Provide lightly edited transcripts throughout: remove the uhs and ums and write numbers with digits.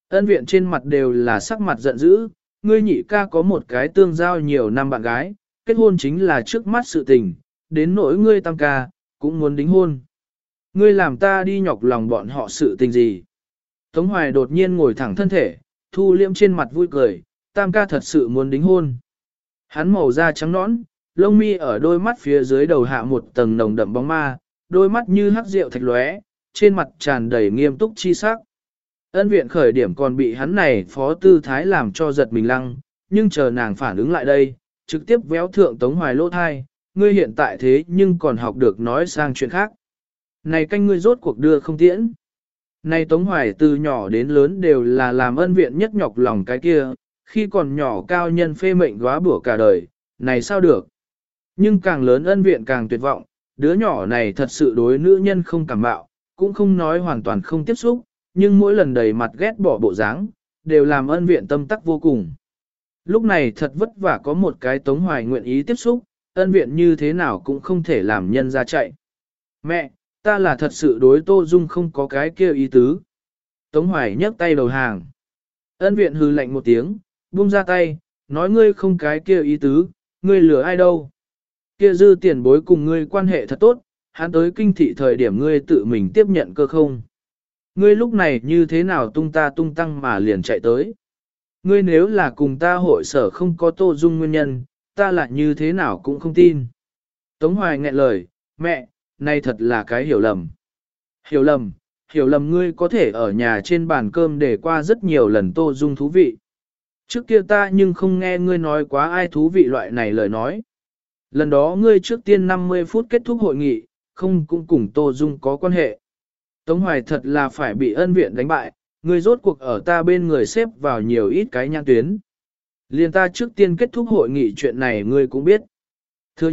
Ân viện trên mặt đều là sắc mặt giận dữ, ngươi nhị ca có một cái tương giao nhiều năm bạn gái, kết hôn chính là trước mắt sự tình, đến nỗi ngươi tam ca, cũng muốn đính hôn. Ngươi làm ta đi nhọc lòng bọn họ sự tình gì? Tống Hoài đột nhiên ngồi thẳng thân thể, thu liễm trên mặt vui cười, tam ca thật sự muốn đính hôn. Hắn màu da trắng nõn, lông mi ở đôi mắt phía dưới đầu hạ một tầng nồng đậm bóng ma, đôi mắt như hắc rượu thạch lóe, trên mặt tràn đầy nghiêm túc chi sắc. Ân viện khởi điểm còn bị hắn này phó tư thái làm cho giật mình lăng, nhưng chờ nàng phản ứng lại đây, trực tiếp véo thượng Tống Hoài lỗ thai, ngươi hiện tại thế nhưng còn học được nói sang chuyện khác. Này canh ngươi rốt cuộc đưa không tiễn. Này Tống Hoài từ nhỏ đến lớn đều là làm ân viện nhất nhọc lòng cái kia, khi còn nhỏ cao nhân phê mệnh góa bủa cả đời, này sao được. Nhưng càng lớn ân viện càng tuyệt vọng, đứa nhỏ này thật sự đối nữ nhân không cảm bạo, cũng không nói hoàn toàn không tiếp xúc, nhưng mỗi lần đầy mặt ghét bỏ bộ dáng, đều làm ân viện tâm tắc vô cùng. Lúc này thật vất vả có một cái Tống Hoài nguyện ý tiếp xúc, ân viện như thế nào cũng không thể làm nhân ra chạy. Mẹ, ta là thật sự đối Tô Dung không có cái kia ý tứ. Tống Hoài nhấc tay đầu hàng. Ân viện hừ lạnh một tiếng, buông ra tay, nói ngươi không cái kia ý tứ, ngươi lừa ai đâu. Kia dư tiền bối cùng ngươi quan hệ thật tốt, hắn tới kinh thị thời điểm ngươi tự mình tiếp nhận cơ không. Ngươi lúc này như thế nào tung ta tung tăng mà liền chạy tới. Ngươi nếu là cùng ta hội sở không có Tô Dung nguyên nhân, ta lại như thế nào cũng không tin. Tống Hoài nghẹn lời, mẹ, này thật là cái hiểu lầm. Hiểu lầm ngươi có thể ở nhà trên bàn cơm để qua rất nhiều lần Tô Dung thú vị. Trước kia ta nhưng không nghe ngươi nói quá ai thú vị loại này lời nói. Lần đó ngươi trước tiên 50 phút kết thúc hội nghị, không cũng cùng Tô Dung có quan hệ. Tống Hoài thật là phải bị ân viện đánh bại, ngươi rốt cuộc ở ta bên người xếp vào nhiều ít cái nhãn tuyến. Liền ta trước tiên kết thúc hội nghị chuyện này ngươi cũng biết. Thừa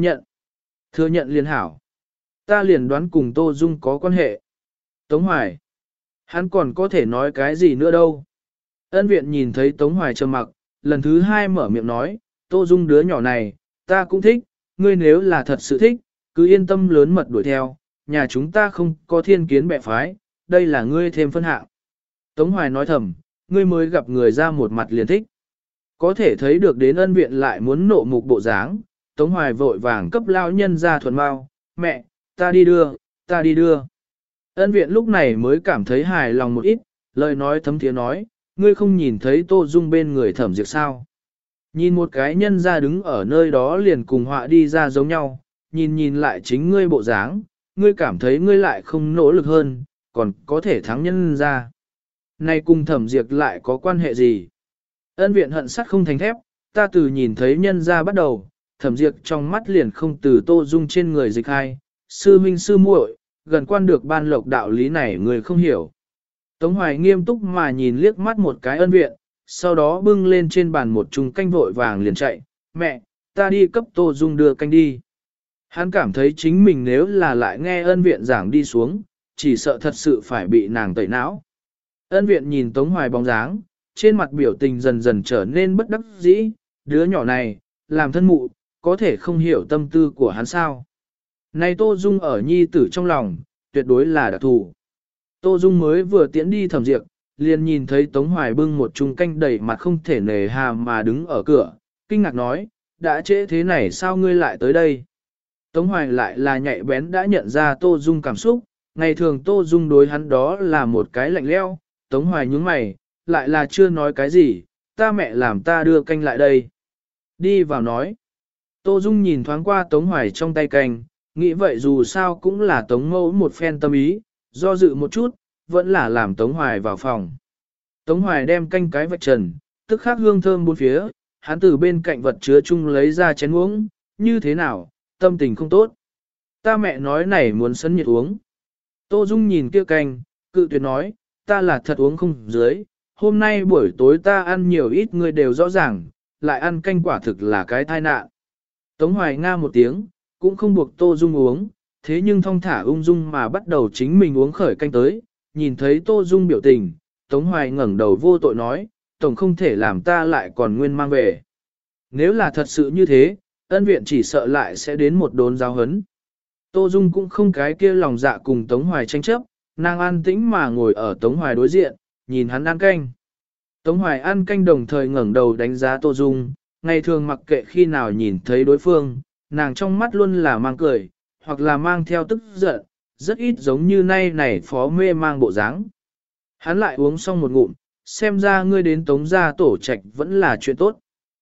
nhận liền hảo. Ta liền đoán cùng Tô Dung có quan hệ. Tống Hoài, hắn còn có thể nói cái gì nữa đâu. Ân viện nhìn thấy Tống Hoài trầm mặc, lần thứ hai mở miệng nói, Tô Dung đứa nhỏ này, ta cũng thích, ngươi nếu là thật sự thích, cứ yên tâm lớn mật đuổi theo, nhà chúng ta không có thiên kiến bệ phái, đây là ngươi thêm phân hạng. Tống Hoài nói thầm, ngươi mới gặp người ra một mặt liền thích. Có thể thấy được đến ân viện lại muốn nộ mục bộ dáng, Tống Hoài vội vàng cấp lao nhân ra thuần mau, mẹ, ta đi đưa. Ân viện lúc này mới cảm thấy hài lòng một ít, lời nói thấm thiế nói, ngươi không nhìn thấy Tô Dung bên người Thẩm Diệp sao. Nhìn một cái nhân ra đứng ở nơi đó liền cùng họa đi ra giống nhau, nhìn lại chính ngươi bộ dáng, ngươi cảm thấy ngươi lại không nỗ lực hơn, còn có thể thắng nhân ra. Này cùng Thẩm Diệp lại có quan hệ gì? Ân viện hận sắt không thành thép, ta từ nhìn thấy nhân ra bắt đầu, Thẩm Diệp trong mắt liền không từ Tô Dung trên người dịch hai, sư minh sư muội, gần quan được ban lộc đạo lý này người không hiểu. Tống Hoài nghiêm túc mà nhìn liếc mắt một cái ân viện, sau đó bưng lên trên bàn một chung canh vội vàng liền chạy, mẹ, ta đi cấp Tô Dung đưa canh đi. Hắn cảm thấy chính mình nếu là lại nghe ân viện giảng đi xuống, chỉ sợ thật sự phải bị nàng tẩy não. Ân viện nhìn Tống Hoài bóng dáng, trên mặt biểu tình dần dần trở nên bất đắc dĩ, đứa nhỏ này, làm thân mụ, có thể không hiểu tâm tư của hắn sao. Này Tô Dung ở nhi tử trong lòng, tuyệt đối là đặc thù. Tô Dung mới vừa tiễn đi Thẩm Diệp, liền nhìn thấy Tống Hoài bưng một chung canh đầy mặt không thể nề hà mà đứng ở cửa, kinh ngạc nói, đã trễ thế này sao ngươi lại tới đây? Tống Hoài lại là nhạy bén đã nhận ra Tô Dung cảm xúc, ngày thường Tô Dung đối hắn đó là một cái lạnh leo, Tống Hoài nhướng mày, lại là chưa nói cái gì, ta mẹ làm ta đưa canh lại đây. Đi vào nói. Tô Dung nhìn thoáng qua Tống Hoài trong tay canh, nghĩ vậy dù sao cũng là Tống Mẫu một phen tâm ý, do dự một chút, vẫn là làm Tống Hoài vào phòng. Tống Hoài đem canh cái vạch trần, tức khắc hương thơm bốn phía, hắn từ bên cạnh vật chứa chung lấy ra chén uống, như thế nào, tâm tình không tốt. Ta mẹ nói này muốn sấn nhiệt uống. Tô Dung nhìn kia canh, cự tuyệt nói, ta là thật uống không dưới, hôm nay buổi tối ta ăn nhiều ít người đều rõ ràng, lại ăn canh quả thực là cái tai nạn. Tống Hoài nga một tiếng, cũng không buộc Tô Dung uống, thế nhưng thong thả ung dung mà bắt đầu chính mình uống khởi canh tới, nhìn thấy Tô Dung biểu tình, Tống Hoài ngẩng đầu vô tội nói, tổng không thể làm ta lại còn nguyên mang về. Nếu là thật sự như thế, ân viện chỉ sợ lại sẽ đến một đốn giáo hấn. Tô Dung cũng không cái kia lòng dạ cùng Tống Hoài tranh chấp, nàng an tĩnh mà ngồi ở Tống Hoài đối diện, nhìn hắn ăn canh. Tống Hoài ăn canh đồng thời ngẩng đầu đánh giá Tô Dung, ngày thường mặc kệ khi nào nhìn thấy đối phương, nàng trong mắt luôn là mang cười, hoặc là mang theo tức giận, rất ít giống như nay này phó mê mang bộ dáng. Hắn lại uống xong một ngụm, xem ra ngươi đến Tống gia tổ trạch vẫn là chuyện tốt.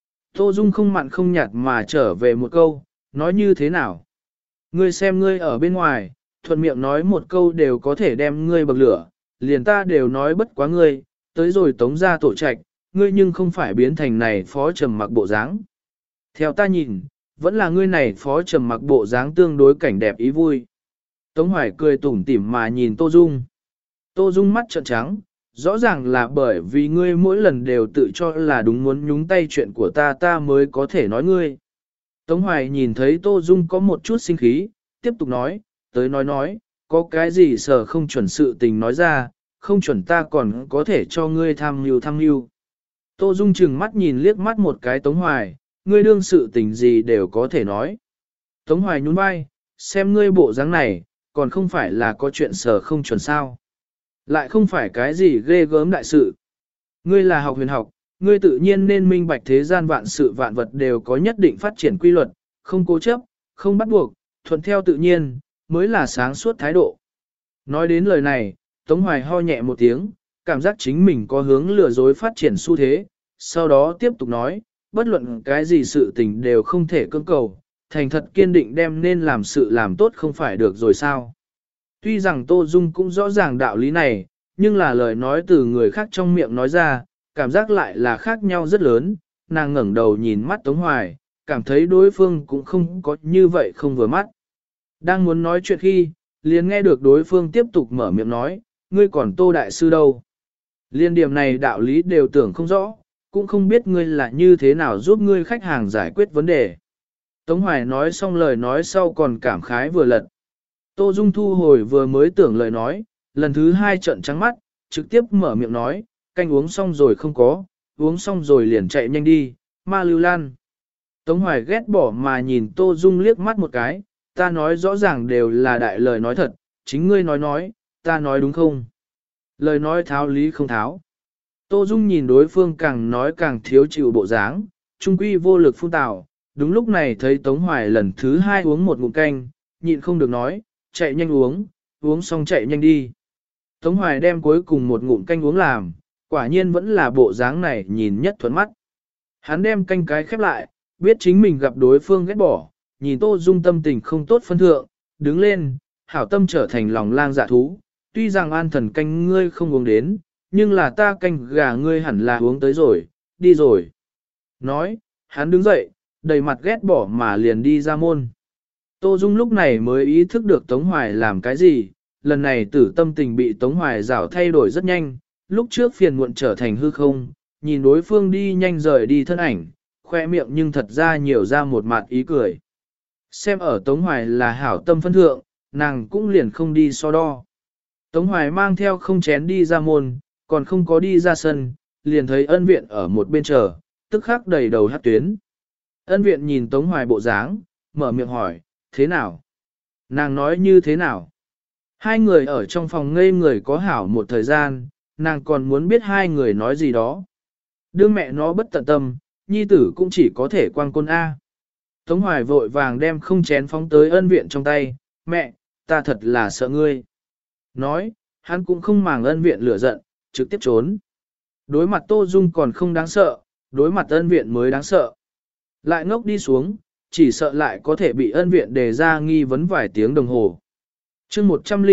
Tô Dung không mặn không nhạt mà trở về một câu, nói như thế nào? Ngươi xem ngươi ở bên ngoài, thuận miệng nói một câu đều có thể đem ngươi bậc lửa, liền ta đều nói bất quá ngươi, tới rồi Tống gia tổ trạch, ngươi nhưng không phải biến thành này phó trầm mặc bộ dáng. Theo ta nhìn, vẫn là ngươi này phó trầm mặc bộ dáng tương đối cảnh đẹp ý vui. Tống Hoài cười tủm tỉm mà nhìn Tô Dung. Tô Dung mắt trợn trắng, rõ ràng là bởi vì ngươi mỗi lần đều tự cho là đúng muốn nhúng tay chuyện của ta mới có thể nói ngươi. Tống Hoài nhìn thấy Tô Dung có một chút sinh khí, tiếp tục nói, tới nói, có cái gì sở không chuẩn sự tình nói ra, không chuẩn ta còn có thể cho ngươi tham mưu. Tô Dung chừng mắt nhìn liếc mắt một cái Tống Hoài, ngươi đương sự tình gì đều có thể nói. Tống Hoài nhún vai, xem ngươi bộ dáng này, còn không phải là có chuyện sở không chuẩn sao. Lại không phải cái gì ghê gớm đại sự. Ngươi là học huyền học, ngươi tự nhiên nên minh bạch thế gian vạn sự vạn vật đều có nhất định phát triển quy luật, không cố chấp, không bắt buộc, thuận theo tự nhiên, mới là sáng suốt thái độ. Nói đến lời này, Tống Hoài ho nhẹ một tiếng, cảm giác chính mình có hướng lừa dối phát triển xu thế, sau đó tiếp tục nói, bất luận cái gì sự tình đều không thể cưỡng cầu, thành thật kiên định đem nên làm sự làm tốt không phải được rồi sao. Tuy rằng Tô Dung cũng rõ ràng đạo lý này, nhưng là lời nói từ người khác trong miệng nói ra, cảm giác lại là khác nhau rất lớn, nàng ngẩng đầu nhìn mắt Tống Hoài, cảm thấy đối phương cũng không có như vậy không vừa mắt. Đang muốn nói chuyện khi, liền nghe được đối phương tiếp tục mở miệng nói, ngươi còn Tô Đại Sư đâu. Liên điểm này đạo lý đều tưởng không rõ, cũng không biết ngươi là như thế nào giúp ngươi khách hàng giải quyết vấn đề. Tống Hoài nói xong lời nói sau còn cảm khái vừa lật. Tô Dung thu hồi vừa mới tưởng lời nói, lần thứ hai trợn trắng mắt, trực tiếp mở miệng nói, canh uống xong rồi không có, uống xong rồi liền chạy nhanh đi, ma lưu lan. Tống Hoài ghét bỏ mà nhìn Tô Dung liếc mắt một cái, ta nói rõ ràng đều là đại lời nói thật, chính ngươi nói, ta nói đúng không? Lời nói tháo lý không tháo. Tô Dung nhìn đối phương càng nói càng thiếu chịu bộ dáng, trung quy vô lực phun tào. Đúng lúc này thấy Tống Hoài lần thứ hai uống một ngụm canh, nhịn không được nói, chạy nhanh uống, uống xong chạy nhanh đi. Tống Hoài đem cuối cùng một ngụm canh uống làm, quả nhiên vẫn là bộ dáng này nhìn nhất thuận mắt. Hắn đem canh cái khép lại, biết chính mình gặp đối phương ghét bỏ, nhìn Tô Dung tâm tình không tốt phân thượng, đứng lên, hảo tâm trở thành lòng lang dạ thú, tuy rằng an thần canh ngươi không uống đến, nhưng là ta canh gà ngươi hẳn là uống tới rồi, đi rồi. Nói, hắn đứng dậy, đầy mặt ghét bỏ mà liền đi ra môn. Tô Dung lúc này mới ý thức được Tống Hoài làm cái gì, lần này tử tâm tình bị Tống Hoài rảo thay đổi rất nhanh, lúc trước phiền muộn trở thành hư không, nhìn đối phương đi nhanh rời đi thân ảnh, khoe miệng nhưng thật ra nhiều ra một mặt ý cười. Xem ở Tống Hoài là hảo tâm phân thượng, nàng cũng liền không đi so đo. Tống Hoài mang theo không chén đi ra môn, còn không có đi ra sân, liền thấy ân viện ở một bên chờ, tức khắc đầy đầu hát tuyến. Ân viện nhìn Tống Hoài bộ dáng, mở miệng hỏi, thế nào? Nàng nói như thế nào? Hai người ở trong phòng ngây người có hảo một thời gian, nàng còn muốn biết hai người nói gì đó. Đương mẹ nó bất tận tâm, nhi tử cũng chỉ có thể quang côn A. Tống Hoài vội vàng đem không chén phóng tới ân viện trong tay, mẹ, ta thật là sợ ngươi. Nói, hắn cũng không màng ân viện lửa giận, trực tiếp trốn. Đối mặt Tô Dung còn không đáng sợ, đối mặt ân viện mới đáng sợ. Lại ngốc đi xuống, chỉ sợ lại có thể bị ân viện đề ra nghi vấn vài tiếng đồng hồ. chương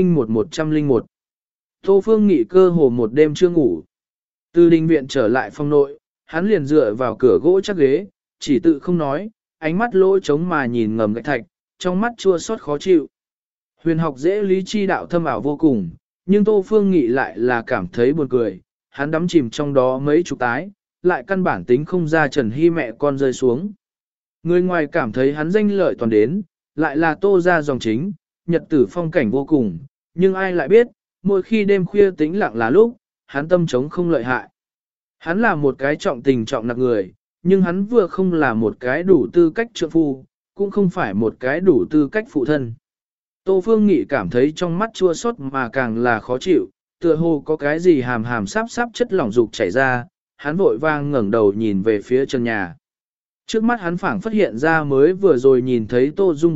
101. Tô Phương nghỉ cơ hồ một đêm chưa ngủ. Từ đình viện trở lại phòng nội, hắn liền dựa vào cửa gỗ chắc ghế, chỉ tự không nói, ánh mắt lỗ trống mà nhìn ngầm gạch thạch, trong mắt chua xót khó chịu. Huyền học dễ lý chi đạo thâm ảo vô cùng, nhưng Tô Phương Nghị lại là cảm thấy buồn cười, hắn đắm chìm trong đó mấy chục tái, lại căn bản tính không ra Trần Hy mẹ con rơi xuống. Người ngoài cảm thấy hắn danh lợi toàn đến, lại là Tô ra dòng chính, nhật tử phong cảnh vô cùng, nhưng ai lại biết, mỗi khi đêm khuya tĩnh lặng là lúc, hắn tâm trống không lợi hại. Hắn là một cái trọng tình trọng nặng người, nhưng hắn vừa không là một cái đủ tư cách trượng phu, cũng không phải một cái đủ tư cách phụ thân. Tô Phương Nghị cảm thấy trong mắt chua xót mà càng là khó chịu, tựa hồ có cái gì hàm hàm sáp sáp chất lỏng dục chảy ra, hắn vội vang ngẩng đầu nhìn về phía trần nhà. Trước mắt hắn phảng phát hiện ra mới vừa rồi nhìn thấy Tô Dung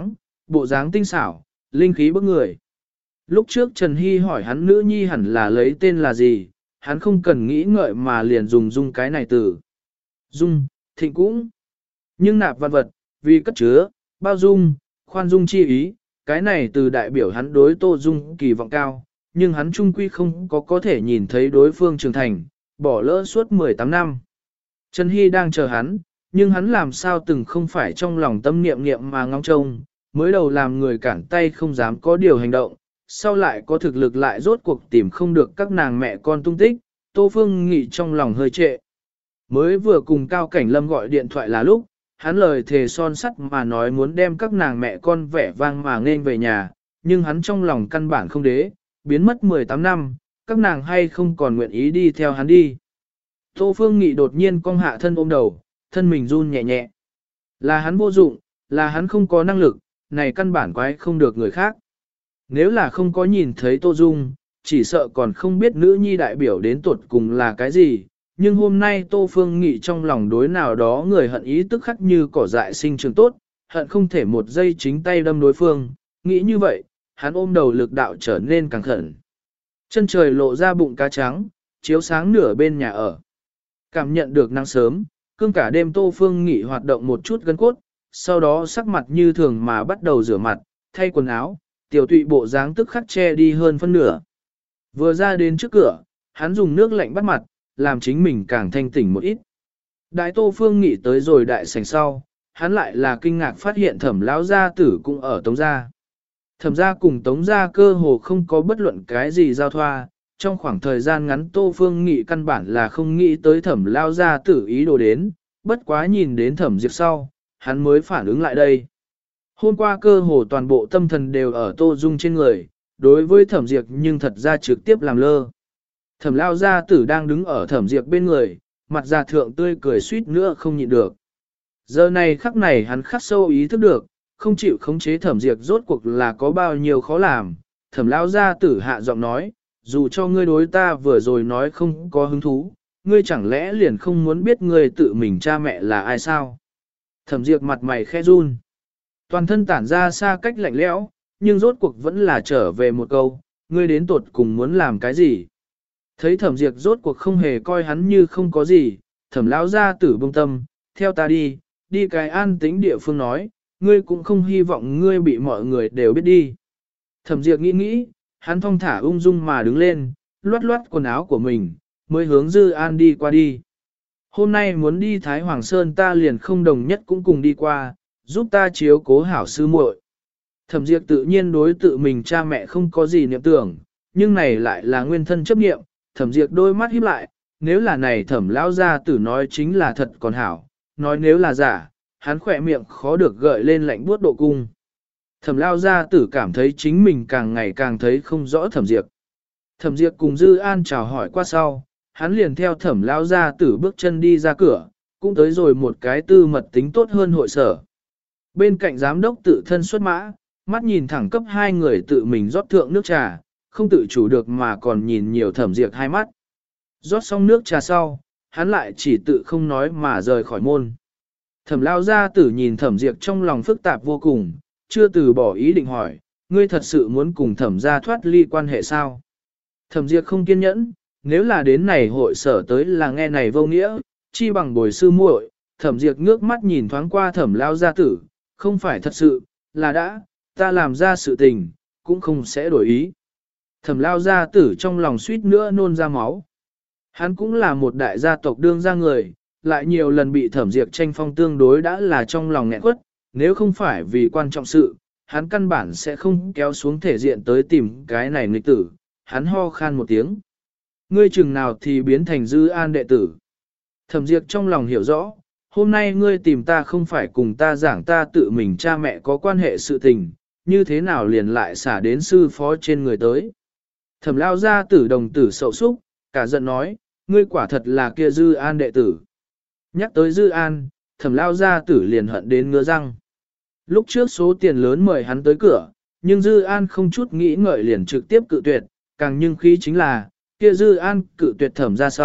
bộ dáng tinh xảo, linh khí bức người. Lúc trước Trần Hy hỏi hắn nữ nhi hẳn là lấy tên là gì, hắn không cần nghĩ ngợi mà liền dùng Dung cái này từ. Dung, thịnh cũng. Nhưng nạp văn vật, vì cất chứa, bao dung, khoan dung chi ý, cái này từ đại biểu hắn đối Tô Dung kỳ vọng cao, nhưng hắn trung quy không có thể nhìn thấy đối phương trưởng thành, bỏ lỡ suốt 18 năm. Trần Hy đang chờ hắn, nhưng hắn làm sao từng không phải trong lòng tâm niệm niệm mà ngóng trông, mới đầu làm người cản tay không dám có điều hành động, sau lại có thực lực lại rốt cuộc tìm không được các nàng mẹ con tung tích, Tô Phương Nghị trong lòng hơi trệ. Mới vừa cùng Cao Cảnh Lâm gọi điện thoại là lúc, hắn lời thề son sắt mà nói muốn đem các nàng mẹ con vẻ vang mà nên về nhà, nhưng hắn trong lòng căn bản không đế, biến mất 18 năm, các nàng hay không còn nguyện ý đi theo hắn đi. Tô Phương Nghị đột nhiên cong hạ thân ôm đầu, thân mình run nhẹ nhẹ. Là hắn vô dụng, là hắn không có năng lực, này căn bản quái không được người khác. Nếu là không có nhìn thấy Tô Dung, chỉ sợ còn không biết nữ nhi đại biểu đến tuột cùng là cái gì, nhưng hôm nay Tô Phương Nghị trong lòng đối nào đó người hận ý tức khắc như cỏ dại sinh trường tốt, hận không thể một giây chính tay đâm đối phương, nghĩ như vậy, hắn ôm đầu lực đạo trở nên càng khẩn. Chân trời lộ ra bụng cá trắng, chiếu sáng nửa bên nhà ở. Cảm nhận được nắng sớm, cương cả đêm Tô Phương Nghị hoạt động một chút gân cốt, sau đó sắc mặt như thường mà bắt đầu rửa mặt, thay quần áo, tiểu tụy bộ dáng tức khắc che đi hơn phân nửa. Vừa ra đến trước cửa, hắn dùng nước lạnh bắt mặt, làm chính mình càng thanh tỉnh một ít. Đại Tô Phương Nghị tới rồi đại sảnh sau, hắn lại là kinh ngạc phát hiện Thẩm lão gia tử cũng ở Tống gia. Thẩm gia cùng Tống gia cơ hồ không có bất luận cái gì giao thoa, trong khoảng thời gian ngắn Tô Phương Nghị căn bản là không nghĩ tới Thẩm lão gia tử ý đồ đến, bất quá nhìn đến Thẩm Diệp sau, hắn mới phản ứng lại đây. Hôm qua cơ hồ toàn bộ tâm thần đều ở Tô Dung trên người, đối với Thẩm Diệp nhưng thật ra trực tiếp làm lơ. Thẩm lao gia tử đang đứng ở Thẩm Diệp bên người, mặt già thượng tươi cười suýt nữa không nhịn được. Giờ này khắc này hắn khắc sâu ý thức được, không chịu khống chế Thẩm Diệp rốt cuộc là có bao nhiêu khó làm. Thẩm lao gia tử hạ giọng nói, dù cho ngươi đối ta vừa rồi nói không có hứng thú, ngươi chẳng lẽ liền không muốn biết ngươi tự mình cha mẹ là ai sao? Thẩm Diệp mặt mày khẽ run. Toàn thân tản ra xa cách lạnh lẽo, nhưng rốt cuộc vẫn là trở về một câu, ngươi đến tuột cùng muốn làm cái gì? Thấy Thẩm Diệp rốt cuộc không hề coi hắn như không có gì, Thẩm lão gia tử bông tâm, theo ta đi cái an tĩnh địa phương nói, ngươi cũng không hy vọng ngươi bị mọi người đều biết đi. Thẩm Diệp nghĩ, hắn thong thả ung dung mà đứng lên, loát quần áo của mình, mới hướng Dư An đi qua đi. Hôm nay muốn đi Thái Hoàng Sơn ta liền không đồng nhất cũng cùng đi qua, giúp ta chiếu cố hảo sư muội. Thẩm Diệp tự nhiên đối tự mình cha mẹ không có gì niệm tưởng, nhưng này lại là nguyên thân chấp niệm. Thẩm Diệp đôi mắt híp lại, nếu là này Thẩm lão gia tử nói chính là thật còn hảo, nói nếu là giả, hắn khỏe miệng khó được gợi lên lạnh buốt độ cung. Thẩm lão gia tử cảm thấy chính mình càng ngày càng thấy không rõ Thẩm Diệp. Thẩm Diệp cùng Dư An chào hỏi qua sau, hắn liền theo Thẩm lão gia tử bước chân đi ra cửa, cũng tới rồi một cái tư mật tính tốt hơn hội sở. Bên cạnh giám đốc tự thân xuất mã, mắt nhìn thẳng cấp hai người tự mình rót thượng nước trà, không tự chủ được mà còn nhìn nhiều Thẩm Diệp hai mắt. Rót xong nước trà sau, hắn lại chỉ tự không nói mà rời khỏi môn. Thẩm lao gia tử nhìn Thẩm Diệp trong lòng phức tạp vô cùng, chưa từ bỏ ý định hỏi, ngươi thật sự muốn cùng Thẩm gia thoát ly quan hệ sao? Thẩm Diệp không kiên nhẫn, nếu là đến này hội sở tới là nghe này vô nghĩa, chi bằng bồi sư muội. Thẩm Diệp ngước mắt nhìn thoáng qua Thẩm lao gia tử, không phải thật sự, là đã, ta làm ra sự tình, cũng không sẽ đổi ý. Thẩm lao gia tử trong lòng suýt nữa nôn ra máu. Hắn cũng là một đại gia tộc đương gia người, lại nhiều lần bị Thẩm Diệp tranh phong tương đối đã là trong lòng nghẹn quất, nếu không phải vì quan trọng sự, hắn căn bản sẽ không kéo xuống thể diện tới tìm cái này nghịch tử. Hắn ho khan một tiếng. Ngươi chừng nào thì biến thành Dư An đệ tử. Thẩm Diệp trong lòng hiểu rõ, hôm nay ngươi tìm ta không phải cùng ta giảng ta tự mình cha mẹ có quan hệ sự tình, như thế nào liền lại xả đến sư phó trên người tới. Thẩm lao ra tử đồng tử sậu súc, cả giận nói, ngươi quả thật là kia Dư An đệ tử. Nhắc tới Dư An, Thẩm lao ra tử liền hận đến ngứa răng. Lúc trước số tiền lớn mời hắn tới cửa, nhưng Dư An không chút nghĩ ngợi liền trực tiếp cự tuyệt, càng nhưng khí chính là, kia Dư An cự tuyệt Thẩm ra sau,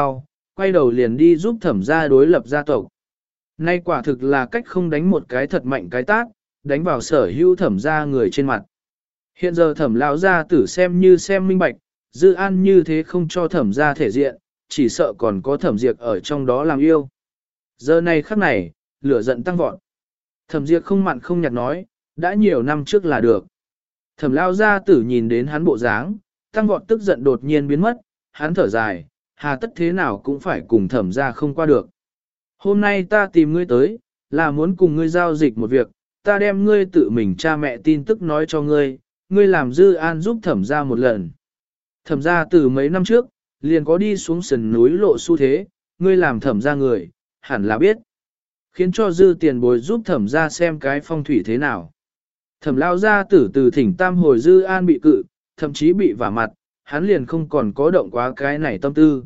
quay đầu liền đi giúp thẩm gia đối lập gia tộc. Nay quả thực là cách không đánh một cái thật mạnh cái tát, đánh vào sở hữu thẩm gia người trên mặt. Hiện giờ thẩm lão gia tử xem như xem minh bạch, Dư An như thế không cho thẩm gia thể diện, chỉ sợ còn có thẩm diệt ở trong đó làm yêu. Giờ này khắc này, lửa giận tăng vọt. Thẩm diệt không mặn không nhạt nói, đã nhiều năm trước là được. Thẩm lão gia tử nhìn đến hắn bộ dáng, tăng vọt tức giận đột nhiên biến mất, hắn thở dài, hà tất thế nào cũng phải cùng thẩm gia không qua được. Hôm nay ta tìm ngươi tới, là muốn cùng ngươi giao dịch một việc, ta đem ngươi tự mình cha mẹ tin tức nói cho ngươi, ngươi làm Dư An giúp thẩm gia một lần. Thẩm gia từ mấy năm trước, liền có đi xuống sườn núi lộ xu thế, ngươi làm thẩm gia người, hẳn là biết. Khiến cho Dư tiền bối giúp thẩm gia xem cái phong thủy thế nào. Thẩm lao gia tử từ thỉnh tam hồi Dư An bị cự, thậm chí bị vả mặt, hắn liền không còn có động quá cái này tâm tư.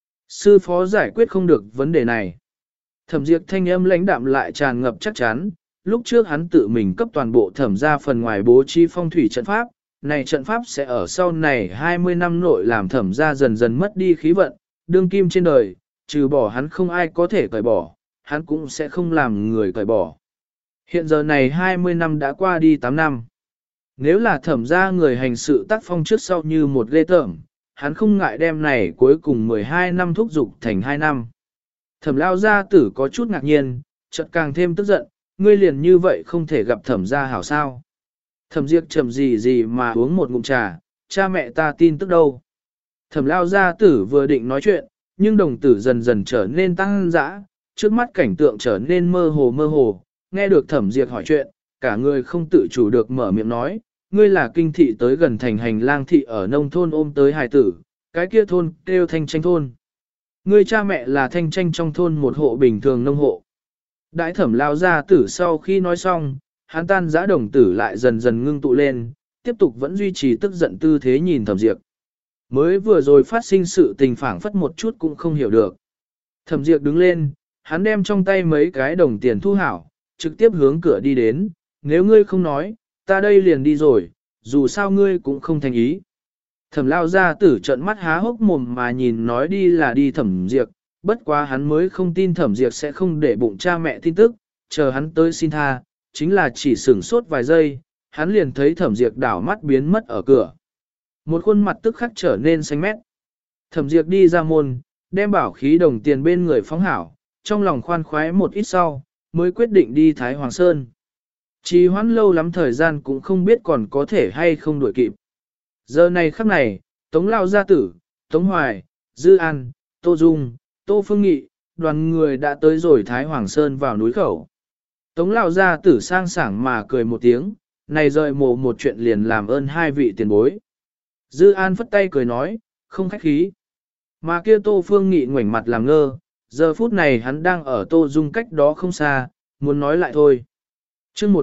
Sư phó giải quyết không được vấn đề này. Thẩm Diệp thanh âm lãnh đạm lại tràn ngập chắc chắn, lúc trước hắn tự mình cấp toàn bộ thẩm gia phần ngoài bố trí phong thủy trận pháp, này trận pháp sẽ ở sau này 20 năm nội làm thẩm gia dần dần mất đi khí vận, đương kim trên đời, trừ bỏ hắn không ai có thể cởi bỏ, hắn cũng sẽ không làm người cởi bỏ. Hiện giờ này 20 năm đã qua đi 8 năm. Nếu là thẩm gia người hành sự tác phong trước sau như một ghê tởm, hắn không ngại đem này cuối cùng 12 năm thúc dục thành 2 năm. Thẩm lao gia tử có chút ngạc nhiên, chợt càng thêm tức giận, ngươi liền như vậy không thể gặp thẩm gia hảo sao. Thẩm Diệp chậm gì mà uống một ngụm trà, cha mẹ ta tin tức đâu. Thẩm lao gia tử vừa định nói chuyện, nhưng đồng tử dần dần trở nên tăng dã, trước mắt cảnh tượng trở nên mơ hồ, nghe được Thẩm Diệp hỏi chuyện, cả người không tự chủ được mở miệng nói, ngươi là kinh thị tới gần thành hành lang thị ở nông thôn ôm tới hài tử, cái kia thôn kêu Thanh Tranh thôn. Ngươi cha mẹ là Thanh Tranh trong thôn một hộ bình thường nông hộ. Đãi Thẩm lao gia tử sau khi nói xong, hắn tan giã đồng tử lại dần dần ngưng tụ lên, tiếp tục vẫn duy trì tức giận tư thế nhìn Thẩm Diệp. Mới vừa rồi phát sinh sự tình phảng phất một chút cũng không hiểu được. Thẩm Diệp đứng lên, hắn đem trong tay mấy cái đồng tiền thu hảo, trực tiếp hướng cửa đi đến, nếu ngươi không nói, ta đây liền đi rồi, dù sao ngươi cũng không thành ý. Thẩm lao ra tử trận mắt há hốc mồm mà nhìn nói đi là đi Thẩm Diệp, bất quá hắn mới không tin Thẩm Diệp sẽ không để bụng cha mẹ tin tức, chờ hắn tới xin tha, chính là chỉ sửng sốt vài giây, hắn liền thấy Thẩm Diệp đảo mắt biến mất ở cửa. Một khuôn mặt tức khắc trở nên xanh mét. Thẩm Diệp đi ra môn, đem bảo khí đồng tiền bên người phóng hảo, trong lòng khoan khoái một ít sau, mới quyết định đi Thái Hoàng Sơn. Trì hoãn lâu lắm thời gian cũng không biết còn có thể hay không đuổi kịp. Giờ này khắc này, Tống Lao Gia Tử, Tống Hoài, Dư An, Tô Dung, Tô Phương Nghị, đoàn người đã tới rồi Thái Hoàng Sơn vào núi khẩu. Tống Lao Gia Tử sang sảng mà cười một tiếng, này rời mồ một chuyện liền làm ơn hai vị tiền bối. Dư An phất tay cười nói, không khách khí. Mà kia Tô Phương Nghị ngoảnh mặt làm ngơ, giờ phút này hắn đang ở Tô Dung cách đó không xa, muốn nói lại thôi. chương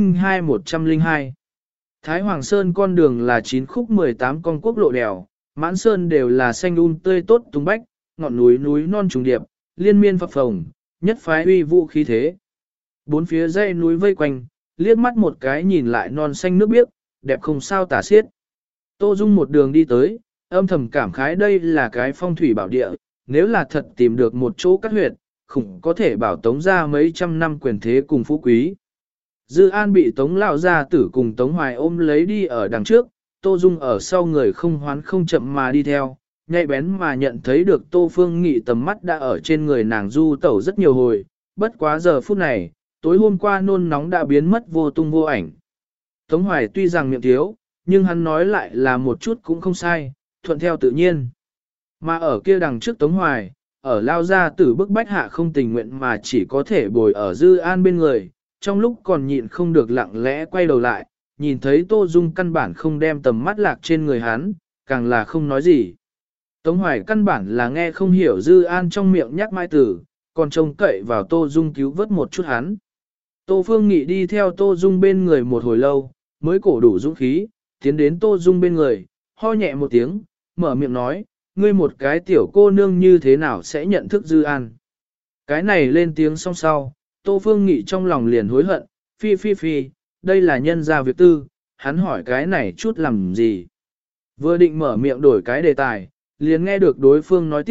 102. Thái Hoàng Sơn con đường là 9 khúc 18 con quốc lộ đèo, mãn sơn đều là xanh tươi tốt tung bách, ngọn núi núi non trùng điệp, liên miên phập phồng, nhất phái uy vũ khí thế. Bốn phía dãy núi vây quanh, liếc mắt một cái nhìn lại non xanh nước biếc, đẹp không sao tả xiết. Tô Dung một đường đi tới, âm thầm cảm khái đây là cái phong thủy bảo địa, nếu là thật tìm được một chỗ cắt huyệt, khủng có thể bảo tống ra mấy trăm năm quyền thế cùng phú quý. Dư An bị Tống Lão Gia Tử cùng Tống Hoài ôm lấy đi ở đằng trước, Tô Dung ở sau người không hoán không chậm mà đi theo, nhạy bén mà nhận thấy được Tô Phương Nghị tầm mắt đã ở trên người nàng du tẩu rất nhiều hồi, bất quá giờ phút này, tối hôm qua nôn nóng đã biến mất vô tung vô ảnh. Tống Hoài tuy rằng miệng thiếu, nhưng hắn nói lại là một chút cũng không sai, thuận theo tự nhiên. Mà ở kia đằng trước Tống Hoài, ở Lao Gia Tử bức bách hạ không tình nguyện mà chỉ có thể bồi ở Dư An bên người, trong lúc còn nhịn không được lặng lẽ quay đầu lại, nhìn thấy Tô Dung căn bản không đem tầm mắt lạc trên người hắn, càng là không nói gì. Tống Hoài căn bản là nghe không hiểu Dư An trong miệng nhắc mai tử, còn trông cậy vào Tô Dung cứu vớt một chút hắn. Tô Phương Nghị đi theo Tô Dung bên người một hồi lâu, mới cổ đủ dũng khí, tiến đến Tô Dung bên người, ho nhẹ một tiếng, mở miệng nói, ngươi một cái tiểu cô nương như thế nào sẽ nhận thức Dư An. Cái này lên tiếng xong sau, Tô Phương Nghị trong lòng liền hối hận, phi, đây là nhân gia việc tư, hắn hỏi cái này chút làm gì. Vừa định mở miệng đổi cái đề tài, liền nghe được đối phương nói tiếp,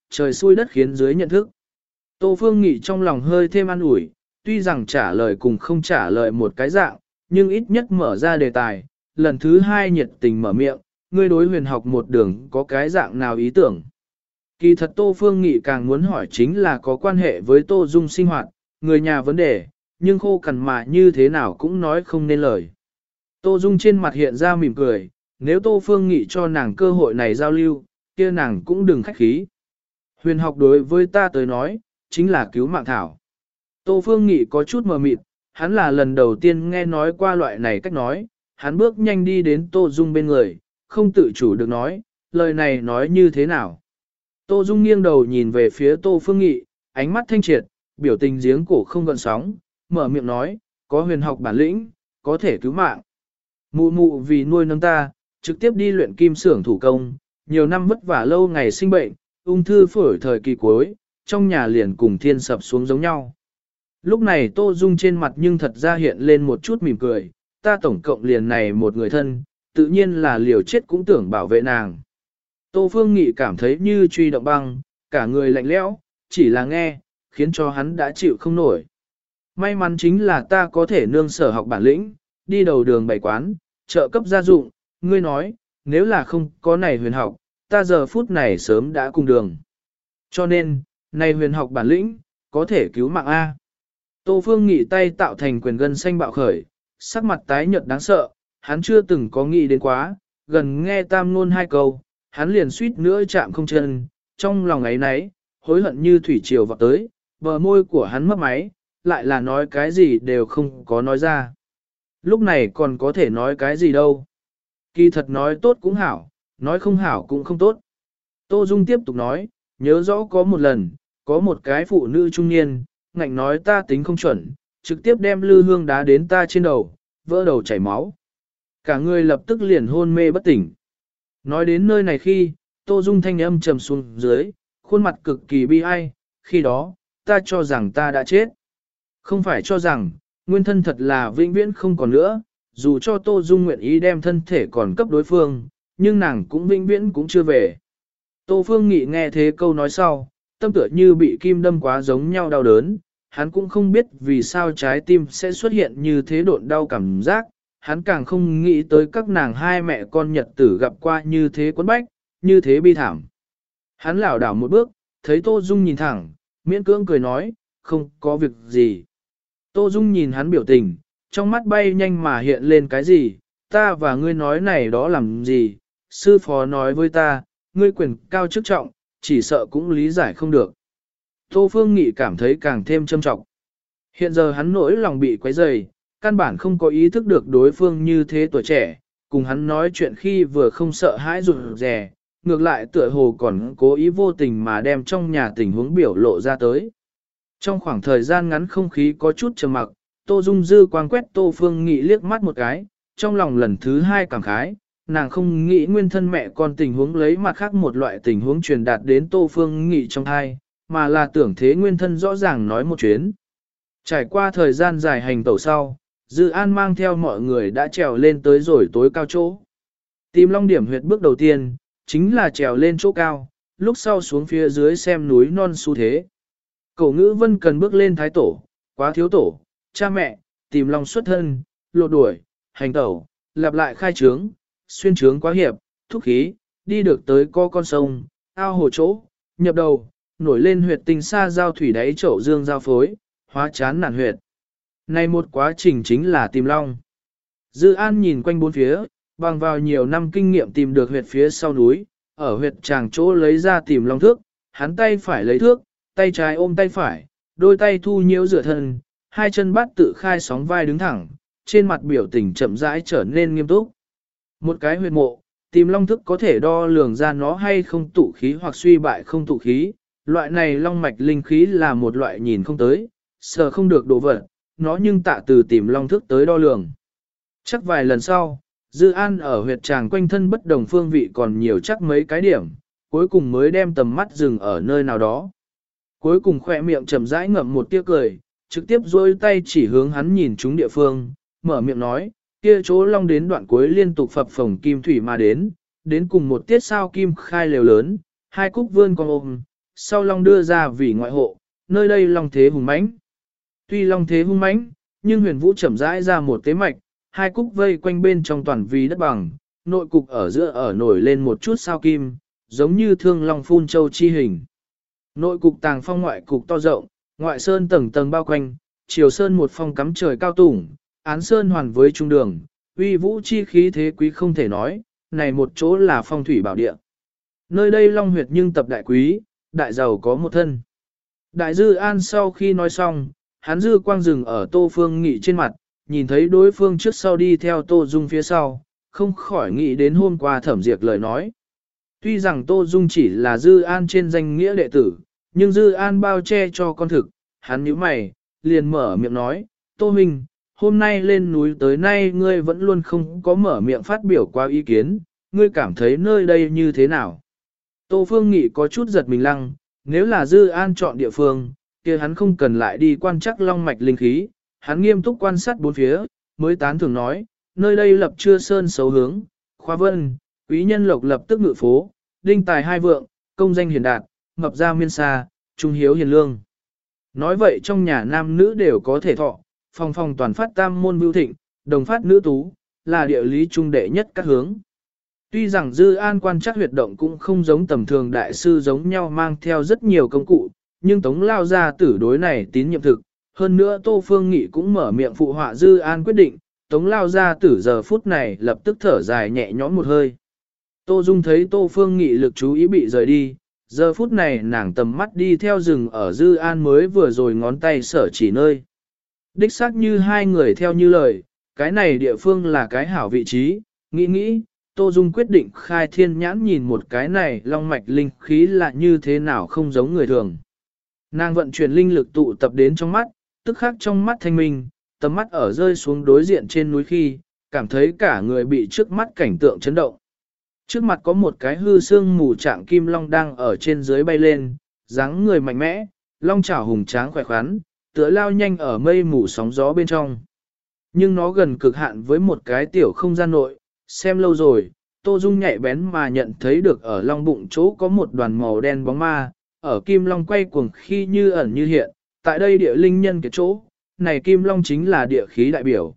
trời xui đất khiến dưới nhận thức. Tô Phương Nghị trong lòng hơi thêm an ủi, tuy rằng trả lời cùng không trả lời một cái dạng, nhưng ít nhất mở ra đề tài, lần thứ hai nhiệt tình mở miệng, ngươi đối huyền học một đường có cái dạng nào ý tưởng. Kỳ thật Tô Phương Nghị càng muốn hỏi chính là có quan hệ với Tô Dung sinh hoạt, người nhà vấn đề, nhưng khô cằn mà như thế nào cũng nói không nên lời. Tô Dung trên mặt hiện ra mỉm cười, nếu Tô Phương Nghị cho nàng cơ hội này giao lưu, kia nàng cũng đừng khách khí. Huyền học đối với ta tới nói, chính là cứu mạng thảo. Tô Phương Nghị có chút mờ mịt, hắn là lần đầu tiên nghe nói qua loại này cách nói, hắn bước nhanh đi đến Tô Dung bên người, không tự chủ được nói, lời này nói như thế nào. Tô Dung nghiêng đầu nhìn về phía Tô Phương Nghị, ánh mắt thanh triệt, biểu tình giếng cổ không gợn sóng, mở miệng nói, có huyền học bản lĩnh, có thể cứu mạng. Mụ mụ vì nuôi nấng ta, trực tiếp đi luyện kim xưởng thủ công, nhiều năm vất vả lâu ngày sinh bệnh, ung thư phổi thời kỳ cuối, trong nhà liền cùng thiên sập xuống giống nhau. Lúc này Tô Dung trên mặt nhưng thật ra hiện lên một chút mỉm cười, ta tổng cộng liền này một người thân, tự nhiên là liều chết cũng tưởng bảo vệ nàng. Tô Phương Nghị cảm thấy như truy động băng, cả người lạnh lẽo, chỉ là nghe, khiến cho hắn đã chịu không nổi. May mắn chính là ta có thể nương sở học bản lĩnh, đi đầu đường bày quán, trợ cấp gia dụng, ngươi nói, nếu là không có này huyền học, ta giờ phút này sớm đã cùng đường. Cho nên, này huyền học bản lĩnh, có thể cứu mạng A. Tô Phương Nghị tay tạo thành quyền gân xanh bạo khởi, sắc mặt tái nhợt đáng sợ, hắn chưa từng có nghĩ đến quá, gần nghe tam ngôn hai câu, hắn liền suýt nữa chạm không chân, trong lòng ấy nấy, hối hận như thủy triều vọt tới, bờ môi của hắn mất máy, lại là nói cái gì đều không có nói ra. Lúc này còn có thể nói cái gì đâu. Kỳ thật nói tốt cũng hảo, nói không hảo cũng không tốt. Tô Dung tiếp tục nói, nhớ rõ có một lần, có một cái phụ nữ trung niên, ngạnh nói ta tính không chuẩn, trực tiếp đem lư hương đá đến ta trên đầu, vỡ đầu chảy máu. Cả người lập tức liền hôn mê bất tỉnh. Nói đến nơi này khi, Tô Dung thanh âm trầm xuống dưới, khuôn mặt cực kỳ bi ai, khi đó, ta cho rằng ta đã chết. Không phải cho rằng, nguyên thân thật là vĩnh viễn không còn nữa, dù cho Tô Dung nguyện ý đem thân thể còn cấp đối phương, nhưng nàng cũng vĩnh viễn cũng chưa về. Tô Phương Nghị nghe thế câu nói sau, tâm tựa như bị kim đâm quá giống nhau đau đớn, hắn cũng không biết vì sao trái tim sẽ xuất hiện như thế độn đau cảm giác, hắn càng không nghĩ tới các nàng hai mẹ con nhật tử gặp qua như thế quấn bách, như thế bi thảm. Hắn lảo đảo một bước, thấy Tô Dung nhìn thẳng, miễn cưỡng cười nói, không có việc gì. Tô Dung nhìn hắn biểu tình, trong mắt bay nhanh mà hiện lên cái gì, ta và ngươi nói này đó làm gì, sư phó nói với ta, ngươi quyền cao chức trọng, chỉ sợ cũng lý giải không được. Tô Phương Nghị cảm thấy càng thêm châm trọng. Hiện giờ hắn nỗi lòng bị quấy rầy, căn bản không có ý thức được đối phương như thế tuổi trẻ, cùng hắn nói chuyện khi vừa không sợ hãi rụt rè, ngược lại tựa hồ còn cố ý vô tình mà đem trong nhà tình huống biểu lộ ra tới. Trong khoảng thời gian ngắn không khí có chút trầm mặc, Tô Dung dư quang quét Tô Phương Nghị liếc mắt một cái, trong lòng lần thứ hai cảm khái, nàng không nghĩ nguyên thân mẹ con tình huống lấy mặt khác một loại tình huống truyền đạt đến Tô Phương Nghị trong thai, mà là tưởng thế nguyên thân rõ ràng nói một chuyến. Trải qua thời gian dài hành tẩu sau, Dư An mang theo mọi người đã trèo lên tới rồi tối cao chỗ. Tìm Long điểm huyệt bước đầu tiên, chính là trèo lên chỗ cao, lúc sau xuống phía dưới xem núi non xu thế. Cổ ngữ vân cần bước lên thái tổ, quá thiếu tổ, cha mẹ, tìm Long xuất thân, lột đuổi, hành tẩu, lặp lại khai trướng, xuyên trướng quá hiệp, thúc khí, đi được tới co con sông, ao hồ chỗ, nhập đầu, nổi lên huyệt tinh xa giao thủy đáy chậu dương giao phối, hóa chán nản huyệt. Này một quá trình chính là tìm long. Dư An nhìn quanh bốn phía, bằng vào nhiều năm kinh nghiệm tìm được huyệt phía sau núi, ở huyệt tràng chỗ lấy ra tìm long thước, hắn tay phải lấy thước, tay trái ôm tay phải, đôi tay thu nhiễu rửa thân, hai chân bắt tự khai sóng vai đứng thẳng, trên mặt biểu tình chậm rãi trở nên nghiêm túc. Một cái huyệt mộ, tìm long thức có thể đo lường ra nó hay không tụ khí hoặc suy bại không tụ khí, loại này long mạch linh khí là một loại nhìn không tới, sờ không được đồ vật, nó nhưng tạ từ tìm long thức tới đo lường. Chắc vài lần sau, Dư An ở huyệt tràng quanh thân bất đồng phương vị còn nhiều chắc mấy cái điểm, cuối cùng mới đem tầm mắt dừng ở nơi nào đó. Cuối cùng khỏe miệng chậm rãi ngậm một tia cười, trực tiếp dôi tay chỉ hướng hắn nhìn chúng địa phương, mở miệng nói, kia chỗ long đến đoạn cuối liên tục phập phồng kim thủy mà đến cùng một tiết sao kim khai lều lớn, hai cúc vươn con ôm, sau long đưa ra vì ngoại hộ, nơi đây long thế hùng mãnh. Tuy long thế hung mãnh, nhưng huyền vũ chậm rãi ra một tế mạch, hai cúc vây quanh bên trong toàn vì đất bằng, nội cục ở giữa ở nổi lên một chút sao kim, giống như thương long phun châu chi hình. Nội cục tàng phong ngoại cục to rộng, ngoại sơn tầng tầng bao quanh, chiều sơn một phong cắm trời cao tủng, án sơn hoàn với trung đường, uy vũ chi khí thế quý không thể nói, này một chỗ là phong thủy bảo địa. Nơi đây long huyệt nhưng tập đại quý, đại giàu có một thân. Đại dư an sau khi nói xong, hắn dư quang dừng ở Tô Phương Nghị trên mặt, nhìn thấy đối phương trước sau đi theo Tô Dung phía sau, không khỏi nghĩ đến hôm qua Thẩm Diệp lời nói. Tuy rằng Tô Dung chỉ là dư an trên danh nghĩa đệ tử, nhưng dư an bao che cho con thực, hắn nhíu mày, liền mở miệng nói, Tô Minh, hôm nay lên núi tới nay ngươi vẫn luôn không có mở miệng phát biểu qua ý kiến, ngươi cảm thấy nơi đây như thế nào? Tô Phương Nghị có chút giật mình lăng, nếu là dư an chọn địa phương, kia hắn không cần lại đi quan chắc long mạch linh khí, hắn nghiêm túc quan sát bốn phía, mới tán thường nói, nơi đây lập chưa sơn xấu hướng, khoa vân, quý nhân lộc lập tức ngự phố, đinh tài hai vượng, công danh hiền đạt, mập gia miên xa, trung hiếu hiền lương. Nói vậy trong nhà nam nữ đều có thể thọ, phòng phòng toàn phát tam môn vưu thịnh, đồng phát nữ tú, là địa lý trung đệ nhất các hướng. Tuy rằng dư an quan chắc huyệt động cũng không giống tầm thường đại sư giống nhau mang theo rất nhiều công cụ, nhưng Tống Lao Gia Tử đối này tín nhiệm thực, hơn nữa Tô Phương Nghị cũng mở miệng phụ họa dư an quyết định, Tống Lao Gia Tử giờ phút này lập tức thở dài nhẹ nhõm một hơi. Tô Dung thấy Tô Phương Nghị lực chú ý bị rời đi, giờ phút này nàng tầm mắt đi theo rừng ở dư an mới vừa rồi ngón tay sở chỉ nơi. Đích xác như hai người theo như lời, cái này địa phương là cái hảo vị trí, nghĩ, Tô Dung quyết định khai thiên nhãn nhìn một cái này long mạch linh khí là như thế nào không giống người thường. Nàng vận chuyển linh lực tụ tập đến trong mắt, tức khắc trong mắt thanh minh, tầm mắt ở rơi xuống đối diện trên núi khi, cảm thấy cả người bị trước mắt cảnh tượng chấn động. Trước mặt có một cái hư xương mù trạng kim long đang ở trên dưới bay lên, dáng người mạnh mẽ, long chảo hùng tráng khỏe khoắn, tựa lao nhanh ở mây mù sóng gió bên trong. Nhưng nó gần cực hạn với một cái tiểu không gian nội, xem lâu rồi, Tô Dung nhạy bén mà nhận thấy được ở long bụng chỗ có một đoàn màu đen bóng ma, ở kim long quay cuồng khi như ẩn như hiện, tại đây địa linh nhân cái chỗ, này kim long chính là địa khí đại biểu.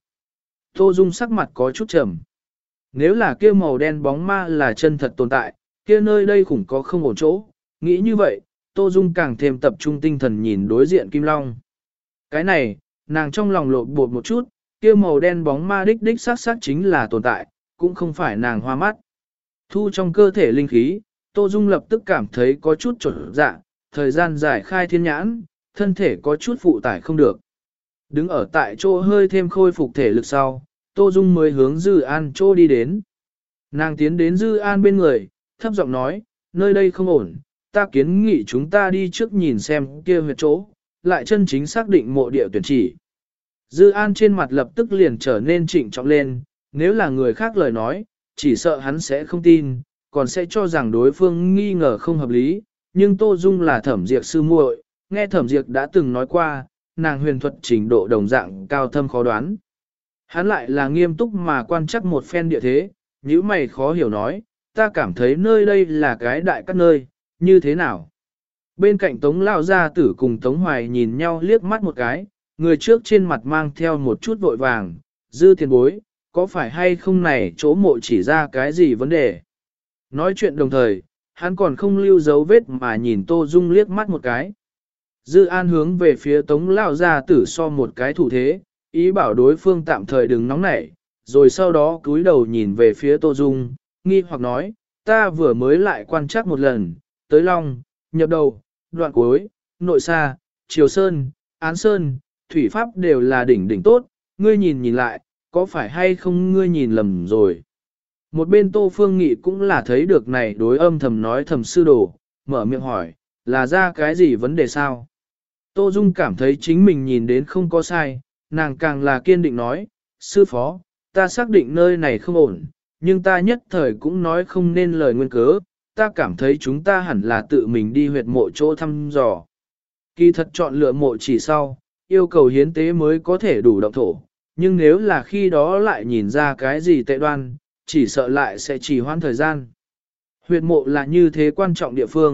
Tô Dung sắc mặt có chút trầm. Nếu là kia màu đen bóng ma là chân thật tồn tại, kia nơi đây khủng có không ổn chỗ, nghĩ như vậy, Tô Dung càng thêm tập trung tinh thần nhìn đối diện kim long. Cái này, nàng trong lòng lộn bột một chút, kia màu đen bóng ma đích xác chính là tồn tại, cũng không phải nàng hoa mắt. Thu trong cơ thể linh khí, Tô Dung lập tức cảm thấy có chút trộn dạ, thời gian giải khai thiên nhãn, thân thể có chút phụ tải không được. Đứng ở tại chỗ hơi thêm khôi phục thể lực sau, Tô Dung mới hướng Dư An chỗ đi đến. Nàng tiến đến Dư An bên người, thấp giọng nói, nơi đây không ổn, ta kiến nghị chúng ta đi trước nhìn xem kia huyệt chỗ, lại chân chính xác định mộ địa tuyển chỉ. Dư An trên mặt lập tức liền trở nên trịnh trọng lên, nếu là người khác lời nói, chỉ sợ hắn sẽ không tin, còn sẽ cho rằng đối phương nghi ngờ không hợp lý, nhưng Tô Dung là Thẩm Diệp sư muội, nghe Thẩm Diệp đã từng nói qua, nàng huyền thuật trình độ đồng dạng cao thâm khó đoán. Hắn lại là nghiêm túc mà quan chắc một phen địa thế, nhíu mày khó hiểu nói, ta cảm thấy nơi đây là cái đại các nơi, như thế nào? Bên cạnh Tống Lao Gia Tử cùng Tống Hoài nhìn nhau liếc mắt một cái, người trước trên mặt mang theo một chút vội vàng, Dư tiền bối, có phải hay không này chỗ mộ chỉ ra cái gì vấn đề? Nói chuyện đồng thời, hắn còn không lưu dấu vết mà nhìn Tô Dung liếc mắt một cái. Dư An hướng về phía Tống Lao Gia Tử so một cái thủ thế, ý bảo đối phương tạm thời đừng nóng nảy, rồi sau đó cúi đầu nhìn về phía Tô Dung, nghi hoặc nói, ta vừa mới lại quan trắc một lần, tới Long, nhập đầu, đoạn cuối, nội xa, triều sơn, án sơn, thủy pháp đều là đỉnh tốt, ngươi nhìn lại, có phải hay không ngươi nhìn lầm rồi. Một bên Tô Phương Nghị cũng là thấy được này đối âm thầm nói thầm sư đồ, mở miệng hỏi, là ra cái gì vấn đề sao? Tô Dung cảm thấy chính mình nhìn đến không có sai, nàng càng là kiên định nói, sư phó, ta xác định nơi này không ổn, nhưng ta nhất thời cũng nói không nên lời nguyên cớ, ta cảm thấy chúng ta hẳn là tự mình đi huyệt mộ chỗ thăm dò. Kỳ thật chọn lựa mộ chỉ sau, yêu cầu hiến tế mới có thể đủ động thổ, nhưng nếu là khi đó lại nhìn ra cái gì tệ đoan, chỉ sợ lại sẽ trì hoãn thời gian. Huyệt mộ là như thế quan trọng địa phương,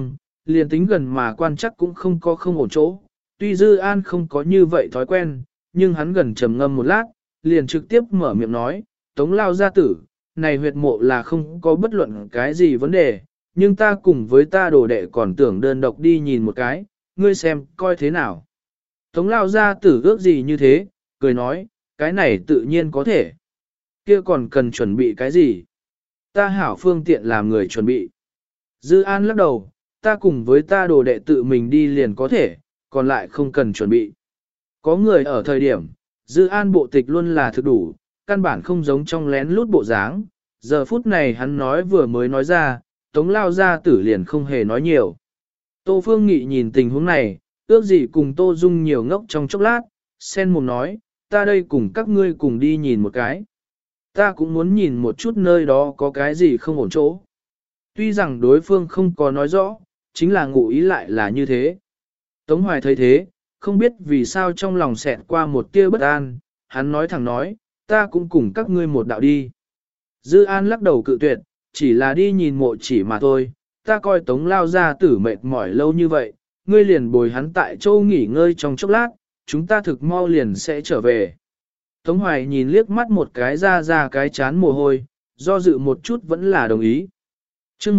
liền tính gần mà quan chắc cũng không có không ổn chỗ. Tuy Dư An không có như vậy thói quen, nhưng hắn gần trầm ngâm một lát, liền trực tiếp mở miệng nói, Tống lao gia tử, này huyệt mộ là không có bất luận cái gì vấn đề, nhưng ta cùng với ta đồ đệ còn tưởng đơn độc đi nhìn một cái, ngươi xem coi thế nào. Tống lao gia tử ước gì như thế, cười nói, cái này tự nhiên có thể. Kia còn cần chuẩn bị cái gì? Ta hảo phương tiện làm người chuẩn bị. Dư An lắc đầu, ta cùng với ta đồ đệ tự mình đi liền có thể, còn lại không cần chuẩn bị. Có người ở thời điểm, Dư An bộ tịch luôn là thực đủ, căn bản không giống trong lén lút bộ dáng. Giờ phút này hắn nói vừa mới nói ra, Tống lao gia tử liền không hề nói nhiều. Tô Phương Nghị nhìn tình huống này, ước gì cùng Tô Dung nhiều ngốc trong chốc lát, sen mồm nói, ta đây cùng các ngươi cùng đi nhìn một cái. Ta cũng muốn nhìn một chút nơi đó có cái gì không ổn chỗ. Tuy rằng đối phương không có nói rõ, chính là ngụ ý lại là như thế. Tống Hoài thấy thế, không biết vì sao trong lòng xẹt qua một tia bất an, hắn nói thẳng nói, ta cũng cùng các ngươi một đạo đi. Dư An lắc đầu cự tuyệt, chỉ là đi nhìn mộ chỉ mà thôi, ta coi Tống lao gia tử mệt mỏi lâu như vậy, ngươi liền bồi hắn tại châu nghỉ ngơi trong chốc lát, chúng ta thực mau liền sẽ trở về. Tống Hoài nhìn liếc mắt một cái ra cái chán mồ hôi, do dự một chút vẫn là đồng ý. chương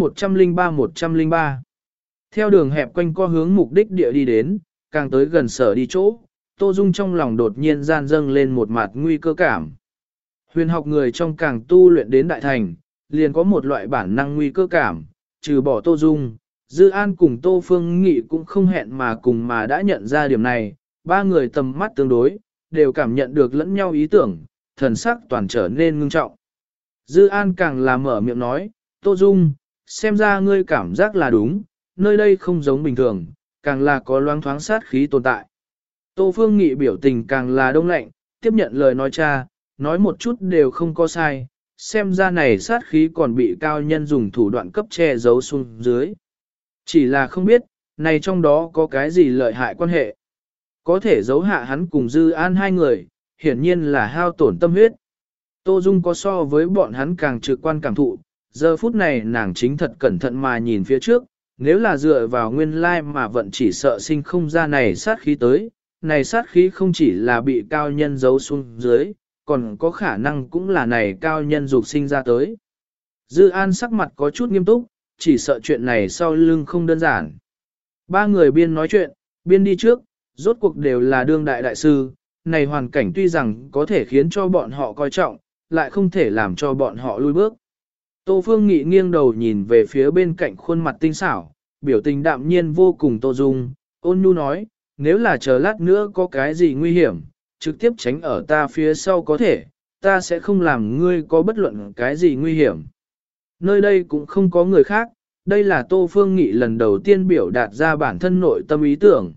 103. Theo đường hẹp quanh co hướng mục đích địa đi đến, càng tới gần sở đi chỗ, Tô Dung trong lòng đột nhiên gian dâng lên một mặt nguy cơ cảm. Huyền học người trong càng tu luyện đến đại thành, liền có một loại bản năng nguy cơ cảm, trừ bỏ Tô Dung, Dư An cùng Tô Phương Nghị cũng không hẹn mà cùng mà đã nhận ra điểm này, ba người tầm mắt tương đối, đều cảm nhận được lẫn nhau ý tưởng, thần sắc toàn trở nên ngưng trọng. Dư An càng là mở miệng nói, Tô Dung, xem ra ngươi cảm giác là đúng, nơi đây không giống bình thường, càng là có loáng thoáng sát khí tồn tại. Tô Phương Nghị biểu tình càng là đông lạnh, tiếp nhận lời nói cha, nói một chút đều không có sai, xem ra này sát khí còn bị cao nhân dùng thủ đoạn cấp che giấu xuống dưới. Chỉ là không biết, này trong đó có cái gì lợi hại quan hệ. Có thể giấu hạ hắn cùng Dư An hai người, hiển nhiên là hao tổn tâm huyết. Tô Dung có so với bọn hắn càng trực quan cảm thụ, giờ phút này nàng chính thật cẩn thận mà nhìn phía trước, nếu là dựa vào nguyên lai mà vận chỉ sợ sinh không ra này sát khí tới, này sát khí không chỉ là bị cao nhân giấu xuống dưới, còn có khả năng cũng là này cao nhân dục sinh ra tới. Dư An sắc mặt có chút nghiêm túc, chỉ sợ chuyện này sau lưng không đơn giản. Ba người biên nói chuyện, biên đi trước, rốt cuộc đều là đương đại đại sư, này hoàn cảnh tuy rằng có thể khiến cho bọn họ coi trọng, lại không thể làm cho bọn họ lui bước. Tô Phương Nghị nghiêng đầu nhìn về phía bên cạnh khuôn mặt tinh xảo, biểu tình đạm nhiên vô cùng Tô Dung, ôn nhu nói, nếu là chờ lát nữa có cái gì nguy hiểm, trực tiếp tránh ở ta phía sau có thể, ta sẽ không làm ngươi có bất luận cái gì nguy hiểm. Nơi đây cũng không có người khác, đây là Tô Phương Nghị lần đầu tiên biểu đạt ra bản thân nội tâm ý tưởng.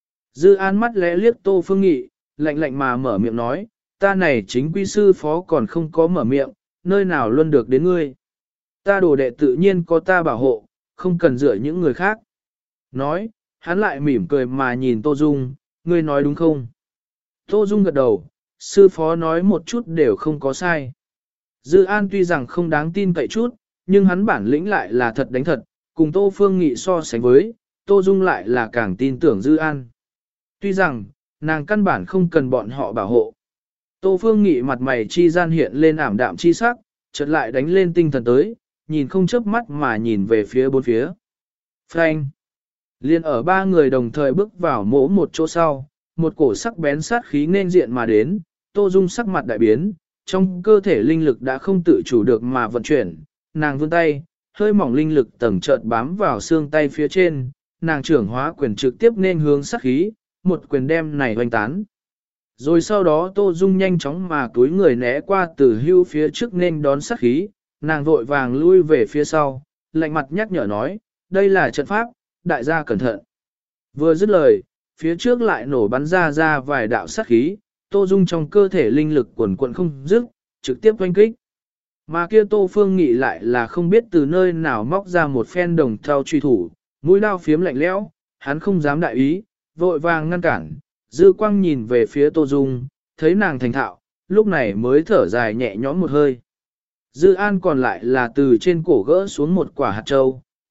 Dư An mắt lẽ liếc Tô Phương Nghị, lạnh lạnh mà mở miệng nói, ta này chính quy sư phó còn không có mở miệng, nơi nào luôn được đến ngươi. Ta đồ đệ tự nhiên có ta bảo hộ, không cần dựa những người khác. Nói, hắn lại mỉm cười mà nhìn Tô Dung, ngươi nói đúng không? Tô Dung gật đầu, sư phó nói một chút đều không có sai. Dư An tuy rằng không đáng tin cậy chút, nhưng hắn bản lĩnh lại là thật đánh thật, cùng Tô Phương Nghị so sánh với, Tô Dung lại là càng tin tưởng Dư An. Tuy rằng, nàng căn bản không cần bọn họ bảo hộ. Tô Phương Nghị mặt mày chi gian hiện lên ảm đạm chi sắc, chợt lại đánh lên tinh thần tới, nhìn không chớp mắt mà nhìn về phía bốn phía. Frank! Liên ở ba người đồng thời bước vào mỗ một chỗ sau, một cổ sắc bén sát khí nên diện mà đến, Tô Dung sắc mặt đại biến, trong cơ thể linh lực đã không tự chủ được mà vận chuyển, nàng vươn tay, hơi mỏng linh lực tầng chợt bám vào xương tay phía trên, nàng trưởng hóa quyền trực tiếp nên hướng sát khí, một quyền đem này hoành tán. Rồi sau đó Tô Dung nhanh chóng mà túi người né qua từ hưu phía trước nên đón sát khí, nàng vội vàng lui về phía sau, lạnh mặt nhắc nhở nói, đây là trận pháp, đại gia cẩn thận. Vừa dứt lời, phía trước lại nổ bắn ra vài đạo sát khí, Tô Dung trong cơ thể linh lực quần quận không dứt, trực tiếp oanh kích. Mà kia Tô Phương Nghị lại là không biết từ nơi nào móc ra một phen đồng thau truy thủ, mũi đao phiếm lạnh lẽo, hắn không dám đại ý, vội vàng ngăn cản, dư quang nhìn về phía Tô Dung, thấy nàng thành thạo, lúc này mới thở dài nhẹ nhõm một hơi. Dư An còn lại là từ trên cổ gỡ xuống một quả hạt châu,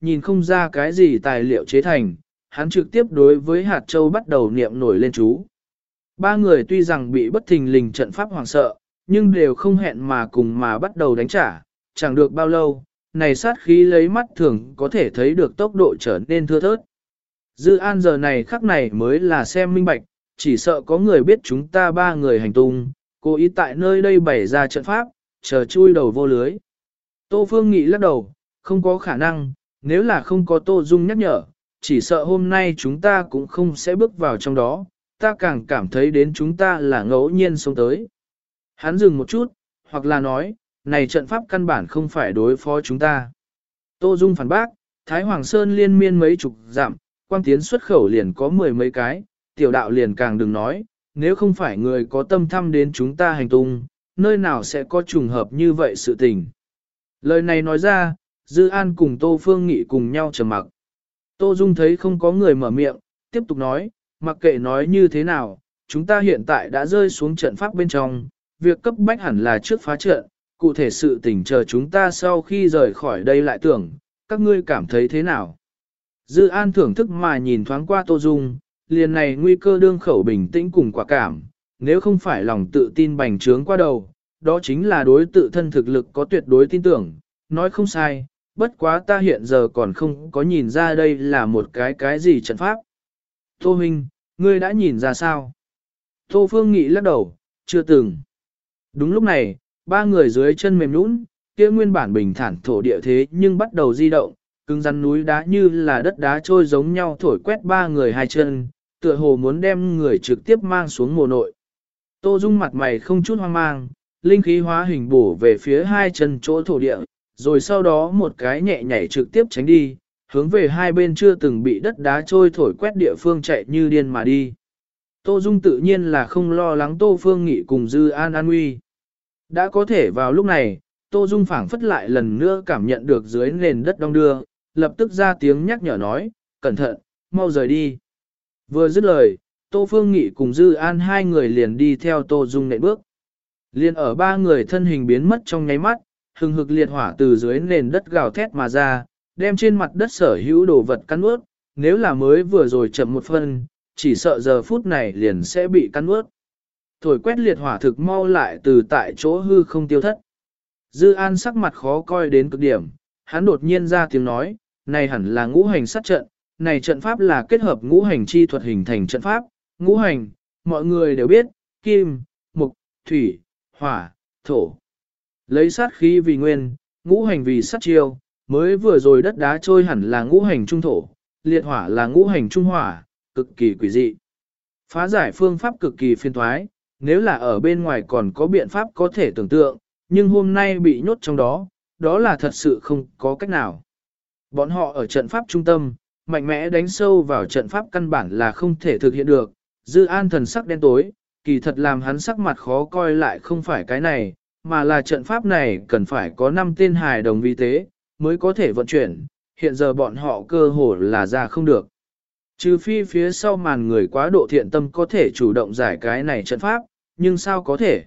nhìn không ra cái gì tài liệu chế thành, hắn trực tiếp đối với hạt châu bắt đầu niệm nổi lên chú. Ba người tuy rằng bị bất thình lình trận pháp hoảng sợ, nhưng đều không hẹn mà cùng mà bắt đầu đánh trả, chẳng được bao lâu, này sát khí lấy mắt thường có thể thấy được tốc độ trở nên thưa thớt. Dư An giờ này khắc này mới là xem minh bạch, chỉ sợ có người biết chúng ta ba người hành tung, cố ý tại nơi đây bày ra trận pháp, chờ chui đầu vô lưới. Tô Phương Nghị lắc đầu, không có khả năng, nếu là không có Tô Dung nhắc nhở, chỉ sợ hôm nay chúng ta cũng không sẽ bước vào trong đó, ta càng cảm thấy đến chúng ta là ngẫu nhiên sống tới. Hắn dừng một chút, hoặc là nói, này trận pháp căn bản không phải đối phó chúng ta. Tô Dung phản bác, Thái Hoàng Sơn liên miên mấy chục dặm, quang tiến xuất khẩu liền có mười mấy cái, tiểu đạo liền càng đừng nói, nếu không phải người có tâm thăm đến chúng ta hành tung, nơi nào sẽ có trùng hợp như vậy sự tình. Lời này nói ra, Dư An cùng Tô Phương Nghị cùng nhau trầm mặc. Tô Dung thấy không có người mở miệng, tiếp tục nói, mặc kệ nói như thế nào, chúng ta hiện tại đã rơi xuống trận pháp bên trong, việc cấp bách hẳn là trước phá trận, cụ thể sự tình chờ chúng ta sau khi rời khỏi đây lại tưởng, các ngươi cảm thấy thế nào? Dư An thưởng thức mà nhìn thoáng qua Tô Dung, liền này nguy cơ đương khẩu bình tĩnh cùng quả cảm, nếu không phải lòng tự tin bành trướng qua đầu, đó chính là đối tự thân thực lực có tuyệt đối tin tưởng, nói không sai, bất quá ta hiện giờ còn không có nhìn ra đây là một cái gì trận pháp. Tô Minh, ngươi đã nhìn ra sao? Tô Phương Nghị lắc đầu, chưa từng. Đúng lúc này, ba người dưới chân mềm nhũn, kia nguyên bản bình thản thổ địa thế nhưng bắt đầu di động, cứng rắn núi đá như là đất đá trôi giống nhau thổi quét ba người hai chân, tựa hồ muốn đem người trực tiếp mang xuống mồ nội. Tô Dung mặt mày không chút hoang mang, linh khí hóa hình bổ về phía hai chân chỗ thổ địa, rồi sau đó một cái nhẹ nhảy trực tiếp tránh đi, hướng về hai bên chưa từng bị đất đá trôi thổi quét địa phương chạy như điên mà đi. Tô Dung tự nhiên là không lo lắng Tô Phương Nghị cùng Dư An an nguy. Đã có thể vào lúc này, Tô Dung phảng phất lại lần nữa cảm nhận được dưới nền đất đong đưa, lập tức ra tiếng nhắc nhở nói, cẩn thận, mau rời đi. Vừa dứt lời, Tô Phương Nghị cùng Dư An hai người liền đi theo Tô Dung nện bước. Liền ở ba người thân hình biến mất trong nháy mắt, hừng hực liệt hỏa từ dưới nền đất gào thét mà ra, đem trên mặt đất sở hữu đồ vật cắn ướt, nếu là mới vừa rồi chậm một phân, chỉ sợ giờ phút này liền sẽ bị cắn ướt. Thổi quét liệt hỏa thực mau lại từ tại chỗ hư không tiêu thất. Dư An sắc mặt khó coi đến cực điểm, hắn đột nhiên ra tiếng nói, này hẳn là ngũ hành sát trận, này trận pháp là kết hợp ngũ hành chi thuật hình thành trận pháp, ngũ hành, mọi người đều biết, kim, mục, thủy, hỏa, thổ. Lấy sát khí vì nguyên, ngũ hành vì sát chiêu, mới vừa rồi đất đá trôi hẳn là ngũ hành trung thổ, liệt hỏa là ngũ hành trung hỏa, cực kỳ quỷ dị. Phá giải phương pháp cực kỳ phiền toái, nếu là ở bên ngoài còn có biện pháp có thể tưởng tượng, nhưng hôm nay bị nhốt trong đó, đó là thật sự không có cách nào. Bọn họ ở trận pháp trung tâm, mạnh mẽ đánh sâu vào trận pháp căn bản là không thể thực hiện được. Dư An thần sắc đen tối, kỳ thật làm hắn sắc mặt khó coi lại không phải cái này, mà là trận pháp này cần phải có 5 tên hài đồng vi tế, mới có thể vận chuyển, hiện giờ bọn họ cơ hồ là ra không được. Trừ phi phía sau màn người quá độ thiện tâm có thể chủ động giải cái này trận pháp, nhưng sao có thể?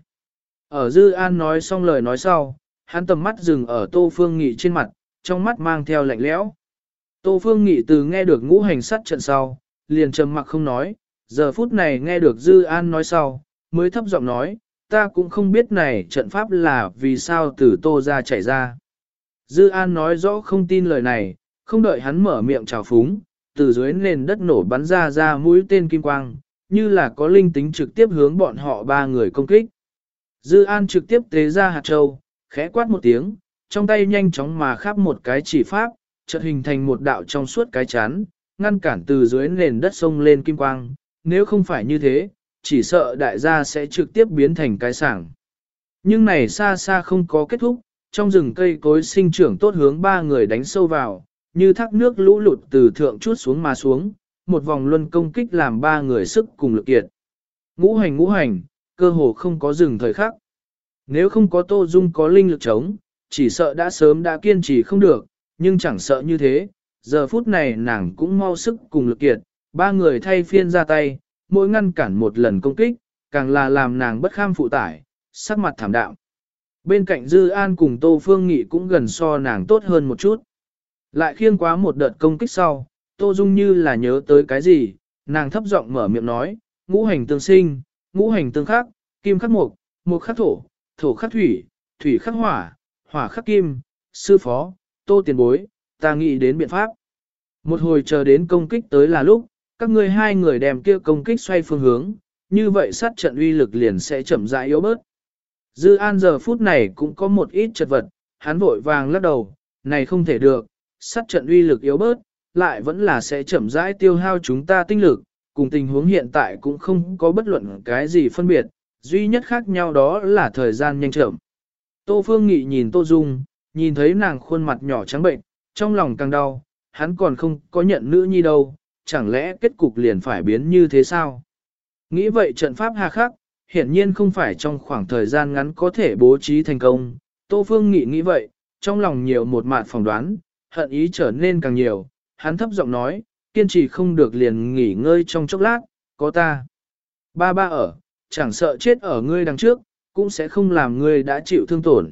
Ở Dư An nói xong lời nói sau, hắn tầm mắt dừng ở Tô Phương Nghị trên mặt, trong mắt mang theo lạnh lẽo. Tô Phương Nghị từ nghe được ngũ hành sát trận sau, liền trầm mặc không nói, giờ phút này nghe được Dư An nói sau, mới thấp giọng nói, ta cũng không biết này trận pháp là vì sao từ Tô ra chảy ra. Dư An nói rõ không tin lời này, không đợi hắn mở miệng chào phúng, từ dưới nền đất nổ bắn ra mũi tên kim quang, như là có linh tính trực tiếp hướng bọn họ ba người công kích. Dư An trực tiếp tế ra hạt châu, khẽ quát một tiếng, trong tay nhanh chóng mà khắp một cái chỉ pháp, chợt hình thành một đạo trong suốt cái chắn, ngăn cản từ dưới nền đất sông lên kim quang, nếu không phải như thế, chỉ sợ đại gia sẽ trực tiếp biến thành cái sảng. Nhưng này xa xa không có kết thúc, trong rừng cây cối sinh trưởng tốt hướng ba người đánh sâu vào, như thác nước lũ lụt từ thượng chút xuống mà xuống, một vòng luân công kích làm ba người sức cùng lực kiệt. Ngũ hành, cơ hồ không có dừng thời khắc. Nếu không có Tô Dung có linh lực chống, chỉ sợ đã sớm đã kiên trì không được, nhưng chẳng sợ như thế, giờ phút này nàng cũng mau sức cùng lực kiệt, ba người thay phiên ra tay, mỗi ngăn cản một lần công kích, càng là làm nàng bất kham phụ tải, sắc mặt thảm đạm. Bên cạnh Dư An cùng Tô Phương Nghị cũng gần so nàng tốt hơn một chút. Lại khiêng quá một đợt công kích sau, Tô Dung như là nhớ tới cái gì, nàng thấp giọng mở miệng nói, ngũ hành tương sinh, ngũ hành tương khắc, kim khắc mộc, mộc khắc thổ, thổ khắc thủy, thủy khắc hỏa, hỏa khắc kim, sư phó, Tô tiền bối, ta nghĩ đến biện pháp. Một hồi chờ đến công kích tới là lúc, các ngươi hai người đem kia công kích xoay phương hướng, như vậy sát trận uy lực liền sẽ chậm rãi yếu bớt. Dư An giờ phút này cũng có một ít chật vật, hắn vội vàng lắc đầu, này không thể được, sát trận uy lực yếu bớt, lại vẫn là sẽ chậm rãi tiêu hao chúng ta tinh lực, cùng tình huống hiện tại cũng không có bất luận cái gì phân biệt, duy nhất khác nhau đó là thời gian nhanh chậm. Tô Phương Nghị nhìn Tô Dung, nhìn thấy nàng khuôn mặt nhỏ trắng bệnh, trong lòng càng đau, hắn còn không có nhận nữ nhi đâu, chẳng lẽ kết cục liền phải biến như thế sao? Nghĩ vậy trận pháp hà khắc, hiển nhiên không phải trong khoảng thời gian ngắn có thể bố trí thành công. Tô Phương nghĩ vậy, trong lòng nhiều một mạt phỏng đoán, hận ý trở nên càng nhiều, hắn thấp giọng nói, kiên trì không được liền nghỉ ngơi trong chốc lát, có ta. Ba ở, chẳng sợ chết ở ngươi đằng trước, cũng sẽ không làm ngươi đã chịu thương tổn.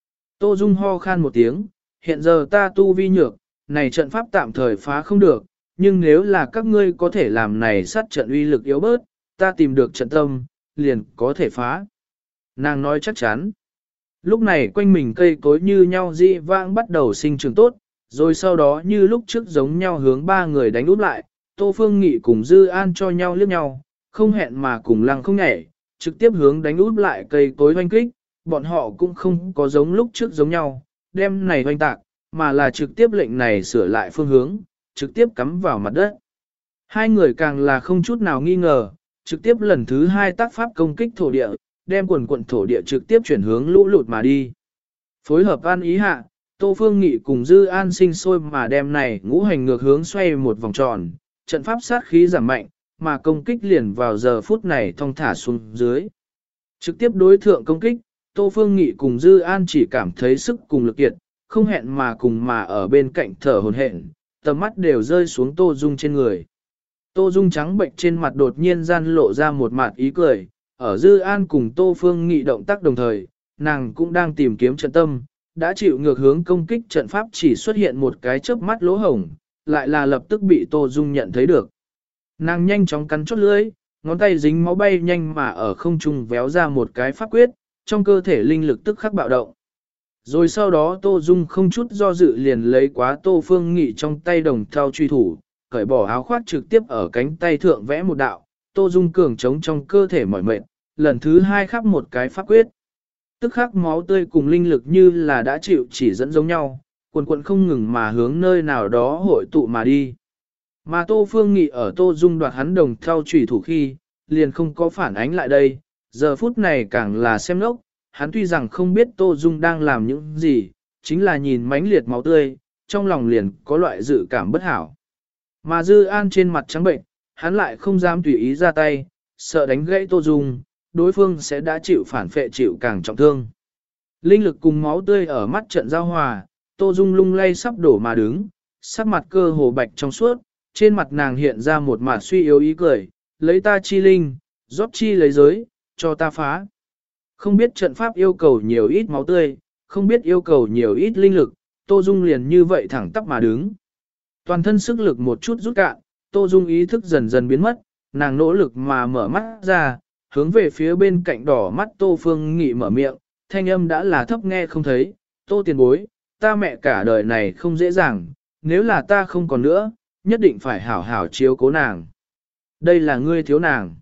Tô Dung ho khan một tiếng, hiện giờ ta tu vi nhược, này trận pháp tạm thời phá không được, nhưng nếu là các ngươi có thể làm này sát trận uy lực yếu bớt, ta tìm được trận tâm, liền có thể phá. Nàng nói chắc chắn. Lúc này quanh mình cây cối như nhau dị vãng bắt đầu sinh trưởng tốt, rồi sau đó như lúc trước giống nhau hướng ba người đánh úp lại, Tô Phương Nghị cùng Dư An cho nhau liếc nhau, không hẹn mà cùng lăng không nhảy, trực tiếp hướng đánh úp lại cây cối hoanh kích, bọn họ cũng không có giống lúc trước giống nhau, đem này hoanh tạc, mà là trực tiếp lệnh này sửa lại phương hướng, trực tiếp cắm vào mặt đất. Hai người càng là không chút nào nghi ngờ, trực tiếp lần thứ hai tác pháp công kích thổ địa, đem quần thổ địa trực tiếp chuyển hướng lũ lụt mà đi. Phối hợp an ý hạ, Tô Phương Nghị cùng Dư An sinh sôi mà đem này ngũ hành ngược hướng xoay một vòng tròn, trận pháp sát khí giảm mạnh, mà công kích liền vào giờ phút này thong thả xuống dưới. Trực tiếp đối thượng công kích, Tô Phương Nghị cùng Dư An chỉ cảm thấy sức cùng lực kiệt, không hẹn mà cùng mà ở bên cạnh thở hồn hển, tầm mắt đều rơi xuống Tô Dung trên người. Tô Dung trắng bệnh trên mặt đột nhiên gian lộ ra một mặt ý cười, ở Dư An cùng Tô Phương Nghị động tác đồng thời, nàng cũng đang tìm kiếm trận tâm, đã chịu ngược hướng công kích trận pháp chỉ xuất hiện một cái chớp mắt lỗ hổng, lại là lập tức bị Tô Dung nhận thấy được. Nàng nhanh chóng cắn chốt lưỡi, ngón tay dính máu bay nhanh mà ở không trung véo ra một cái pháp quyết, trong cơ thể linh lực tức khắc bạo động. Rồi sau đó Tô Dung không chút do dự liền lấy quá Tô Phương Nghị trong tay đồng thau truy thủ, cởi bỏ áo khoác trực tiếp ở cánh tay thượng vẽ một đạo, Tô Dung cường chống trong cơ thể mỏi mệt, lần thứ hai khắp một cái pháp quyết. Tức khắc máu tươi cùng linh lực như là đã chịu chỉ dẫn giống nhau, quần không ngừng mà hướng nơi nào đó hội tụ mà đi. Mà Tô Phương Nghị ở Tô Dung đoạt hắn đồng thau truy thủ khi, liền không có phản ánh lại đây, giờ phút này càng là xem lốc, hắn tuy rằng không biết Tô Dung đang làm những gì, chính là nhìn mãnh liệt máu tươi, trong lòng liền có loại dự cảm bất hảo. Mà Dư An trên mặt trắng bệnh, hắn lại không dám tùy ý ra tay, sợ đánh gãy Tô Dung, đối phương sẽ đã chịu phản phệ chịu càng trọng thương. Linh lực cùng máu tươi ở mắt trận giao hòa, Tô Dung lung lay sắp đổ mà đứng, sắc mặt cơ hồ bạch trong suốt, trên mặt nàng hiện ra một mặt suy yếu ý cười, lấy ta chi linh, rót chi lấy giới, cho ta phá. Không biết trận pháp yêu cầu nhiều ít máu tươi, không biết yêu cầu nhiều ít linh lực, Tô Dung liền như vậy thẳng tắp mà đứng. Toàn thân sức lực một chút rút cạn, Tô Dung ý thức dần dần biến mất, nàng nỗ lực mà mở mắt ra, hướng về phía bên cạnh đỏ mắt Tô Phương Nghị mở miệng, thanh âm đã là thấp nghe không thấy, Tô tiền bối, ta mẹ cả đời này không dễ dàng, nếu là ta không còn nữa, nhất định phải hảo hảo chiếu cố nàng. Đây là ngươi thiếu nàng.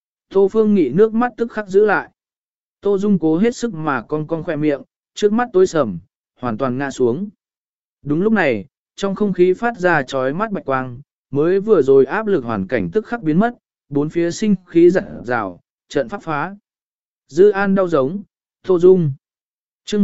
Tô Phương Nghị nước mắt tức khắc giữ lại. Tô Dung cố hết sức mà con khoe miệng, trước mắt tối sầm, hoàn toàn ngã xuống. Đúng lúc này, trong không khí phát ra chói mắt bạch quang, mới vừa rồi áp lực hoàn cảnh tức khắc biến mất, bốn phía sinh khí dặn rào, trận pháp phá. Dư An đau giống, Tô Dung. chương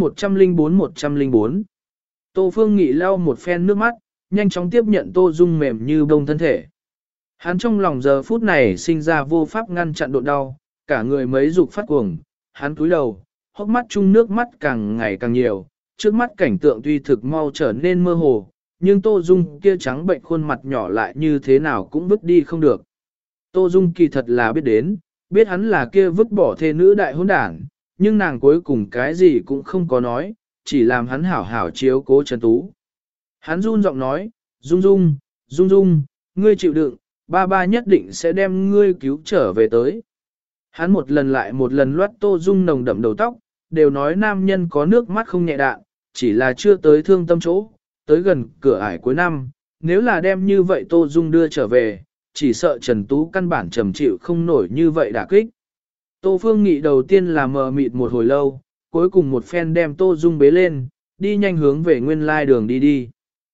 104. Tô Phương Nghị lau một phen nước mắt, nhanh chóng tiếp nhận Tô Dung mềm như bông thân thể. Hắn trong lòng giờ phút này sinh ra vô pháp ngăn chặn độ đau, cả người mấy dục phát cuồng, hắn cúi đầu, hốc mắt chung nước mắt càng ngày càng nhiều, trước mắt cảnh tượng tuy thực mau trở nên mơ hồ, nhưng Tô Dung kia trắng bệnh khuôn mặt nhỏ lại như thế nào cũng vứt đi không được. Tô Dung kỳ thật là biết hắn là kia vứt bỏ thê nữ đại hôn đảng, nhưng nàng cuối cùng cái gì cũng không có nói, chỉ làm hắn hảo hảo chiếu cố Trần Tú. Hắn run giọng nói, Dung Dung, Dung Dung, ngươi chịu đựng, ba ba nhất định sẽ đem ngươi cứu trở về tới. Hắn một lần lại một lần loát Tô Dung nồng đậm đầu tóc, đều nói nam nhân có nước mắt không nhẹ đạn, chỉ là chưa tới thương tâm chỗ, tới gần cửa ải cuối năm, nếu là đem như vậy Tô Dung đưa trở về, chỉ sợ Trần Tú căn bản trầm chịu không nổi như vậy đả kích. Tô Phương Nghị đầu tiên là mờ mịt một hồi lâu, cuối cùng một phen đem Tô Dung bế lên, đi nhanh hướng về nguyên lai đường đi đi.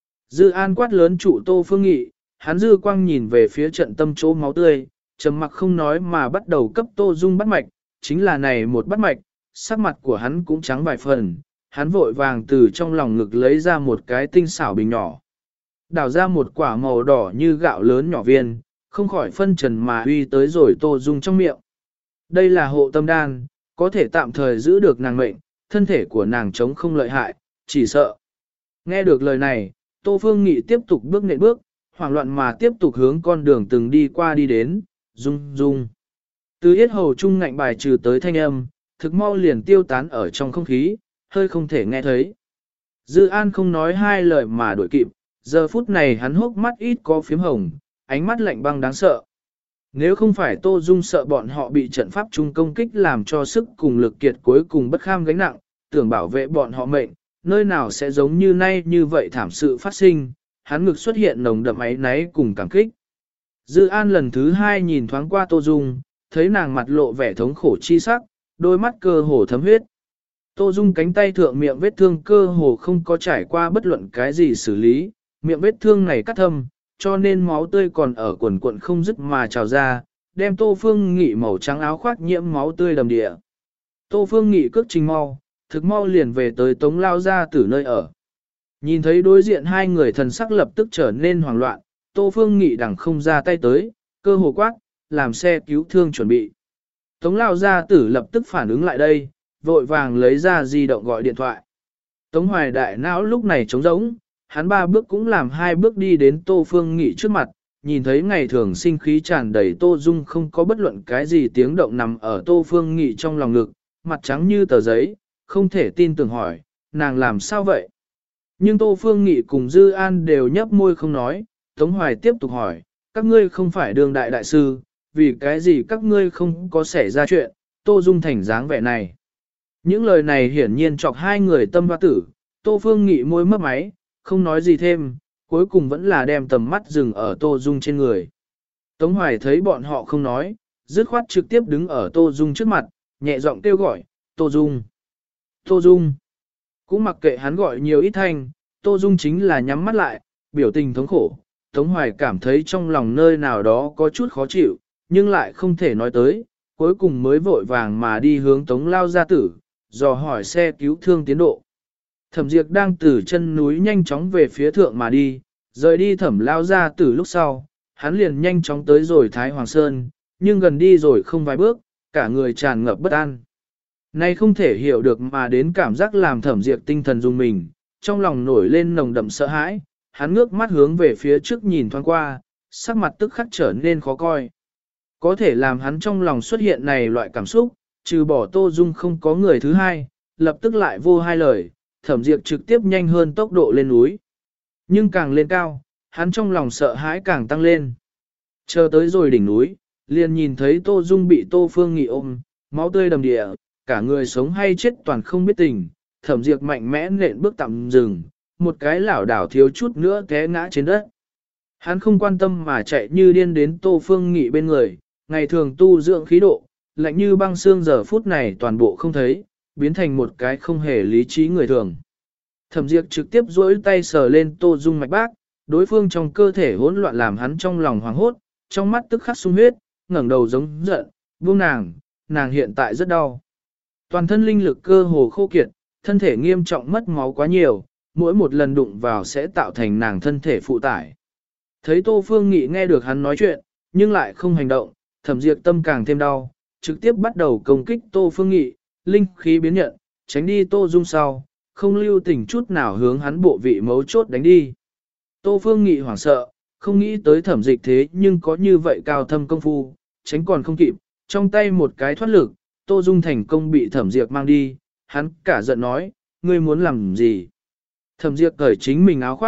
Dư An quát lớn trụ Tô Phương Nghị, hắn dư quang nhìn về phía trận tâm chỗ máu tươi, trầm mặc không nói mà bắt đầu cấp Tô Dung bắt mạch, chính là này một bắt mạch, sắc mặt của hắn cũng trắng vài phần, hắn vội vàng từ trong lòng ngực lấy ra một cái tinh xảo bình nhỏ. Đào ra một quả màu đỏ như gạo lớn nhỏ viên, không khỏi phân trần mà uy tới rồi Tô Dung trong miệng. Đây là hộ tâm đan, có thể tạm thời giữ được nàng mệnh, thân thể của nàng chống không lợi hại, chỉ sợ. Nghe được lời này, Tô Phương Nghị tiếp tục bước nện bước, hoảng loạn mà tiếp tục hướng con đường từng đi qua đi đến, Dung Dung. Từ yết hầu trung ngạnh bài trừ tới thanh âm, thực mau liền tiêu tán ở trong không khí, hơi không thể nghe thấy. Dư An không nói hai lời mà đuổi kịp, giờ phút này hắn hốc mắt ít có phím hồng, ánh mắt lạnh băng đáng sợ. Nếu không phải Tô Dung sợ bọn họ bị trận pháp chung công kích làm cho sức cùng lực kiệt cuối cùng bất kham gánh nặng, tưởng bảo vệ bọn họ mệnh, nơi nào sẽ giống như nay như vậy thảm sự phát sinh, hắn ngực xuất hiện nồng đậm áy náy cùng cảm kích. Dư An lần thứ hai nhìn thoáng qua Tô Dung, thấy nàng mặt lộ vẻ thống khổ chi sắc, đôi mắt cơ hồ thấm huyết. Tô Dung cánh tay thượng miệng vết thương cơ hồ không có trải qua bất luận cái gì xử lý, miệng vết thương này cắt thâm, cho nên máu tươi còn ở quần quận không dứt mà trào ra, đem Tô Phương Nghị màu trắng áo khoác nhiễm máu tươi đầm địa. Tô Phương Nghị cước trình mau, thực mau liền về tới Tống lao ra từ nơi ở. Nhìn thấy đối diện hai người thần sắc lập tức trở nên hoảng loạn, Tô Phương Nghị đằng không ra tay tới, cơ hồ quát, làm xe cứu thương chuẩn bị. Tống lao gia tử lập tức phản ứng lại đây, vội vàng lấy ra di động gọi điện thoại. Tống Hoài đại não lúc này trống rỗng, hắn 3 bước cũng làm 2 bước đi đến Tô Phương Nghị trước mặt, nhìn thấy ngày thường sinh khí tràn đầy Tô Dung không có bất luận cái gì tiếng động nằm ở Tô Phương Nghị trong lòng ngực, mặt trắng như tờ giấy, không thể tin tưởng hỏi, nàng làm sao vậy? Nhưng Tô Phương Nghị cùng Dư An đều nhấp môi không nói, Tống Hoài tiếp tục hỏi, các ngươi không phải đường đại đại sư, vì cái gì các ngươi không có xảy ra chuyện, Tô Dung thành dáng vẻ này. Những lời này hiển nhiên chọc hai người tâm hoa tử, Tô Phương Nghị môi mấp máy, không nói gì thêm, cuối cùng vẫn là đem tầm mắt dừng ở Tô Dung trên người. Tống Hoài thấy bọn họ không nói, dứt khoát trực tiếp đứng ở Tô Dung trước mặt, nhẹ giọng kêu gọi, Tô Dung. Tô Dung. Cũng mặc kệ hắn gọi nhiều ít thanh, Tô Dung chính là nhắm mắt lại, biểu tình thống khổ. Tống Hoài cảm thấy trong lòng nơi nào đó có chút khó chịu, nhưng lại không thể nói tới, cuối cùng mới vội vàng mà đi hướng Tống lao gia tử, dò hỏi xe cứu thương tiến độ. Thẩm Diệp đang từ chân núi nhanh chóng về phía thượng mà đi, rời đi Thẩm lao gia tử lúc sau, hắn liền nhanh chóng tới rồi Thái Hoàng Sơn, nhưng gần đi rồi không vài bước, cả người tràn ngập bất an. Nay không thể hiểu được mà đến cảm giác làm Thẩm Diệp tinh thần rung mình, trong lòng nổi lên nồng đậm sợ hãi, hắn ngước mắt hướng về phía trước nhìn thoáng qua, sắc mặt tức khắc trở nên khó coi. Có thể làm hắn trong lòng xuất hiện này loại cảm xúc, trừ bỏ Tô Dung không có người thứ hai, lập tức lại vô hai lời, Thẩm Diệp trực tiếp nhanh hơn tốc độ lên núi. Nhưng càng lên cao, hắn trong lòng sợ hãi càng tăng lên. Chờ tới rồi đỉnh núi, liền nhìn thấy Tô Dung bị Tô Phương Nghị ôm, máu tươi đầm địa, cả người sống hay chết toàn không biết tình. Thẩm Diệp mạnh mẽ nện bước tạm dừng, một cái lảo đảo thiếu chút nữa té ngã trên đất. Hắn không quan tâm mà chạy như điên đến Tô Phương Nghị bên người, ngày thường tu dưỡng khí độ, lạnh như băng xương giờ phút này toàn bộ không thấy, biến thành một cái không hề lý trí người thường. Thẩm Diệp trực tiếp duỗi tay sờ lên Tô Dung mạch bác, đối phương trong cơ thể hỗn loạn làm hắn trong lòng hoảng hốt, trong mắt tức khắc sung huyết, ngẩng đầu giống giận, buông nàng hiện tại rất đau. Toàn thân linh lực cơ hồ khô kiệt, thân thể nghiêm trọng mất máu quá nhiều, mỗi một lần đụng vào sẽ tạo thành nàng thân thể phụ tải. Thấy Tô Phương Nghị nghe được hắn nói chuyện, nhưng lại không hành động, Thẩm Diệp tâm càng thêm đau, trực tiếp bắt đầu công kích Tô Phương Nghị, linh khí biến nhận, tránh đi Tô Dung sau, không lưu tình chút nào hướng hắn bộ vị mấu chốt đánh đi. Tô Phương Nghị hoảng sợ, không nghĩ tới Thẩm Dịch thế nhưng có như vậy cao thâm công phu, tránh còn không kịp, trong tay một cái thoát lực, Tô Dung thành công bị Thẩm Diệp mang đi, hắn cả giận nói, ngươi muốn làm gì? Thẩm Diệp cởi chính mình áo khoác,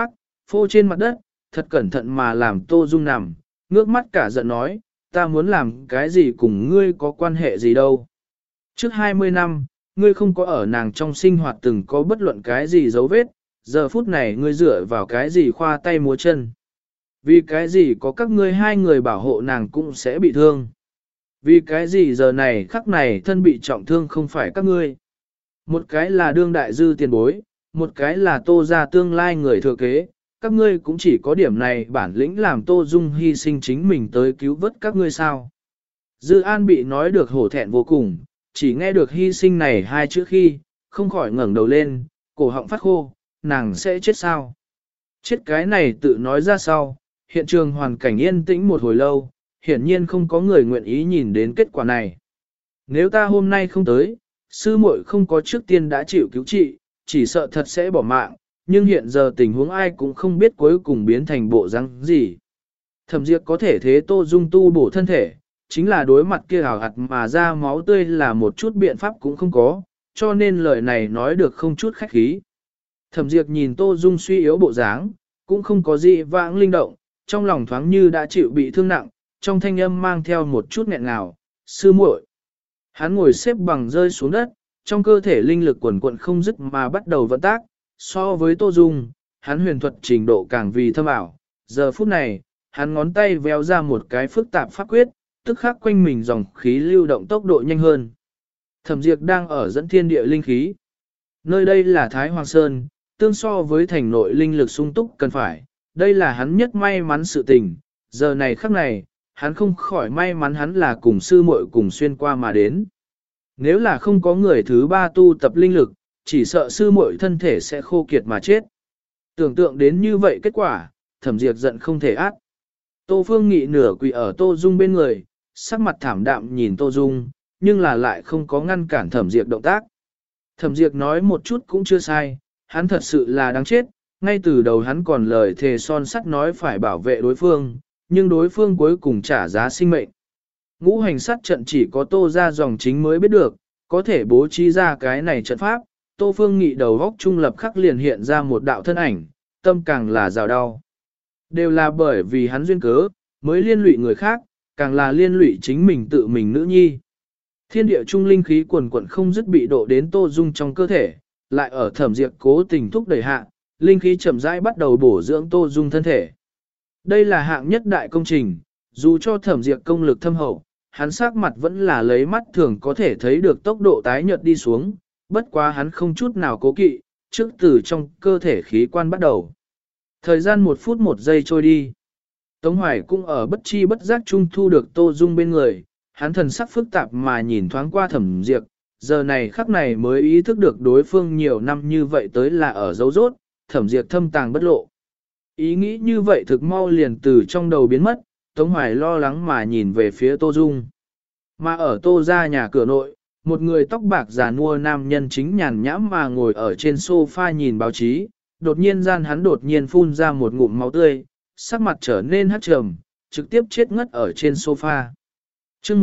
phô trên mặt đất, thật cẩn thận mà làm Tô Dung nằm, ngước mắt cả giận nói, ta muốn làm cái gì cùng ngươi có quan hệ gì đâu. Trước 20 năm, ngươi không có ở nàng trong sinh hoạt từng có bất luận cái gì dấu vết, giờ phút này ngươi dựa vào cái gì khoa tay múa chân. Vì cái gì có các ngươi hai người bảo hộ nàng cũng sẽ bị thương. Vì cái gì giờ này khắc này thân bị trọng thương không phải các ngươi. Một cái là đương đại dư tiền bối, một cái là Tô gia tương lai người thừa kế, các ngươi cũng chỉ có điểm này bản lĩnh làm Tô Dung hy sinh chính mình tới cứu vớt các ngươi sao. Dư An bị nói được hổ thẹn vô cùng, chỉ nghe được hy sinh này hai chữ khi, không khỏi ngẩng đầu lên, cổ họng phát khô, nàng sẽ chết sao. Chết cái này tự nói ra sau, hiện trường hoàn cảnh yên tĩnh một hồi lâu, hiển nhiên không có người nguyện ý nhìn đến kết quả này. Nếu ta hôm nay không tới, sư muội không có trước tiên đã chịu cứu trị, chỉ sợ thật sẽ bỏ mạng, nhưng hiện giờ tình huống ai cũng không biết cuối cùng biến thành bộ răng gì. Thẩm Diệp có thể thế Tô Dung tu bổ thân thể, chính là đối mặt kia hào hạt mà ra máu tươi là một chút biện pháp cũng không có, cho nên lời này nói được không chút khách khí. Thẩm Diệp nhìn Tô Dung suy yếu bộ dáng, cũng không có gì vãng linh động, trong lòng thoáng như đã chịu bị thương nặng, trong thanh âm mang theo một chút nghẹn ngào, sư muội. Hắn ngồi xếp bằng rơi xuống đất, trong cơ thể linh lực quần quận không dứt mà bắt đầu vận tác, so với Tô Dung, hắn huyền thuật trình độ càng vì thâm ảo. Giờ phút này, hắn ngón tay véo ra một cái phức tạp pháp quyết, tức khắc quanh mình dòng khí lưu động tốc độ nhanh hơn. Thẩm Diệp đang ở dẫn thiên địa linh khí. Nơi đây là Thái Hoàng Sơn, tương so với thành nội linh lực sung túc cần phải, đây là hắn nhất may mắn sự tình, giờ này khắc này, hắn không khỏi may mắn hắn là cùng sư muội cùng xuyên qua mà đến. Nếu là không có người thứ ba tu tập linh lực, chỉ sợ sư muội thân thể sẽ khô kiệt mà chết. Tưởng tượng đến như vậy kết quả, Thẩm Diệp giận không thể át. Tô Phương Nghị nửa quỳ ở Tô Dung bên người, sắc mặt thảm đạm nhìn Tô Dung, nhưng là lại không có ngăn cản Thẩm Diệp động tác. Thẩm Diệp nói một chút cũng chưa sai, hắn thật sự là đáng chết, ngay từ đầu hắn còn lời thề son sắt nói phải bảo vệ đối phương, nhưng đối phương cuối cùng trả giá sinh mệnh. Ngũ hành sát trận chỉ có Tô ra dòng chính mới biết được, có thể bố trí ra cái này trận pháp, Tô Phương Nghị đầu góc trung lập khắc liền hiện ra một đạo thân ảnh, tâm càng là rào đau. Đều là bởi vì hắn duyên cớ, mới liên lụy người khác, càng là liên lụy chính mình tự mình nữ nhi. Thiên địa trung linh khí quần quận không dứt bị độ đến Tô Dung trong cơ thể, lại ở Thẩm Diệp cố tình thúc đẩy hạ, linh khí chậm rãi bắt đầu bổ dưỡng Tô Dung thân thể. Đây là hạng nhất đại công trình, dù cho Thẩm Diệp công lực thâm hậu, hắn sắc mặt vẫn là lấy mắt thường có thể thấy được tốc độ tái nhợt đi xuống, bất quá hắn không chút nào cố kỵ, trước từ trong cơ thể khí quan bắt đầu. Thời gian 1 phút 1 giây trôi đi. Tống Hoài cũng ở bất chi bất giác trung thu được Tô Dung bên người, hắn thần sắc phức tạp mà nhìn thoáng qua Thẩm Diệp, giờ này khắc này mới ý thức được đối phương nhiều năm như vậy tới là ở dấu rốt, Thẩm Diệp thâm tàng bất lộ. Ý nghĩ như vậy thực mau liền từ trong đầu biến mất, Tống Hoài lo lắng mà nhìn về phía Tô Dung. Mà ở Tô ra nhà cửa nội, một người tóc bạc già nua nam nhân chính nhàn nhãm mà ngồi ở trên sofa nhìn báo chí, đột nhiên hắn đột nhiên phun ra một ngụm máu tươi, sắc mặt trở nên hắt trầm, trực tiếp chết ngất ở trên sofa. Chương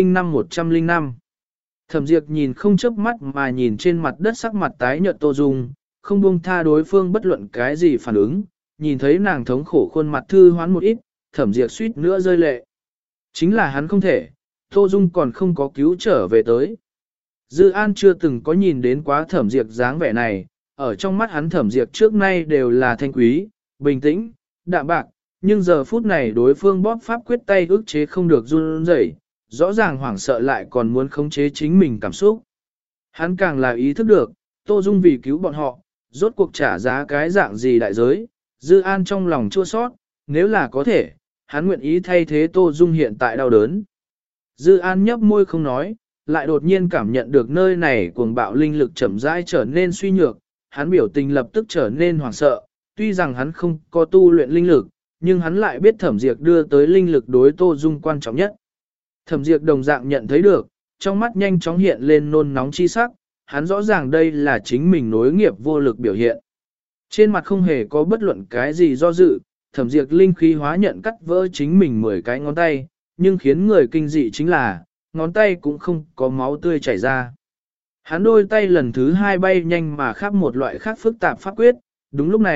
105. Thẩm Diệp nhìn không chớp mắt mà nhìn trên mặt đất sắc mặt tái nhợt Tô Dung, không buông tha đối phương bất luận cái gì phản ứng, nhìn thấy nàng thống khổ khuôn mặt thư hoán một ít, Thẩm Diệp suýt nữa rơi lệ. Chính là hắn không thể, Tô Dung còn không có cứu trở về tới. Dư An chưa từng có nhìn đến quá Thẩm Diệp dáng vẻ này, ở trong mắt hắn Thẩm Diệp trước nay đều là thanh quý, bình tĩnh, đạm bạc, nhưng giờ phút này đối phương bóp pháp quyết tay ức chế không được run rẩy, rõ ràng hoảng sợ lại còn muốn khống chế chính mình cảm xúc. Hắn càng là ý thức được, Tô Dung vì cứu bọn họ, rốt cuộc trả giá cái dạng gì đại giới, Dư An trong lòng chua sót, nếu là có thể, hắn nguyện ý thay thế Tô Dung hiện tại đau đớn. Dư An nhấp môi không nói, lại đột nhiên cảm nhận được nơi này cuồng bạo linh lực chậm rãi trở nên suy nhược, hắn biểu tình lập tức trở nên hoảng sợ, tuy rằng hắn không có tu luyện linh lực, nhưng hắn lại biết Thẩm Diệp đưa tới linh lực đối Tô Dung quan trọng nhất. Thẩm Diệp đồng dạng nhận thấy được, trong mắt nhanh chóng hiện lên nôn nóng chi sắc, hắn rõ ràng đây là chính mình nối nghiệp vô lực biểu hiện. Trên mặt không hề có bất luận cái gì do dự, Thẩm Diệp linh khí hóa nhận cắt vỡ chính mình 10 cái ngón tay, nhưng khiến người kinh dị chính là, ngón tay cũng không có máu tươi chảy ra. Hắn đôi tay lần thứ 2 bay nhanh mà khắp một loại khác phức tạp pháp quyết, đúng lúc này,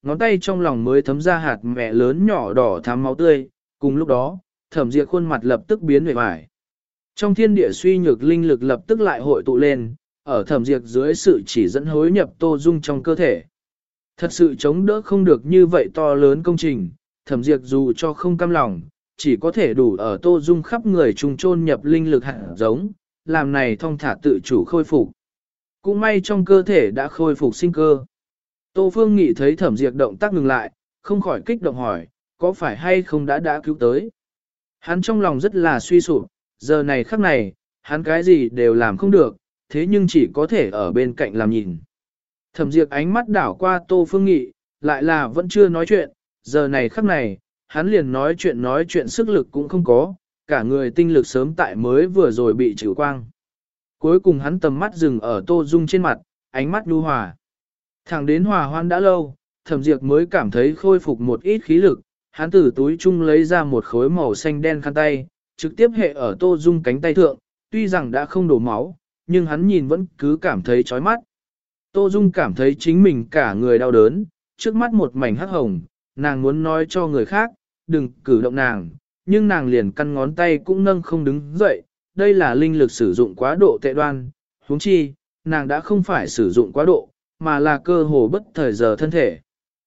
ngón tay trong lòng mới thấm ra hạt mẹ lớn nhỏ đỏ thắm máu tươi, cùng lúc đó, Thẩm Diệp khuôn mặt lập tức biến về vải. Trong thiên địa suy nhược linh lực lập tức lại hội tụ lên, ở Thẩm Diệp dưới sự chỉ dẫn hối nhập Tô Dung trong cơ thể. Thật sự chống đỡ không được như vậy to lớn công trình, Thẩm Diệp dù cho không cam lòng, chỉ có thể đủ ở Tô Dung khắp người trùng chôn nhập linh lực hạt giống, làm này thong thả tự chủ khôi phục. Cũng may trong cơ thể đã khôi phục sinh cơ. Tô Phương Nghị thấy Thẩm Diệp động tác ngừng lại, không khỏi kích động hỏi, có phải hay không đã cứu tới. Hắn trong lòng rất là suy sụp, giờ này khắc này, hắn cái gì đều làm không được, thế nhưng chỉ có thể ở bên cạnh làm nhìn. Thẩm Diệp ánh mắt đảo qua Tô Phương Nghị, lại là vẫn chưa nói chuyện, giờ này khắc này, hắn liền nói chuyện sức lực cũng không có, cả người tinh lực sớm tại mới vừa rồi bị trừ quang. Cuối cùng hắn tầm mắt dừng ở Tô Dung trên mặt, ánh mắt nhu hòa. Thẳng đến hòa hoan đã lâu, Thẩm Diệp mới cảm thấy khôi phục một ít khí lực, hắn từ túi chung lấy ra một khối màu xanh đen khăn tay, trực tiếp hệ ở Tô Dung cánh tay thượng, tuy rằng đã không đổ máu, nhưng hắn nhìn vẫn cứ cảm thấy chói mắt. Tô Dung cảm thấy chính mình cả người đau đớn, trước mắt một mảnh hắc hồng, nàng muốn nói cho người khác, đừng cử động nàng, nhưng nàng liền căn ngón tay cũng nâng không đứng dậy, đây là linh lực sử dụng quá độ tệ đoan, huống chi, nàng đã không phải sử dụng quá độ, mà là cơ hồ bất thời giờ thân thể.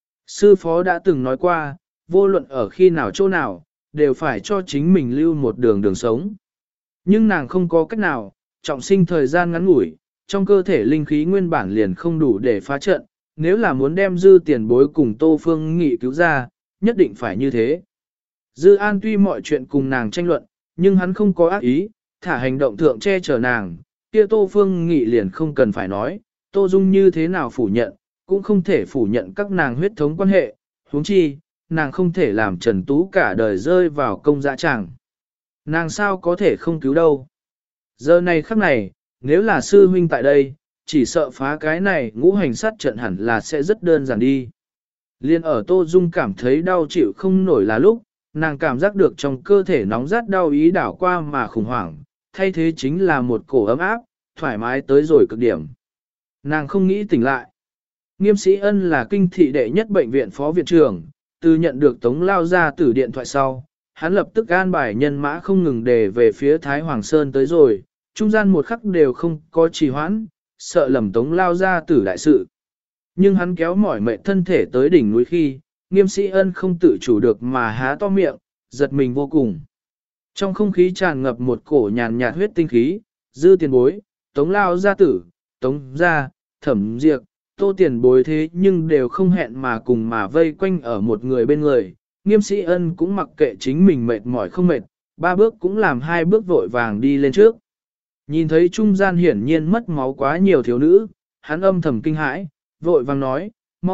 Sư phó đã từng nói qua, vô luận ở khi nào chỗ nào, đều phải cho chính mình lưu một đường sống. Nhưng nàng không có cách nào, trọng sinh thời gian ngắn ngủi, trong cơ thể linh khí nguyên bản liền không đủ để phá trận, nếu là muốn đem Dư Tiền Bối cùng Tô Phương Nghị cứu ra, nhất định phải như thế. Dư An tuy mọi chuyện cùng nàng tranh luận, nhưng hắn không có ác ý, thả hành động thượng che chở nàng, kia Tô Phương Nghị liền không cần phải nói, Tô Dung như thế nào phủ nhận, cũng không thể phủ nhận các nàng huyết thống quan hệ, huống chi, nàng không thể làm Trần Tú cả đời rơi vào công dã tràng. Nàng sao có thể không cứu đâu. Giờ này khắc này, nếu là sư huynh tại đây, chỉ sợ phá cái này ngũ hành sát trận hẳn là sẽ rất đơn giản đi. Liên ở Tô Dung cảm thấy đau chịu không nổi là lúc, nàng cảm giác được trong cơ thể nóng rát đau ý đảo qua mà khủng hoảng, thay thế chính là một cổ ấm áp, thoải mái tới rồi cực điểm. Nàng không nghĩ tỉnh lại. Nghiêm Sĩ Ân là kinh thị đệ nhất bệnh viện phó viện trưởng, từ nhận được Tống Lao ra từ điện thoại sau, hắn lập tức an bài nhân mã không ngừng đề về phía Thái Hoàng Sơn tới rồi, trung gian một khắc đều không có trì hoãn, sợ lầm Tống Lao ra tử đại sự. Nhưng hắn kéo mỏi mệt thân thể tới đỉnh núi khi, Nghiêm Sĩ Ân không tự chủ được mà há to miệng, giật mình vô cùng. Trong không khí tràn ngập một cổ nhàn nhạt huyết tinh khí, Dư Tiền Bối, Tống Lao gia tử, Tống gia, Thẩm Diệp, Tô Tiền Bối thế nhưng đều không hẹn mà cùng mà vây quanh ở một người bên người. Nghiêm Sĩ Ân cũng mặc kệ chính mình mệt mỏi không mệt, 3 bước cũng làm 2 bước vội vàng đi lên trước. Nhìn thấy trung gian hiển nhiên mất máu quá nhiều thiếu nữ, hắn âm thầm kinh hãi, vội vàng nói,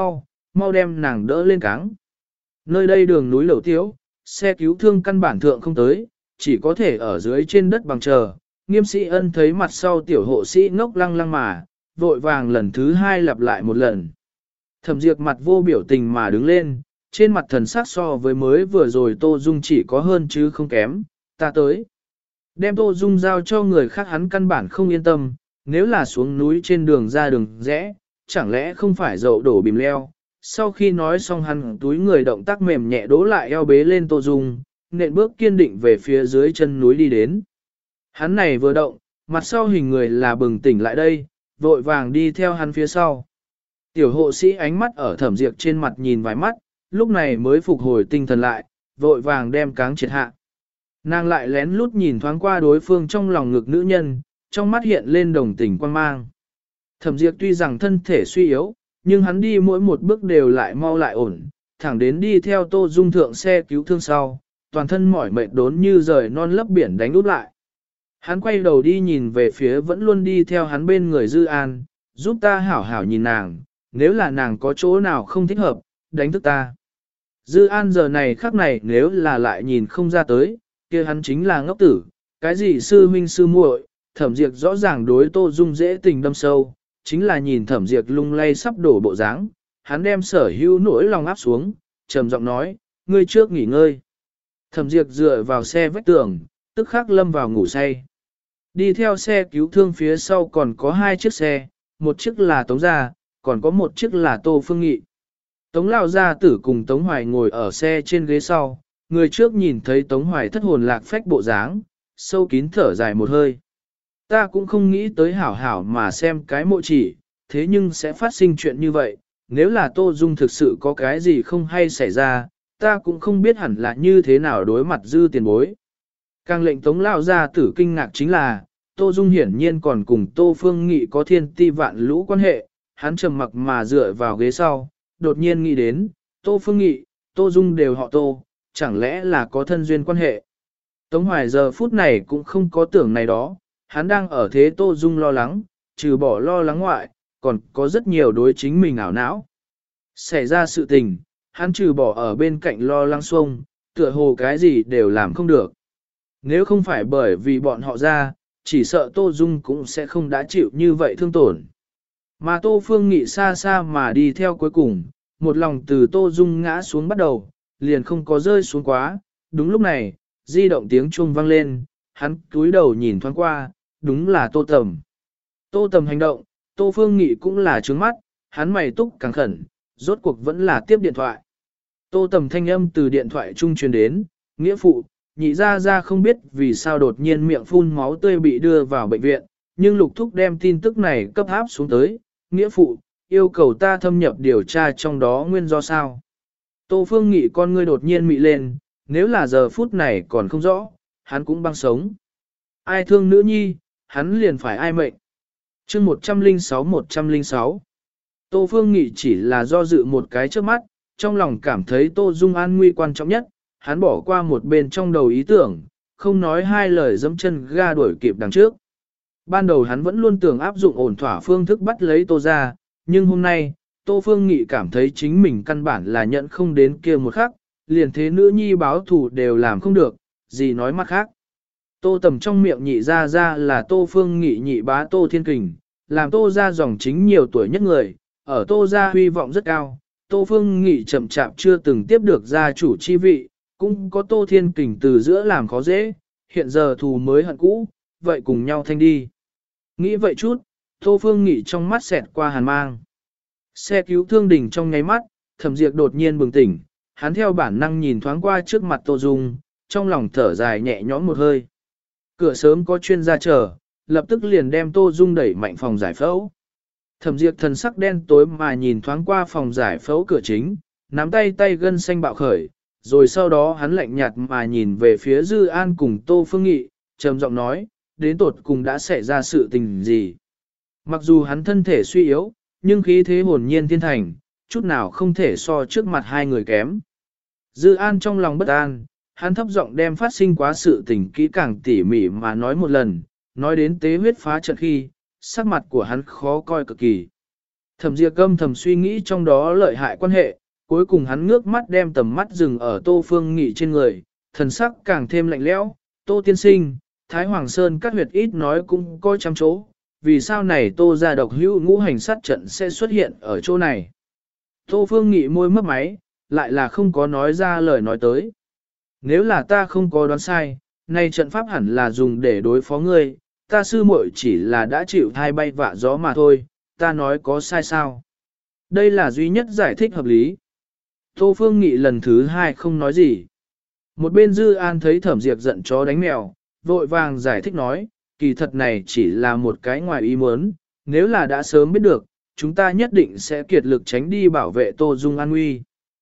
mau đem nàng đỡ lên cáng. Nơi đây đường núi lẩu tiếu, xe cứu thương căn bản thượng không tới, chỉ có thể ở dưới trên đất bằng chờ. Nghiêm Sĩ Ân thấy mặt sau tiểu hộ sĩ ngốc lăng lăng mà, vội vàng lần thứ 2 lặp lại một lần. Thẩm Diệp mặt vô biểu tình mà đứng lên, trên mặt thần sắc so với mới vừa rồi Tô Dung chỉ có hơn chứ không kém, ta tới. Đem Tô Dung giao cho người khác hắn căn bản không yên tâm, nếu là xuống núi trên đường ra đường rẽ, chẳng lẽ không phải dậu đổ bìm leo. Sau khi nói xong hắn túi người động tác mềm nhẹ đố lại eo bế lên Tô Dung, nện bước kiên định về phía dưới chân núi đi đến. Hắn này vừa động, mặt sau hình người là bừng tỉnh lại đây, vội vàng đi theo hắn phía sau. Tiểu hộ sĩ ánh mắt ở Thẩm Diệp trên mặt nhìn vài mắt, lúc này mới phục hồi tinh thần lại, vội vàng đem cáng triệt hạ. Nàng lại lén lút nhìn thoáng qua đối phương trong lòng ngực nữ nhân, trong mắt hiện lên đồng tình quan mang. Thẩm Diệp tuy rằng thân thể suy yếu, nhưng hắn đi mỗi một bước đều lại mau lại ổn, thẳng đến đi theo Tô Dung thượng xe cứu thương sau, toàn thân mỏi mệt đốn như rời non lấp biển đánh út lại. Hắn quay đầu đi nhìn về phía vẫn luôn đi theo hắn bên người Dư An, giúp ta hảo hảo nhìn nàng, nếu là nàng có chỗ nào không thích hợp, đánh thức ta. Dư An giờ này khắc này nếu là lại nhìn không ra tới, kia hắn chính là ngốc tử, cái gì sư huynh sư muội, Thẩm Diệp rõ ràng đối Tô Dung dễ tình đâm sâu, chính là nhìn Thẩm Diệp lung lay sắp đổ bộ dáng, hắn đem sở hữu nỗi lòng áp xuống, trầm giọng nói, ngươi trước nghỉ ngơi. Thẩm Diệp dựa vào xe vách tường, tức khắc lâm vào ngủ say. Đi theo xe cứu thương phía sau còn có 2 chiếc xe, một chiếc là Tống gia, còn có một chiếc là Tô Phương Nghị. Tống Lão gia tử cùng Tống Hoài ngồi ở xe trên ghế sau, người trước nhìn thấy Tống Hoài thất hồn lạc phách bộ dáng, sâu kín thở dài một hơi. Ta cũng không nghĩ tới hảo hảo mà xem cái mộ chỉ, thế nhưng sẽ phát sinh chuyện như vậy, nếu là Tô Dung thực sự có cái gì không hay xảy ra, ta cũng không biết hẳn là như thế nào đối mặt dư tiền bối. Càng lệnh Tống Lão gia tử kinh ngạc chính là, Tô Dung hiển nhiên còn cùng Tô Phương Nghị có thiên ti vạn lũ quan hệ, hắn trầm mặc mà dựa vào ghế sau, đột nhiên nghĩ đến, Tô Phương Nghị, Tô Dung đều họ Tô, chẳng lẽ là có thân duyên quan hệ. Tống Hoài giờ phút này cũng không có tưởng này đó, hắn đang ở thế Tô Dung lo lắng, trừ bỏ lo lắng ngoại, còn có rất nhiều đối chính mình ảo não. Xảy ra sự tình, hắn trừ bỏ ở bên cạnh lo lắng xuông, tựa hồ cái gì đều làm không được. Nếu không phải bởi vì bọn họ ra, chỉ sợ Tô Dung cũng sẽ không đã chịu như vậy thương tổn. Mà Tô Phương Nghị xa xa mà đi theo cuối cùng, một lòng từ Tô Dung ngã xuống bắt đầu, liền không có rơi xuống quá. Đúng lúc này, di động tiếng chuông vang lên, hắn cúi đầu nhìn thoáng qua, đúng là Tô Tầm. Tô Tầm hành động, Tô Phương Nghị cũng là trướng mắt, hắn mày túc càng khẩn, rốt cuộc vẫn là tiếp điện thoại. Tô Tầm thanh âm từ điện thoại trung truyền đến, nghĩa phụ, nhị ra không biết vì sao đột nhiên miệng phun máu tươi bị đưa vào bệnh viện, nhưng lục thúc đem tin tức này cấp áp xuống tới, nghĩa phụ, yêu cầu ta thâm nhập điều tra trong đó nguyên do sao. Tô Phương Nghị con ngươi đột nhiên mị lên, nếu là giờ phút này còn không rõ, hắn cũng băng sống. Ai thương nữ nhi, hắn liền phải ai mệnh. chương 106. Tô Phương Nghị chỉ là do dự một cái trước mắt, trong lòng cảm thấy Tô Dung an nguy quan trọng nhất, hắn bỏ qua một bên trong đầu ý tưởng, không nói hai lời dẫm chân ga đuổi kịp đằng trước. Ban đầu hắn vẫn luôn tưởng áp dụng ổn thỏa phương thức bắt lấy Tô ra, nhưng hôm nay, Tô Phương Nghị cảm thấy chính mình căn bản là nhận không đến kia một khắc, liền thế nữ nhi báo thù đều làm không được, gì nói mặt khác. Tô Tầm trong miệng nhị ra là Tô Phương Nghị nhị bá Tô Thiên Kình, làm Tô ra dòng chính nhiều tuổi nhất người, ở Tô ra huy vọng rất cao, Tô Phương Nghị chậm chạp chưa từng tiếp được gia chủ chi vị, cũng có Tô Thiên Kình từ giữa làm khó dễ, hiện giờ thù mới hận cũ, vậy cùng nhau thanh đi. Nghĩ vậy chút, Tô Phương Nghị trong mắt xẹt qua hàn mang. Xe cứu thương đình trong nháy mắt, Thẩm Diệp đột nhiên bừng tỉnh, hắn theo bản năng nhìn thoáng qua trước mặt Tô Dung, trong lòng thở dài nhẹ nhõm một hơi. Cửa sớm có chuyên gia chờ, lập tức liền đem Tô Dung đẩy mạnh phòng giải phẫu. Thẩm Diệp thần sắc đen tối mà nhìn thoáng qua phòng giải phẫu cửa chính, nắm tay gân xanh bạo khởi, rồi sau đó hắn lạnh nhạt mà nhìn về phía Dư An cùng Tô Phương Nghị, trầm giọng nói, đến tột cùng đã xảy ra sự tình gì. Mặc dù hắn thân thể suy yếu, nhưng khí thế hồn nhiên thiên thành, chút nào không thể so trước mặt hai người kém. Dư An trong lòng bất an, hắn thấp giọng đem phát sinh quá sự tình kỹ càng tỉ mỉ mà nói một lần, nói đến tế huyết phá trận khi, sắc mặt của hắn khó coi cực kỳ. Thẩm Diệp âm thầm suy nghĩ trong đó lợi hại quan hệ, cuối cùng hắn ngước mắt đem tầm mắt dừng ở Tô Phương Nghị trên người, thần sắc càng thêm lạnh lẽo, Tô tiên sinh, Thái Hoàng Sơn các huyệt ít nói cũng có trăm chỗ, vì sao này Tô ra độc hữu ngũ hành sát trận sẽ xuất hiện ở chỗ này. Tô Phương Nghị môi mấp máy, lại là không có nói ra lời nói tới. Nếu là ta không có đoán sai, này trận pháp hẳn là dùng để đối phó ngươi, ta sư muội chỉ là đã chịu thai bay vạ gió mà thôi, ta nói có sai sao. Đây là duy nhất giải thích hợp lý. Tô Phương Nghị lần thứ hai không nói gì. Một bên Dư An thấy Thẩm Diệp giận chó đánh mèo, vội vàng giải thích nói, kỳ thật này chỉ là một cái ngoài ý muốn, nếu là đã sớm biết được, chúng ta nhất định sẽ kiệt lực tránh đi bảo vệ Tô Dung an nguy.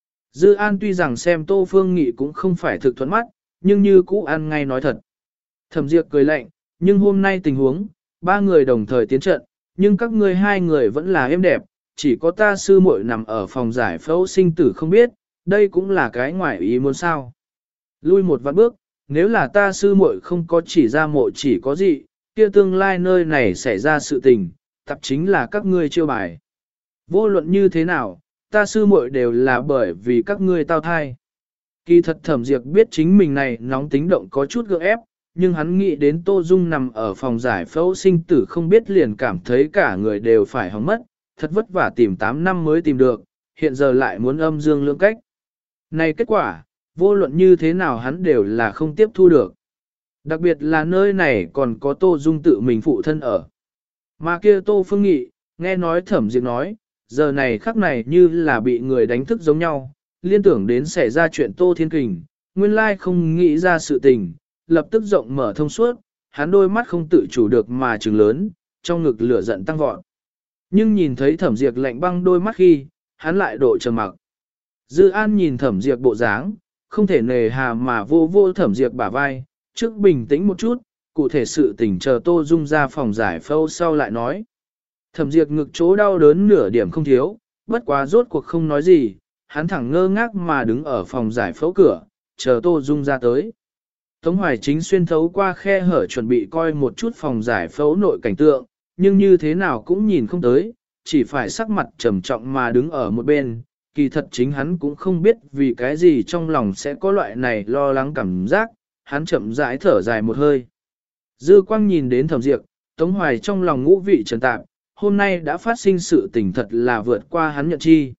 Dư An tuy rằng xem Tô Phương Nghị cũng không phải thực thuận mắt, nhưng như cũ ăn ngay nói thật. Thẩm Diệp cười lạnh, nhưng hôm nay tình huống, ba người đồng thời tiến trận, nhưng các ngươi hai người vẫn là êm đẹp, chỉ có ta sư muội nằm ở phòng giải phẫu sinh tử không biết, đây cũng là cái ngoài ý muốn sao. Lui một vạn bước, nếu là ta sư muội không có chỉ ra mộ chỉ có gì, kia tương lai nơi này xảy ra sự tình, tập chính là các ngươi chiêu bài. Vô luận như thế nào, ta sư muội đều là bởi vì các ngươi tao thai. Kỳ thật Thẩm Diệp biết chính mình này nóng tính động có chút gượng ép, nhưng hắn nghĩ đến Tô Dung nằm ở phòng giải phẫu sinh tử không biết liền cảm thấy cả người đều phải hỏng mất, thật vất vả tìm 8 năm mới tìm được, hiện giờ lại muốn âm dương lưỡng cách. Này kết quả, vô luận như thế nào hắn đều là không tiếp thu được. Đặc biệt là nơi này còn có Tô Dung tự mình phụ thân ở. Mà kia Tô Phương Nghị, nghe nói Thẩm Diệp nói, giờ này khắc này như là bị người đánh thức giống nhau, liên tưởng đến xảy ra chuyện Tô Thiên Kình, nguyên lai không nghĩ ra sự tình, lập tức rộng mở thông suốt, hắn đôi mắt không tự chủ được mà trừng lớn, trong ngực lửa giận tăng vọt. Nhưng nhìn thấy Thẩm Diệp lạnh băng đôi mắt khi, hắn lại độ trầm mặc. Dư An nhìn Thẩm Diệp bộ dáng, không thể nề hà mà vô vô Thẩm Diệp bả vai, trước bình tĩnh một chút, cụ thể sự tình chờ Tô Dung ra phòng giải phẫu sau lại nói. Thẩm Diệp ngực chỗ đau đớn nửa điểm không thiếu, bất quá rốt cuộc không nói gì, hắn thẳng ngơ ngác mà đứng ở phòng giải phẫu cửa, chờ Tô Dung ra tới. Tống Hoài Chính xuyên thấu qua khe hở chuẩn bị coi một chút phòng giải phẫu nội cảnh tượng, nhưng như thế nào cũng nhìn không tới, chỉ phải sắc mặt trầm trọng mà đứng ở một bên. Kỳ thật chính hắn cũng không biết vì cái gì trong lòng sẽ có loại này lo lắng cảm giác, hắn chậm rãi thở dài một hơi. Dư Quang nhìn đến Thẩm Diệp, Tống Hoài trong lòng ngũ vị trần tạp, hôm nay đã phát sinh sự tình thật là vượt qua hắn nhận chi.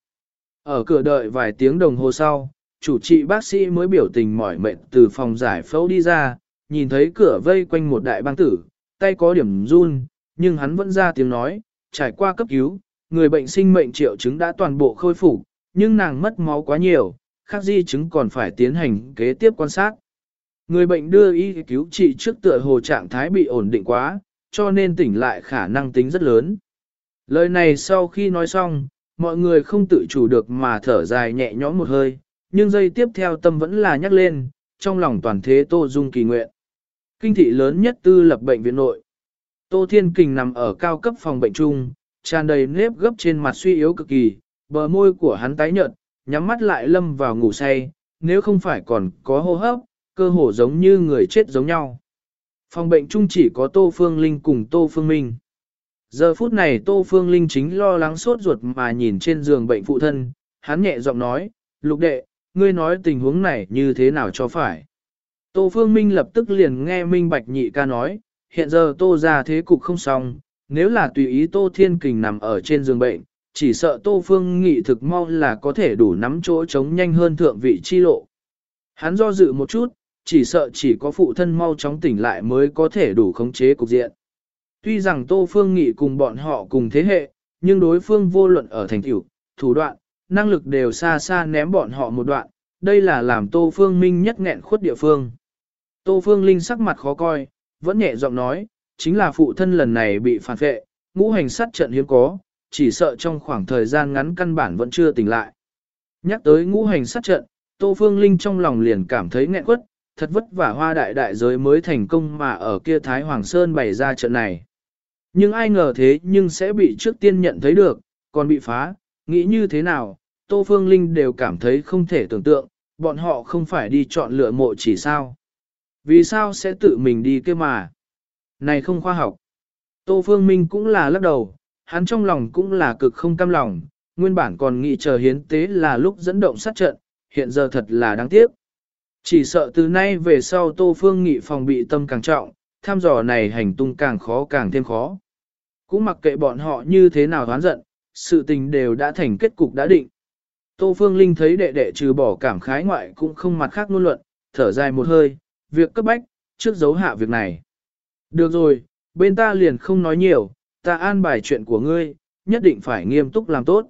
Ở cửa đợi vài tiếng đồng hồ sau, chủ trị bác sĩ mới biểu tình mỏi mệt từ phòng giải phẫu đi ra, nhìn thấy cửa vây quanh một đại bang tử, tay có điểm run, nhưng hắn vẫn ra tiếng nói, trải qua cấp cứu, người bệnh sinh mệnh triệu chứng đã toàn bộ khôi phục, nhưng nàng mất máu quá nhiều, khác di chứng còn phải tiến hành kế tiếp quan sát. Người bệnh đưa y cứu trị trước tựa hồ trạng thái bị ổn định quá, cho nên tỉnh lại khả năng tính rất lớn. Lời này sau khi nói xong, mọi người không tự chủ được mà thở dài nhẹ nhõm một hơi, nhưng giây tiếp theo tâm vẫn là nhắc lên, trong lòng toàn thế Tô Dung kỳ nguyện. Kinh thị lớn nhất tư lập bệnh viện nội. Tô Thiên Kình nằm ở cao cấp phòng bệnh chung, tràn đầy nếp gấp trên mặt suy yếu cực kỳ, bờ môi của hắn tái nhợt, nhắm mắt lại lâm vào ngủ say, nếu không phải còn có hô hấp, cơ hồ giống như người chết giống nhau. Phòng bệnh chung chỉ có Tô Phương Linh cùng Tô Phương Minh. Giờ phút này Tô Phương Linh chính lo lắng sốt ruột mà nhìn trên giường bệnh phụ thân, hắn nhẹ giọng nói, Lục đệ, ngươi nói tình huống này như thế nào cho phải. Tô Phương Minh lập tức liền nghe Minh Bạch nhị ca nói, hiện giờ Tô ra thế cục không xong, nếu là tùy ý Tô Thiên Kình nằm ở trên giường bệnh, chỉ sợ Tô Phương Nghị thực mau là có thể đủ nắm chỗ chống nhanh hơn thượng vị chi lộ. Hắn do dự một chút, chỉ sợ chỉ có phụ thân mau chóng tỉnh lại mới có thể đủ khống chế cục diện. Tuy rằng Tô Phương Nghị cùng bọn họ cùng thế hệ, nhưng đối phương vô luận ở thành tựu, thủ đoạn, năng lực đều xa xa ném bọn họ một đoạn, đây là làm Tô Phương Minh nhất nghẹn khuất địa phương. Tô Phương Linh sắc mặt khó coi, vẫn nhẹ giọng nói, chính là phụ thân lần này bị phản vệ, ngũ hành sát trận hiếm có, chỉ sợ trong khoảng thời gian ngắn căn bản vẫn chưa tỉnh lại. Nhắc tới ngũ hành sát trận, Tô Phương Linh trong lòng liền cảm thấy nghẹn quất, thật vất vả hoa đại đại giới mới thành công mà ở kia Thái Hoàng Sơn bày ra trận này. Nhưng ai ngờ thế nhưng sẽ bị trước tiên nhận thấy được, còn bị phá, nghĩ như thế nào, Tô Phương Linh đều cảm thấy không thể tưởng tượng, bọn họ không phải đi chọn lựa mộ chỉ sao. Vì sao sẽ tự mình đi kia mà? Này không khoa học. Tô Phương Minh cũng là lắc đầu, hắn trong lòng cũng là cực không cam lòng, nguyên bản còn nghĩ chờ hiến tế là lúc dẫn động sát trận, hiện giờ thật là đáng tiếc. Chỉ sợ từ nay về sau Tô Phương Nghị phòng bị tâm càng trọng, thăm dò này hành tung càng khó càng thêm khó. Cũng mặc kệ bọn họ như thế nào oán giận, sự tình đều đã thành kết cục đã định. Tô Phương Linh thấy đệ đệ trừ bỏ cảm khái ngoại cũng không mặt khác ngôn luận, thở dài một hơi, việc cấp bách, trước giấu hạ việc này. Được rồi, bên ta liền không nói nhiều, ta an bài chuyện của ngươi, nhất định phải nghiêm túc làm tốt.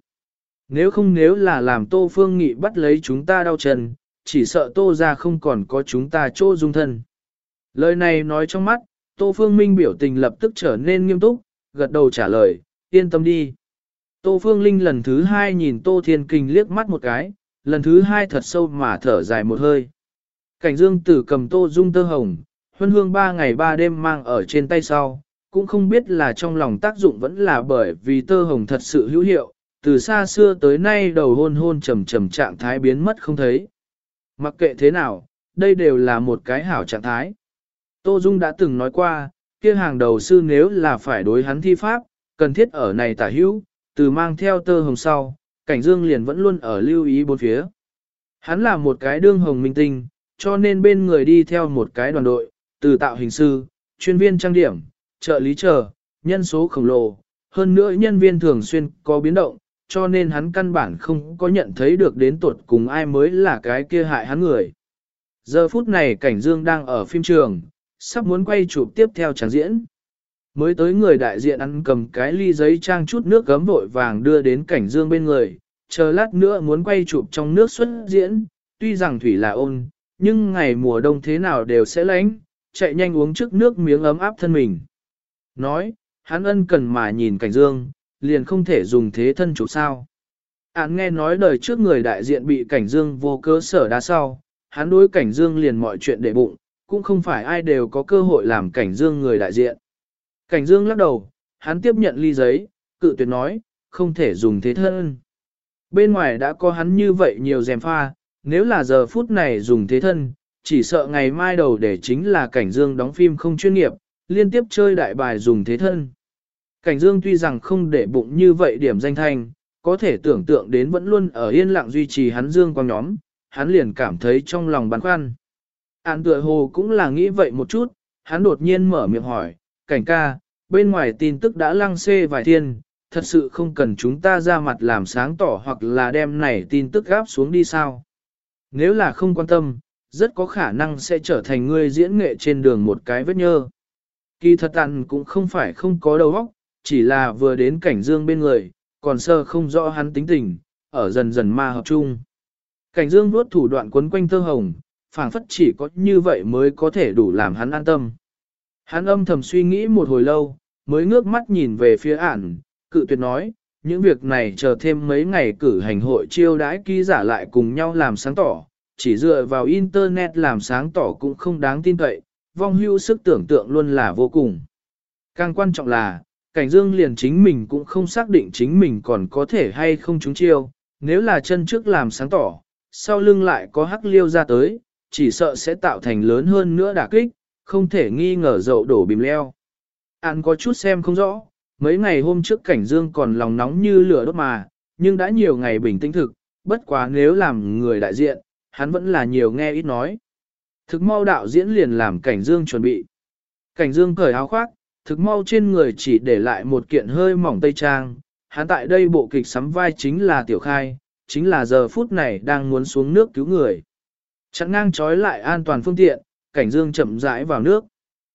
Nếu là làm Tô Phương Nghị bắt lấy chúng ta đau chân, chỉ sợ Tô ra không còn có chúng ta chỗ dung thân. Lời này nói trong mắt, Tô Phương Minh biểu tình lập tức trở nên nghiêm túc, gật đầu trả lời, yên tâm đi. Tô Phương Linh lần thứ hai nhìn Tô Thiên Kình liếc mắt một cái, lần thứ hai thật sâu mà thở dài một hơi. Cảnh Dương Tử cầm Tô Dung tơ hồng, huân hương 3 ngày 3 đêm mang ở trên tay sau, cũng không biết là trong lòng tác dụng vẫn là bởi vì tơ hồng thật sự hữu hiệu, từ xa xưa tới nay đầu hôn hôn trầm trầm trạng thái biến mất không thấy. Mặc kệ thế nào, đây đều là một cái hảo trạng thái. Tô Dung đã từng nói qua, kia hàng đầu sư nếu là phải đối hắn thi pháp, cần thiết ở này tả hữu, từ mang theo tơ hồng sau, Cảnh Dương liền vẫn luôn ở lưu ý bốn phía. Hắn là một cái đương hồng minh tinh, cho nên bên người đi theo một cái đoàn đội, từ tạo hình sư, chuyên viên trang điểm, trợ lý chờ, nhân số khổng lồ, hơn nữa nhân viên thường xuyên có biến động, cho nên hắn căn bản không có nhận thấy được đến tuột cùng ai mới là cái kia hại hắn người. Giờ phút này Cảnh Dương đang ở phim trường, sắp muốn quay chụp tiếp theo tràng diễn. Mới tới người đại diện ăn cầm cái ly giấy trang chút nước gấm vội vàng đưa đến Cảnh Dương bên người, chờ lát nữa muốn quay chụp trong nước xuất diễn, tuy rằng thủy là ôn, nhưng ngày mùa đông thế nào đều sẽ lạnh, chạy nhanh uống trước nước miếng ấm áp thân mình. Nói, hắn ân cần mà nhìn Cảnh Dương, liền không thể dùng thế thân chụp sao. Hắn nghe nói đời trước người đại diện bị Cảnh Dương vô cớ sở đá sau, hắn đối Cảnh Dương liền mọi chuyện để bụng, cũng không phải ai đều có cơ hội làm Cảnh Dương người đại diện. Cảnh Dương lắc đầu, hắn tiếp nhận ly giấy, cự tuyệt nói, không thể dùng thế thân. Bên ngoài đã có hắn như vậy nhiều dèm pha, nếu là giờ phút này dùng thế thân, chỉ sợ ngày mai đầu để chính là Cảnh Dương đóng phim không chuyên nghiệp, liên tiếp chơi đại bài dùng thế thân. Cảnh Dương tuy rằng không để bụng như vậy điểm danh thanh, có thể tưởng tượng đến vẫn luôn ở yên lặng duy trì hắn Dương quang nhóm, hắn liền cảm thấy trong lòng băn khoăn. Án tựa hồ cũng là nghĩ vậy một chút, hắn đột nhiên mở miệng hỏi, Cảnh ca, bên ngoài tin tức đã lăng xê vài thiên, thật sự không cần chúng ta ra mặt làm sáng tỏ hoặc là đem này tin tức gáp xuống đi sao. Nếu là không quan tâm, rất có khả năng sẽ trở thành người diễn nghệ trên đường một cái vết nhơ. Kỳ thật tặn cũng không phải không có đầu óc, chỉ là vừa đến Cảnh Dương bên người, còn sơ không rõ hắn tính tình, ở dần dần ma hợp chung. Cảnh Dương vuốt thủ đoạn quấn quanh Tơ Hồng, phảng phất chỉ có như vậy mới có thể đủ làm hắn an tâm. Hắn âm thầm suy nghĩ một hồi lâu, mới ngước mắt nhìn về phía ản, cự tuyệt nói, những việc này chờ thêm mấy ngày cử hành hội chiêu đãi ký giả lại cùng nhau làm sáng tỏ, chỉ dựa vào Internet làm sáng tỏ cũng không đáng tin cậy, vong hưu sức tưởng tượng luôn là vô cùng. Càng quan trọng là, Cảnh Dương liền chính mình cũng không xác định chính mình còn có thể hay không trúng chiêu, nếu là chân trước làm sáng tỏ, sau lưng lại có hắc liêu ra tới, chỉ sợ sẽ tạo thành lớn hơn nữa đả kích, không thể nghi ngờ dậu đổ bìm leo. Án có chút xem không rõ, mấy ngày hôm trước Cảnh Dương còn lòng nóng như lửa đốt mà, nhưng đã nhiều ngày bình tĩnh thực, bất quá nếu làm người đại diện, hắn vẫn là nhiều nghe ít nói. Thực mau đạo diễn liền làm Cảnh Dương chuẩn bị. Cảnh Dương cởi áo khoác, thực mau trên người chỉ để lại một kiện hơi mỏng tây trang, hắn tại đây bộ kịch sắm vai chính là Tiểu Khai, chính là giờ phút này đang muốn xuống nước cứu người. Chặn ngang trói lại an toàn phương tiện, Cảnh Dương chậm rãi vào nước.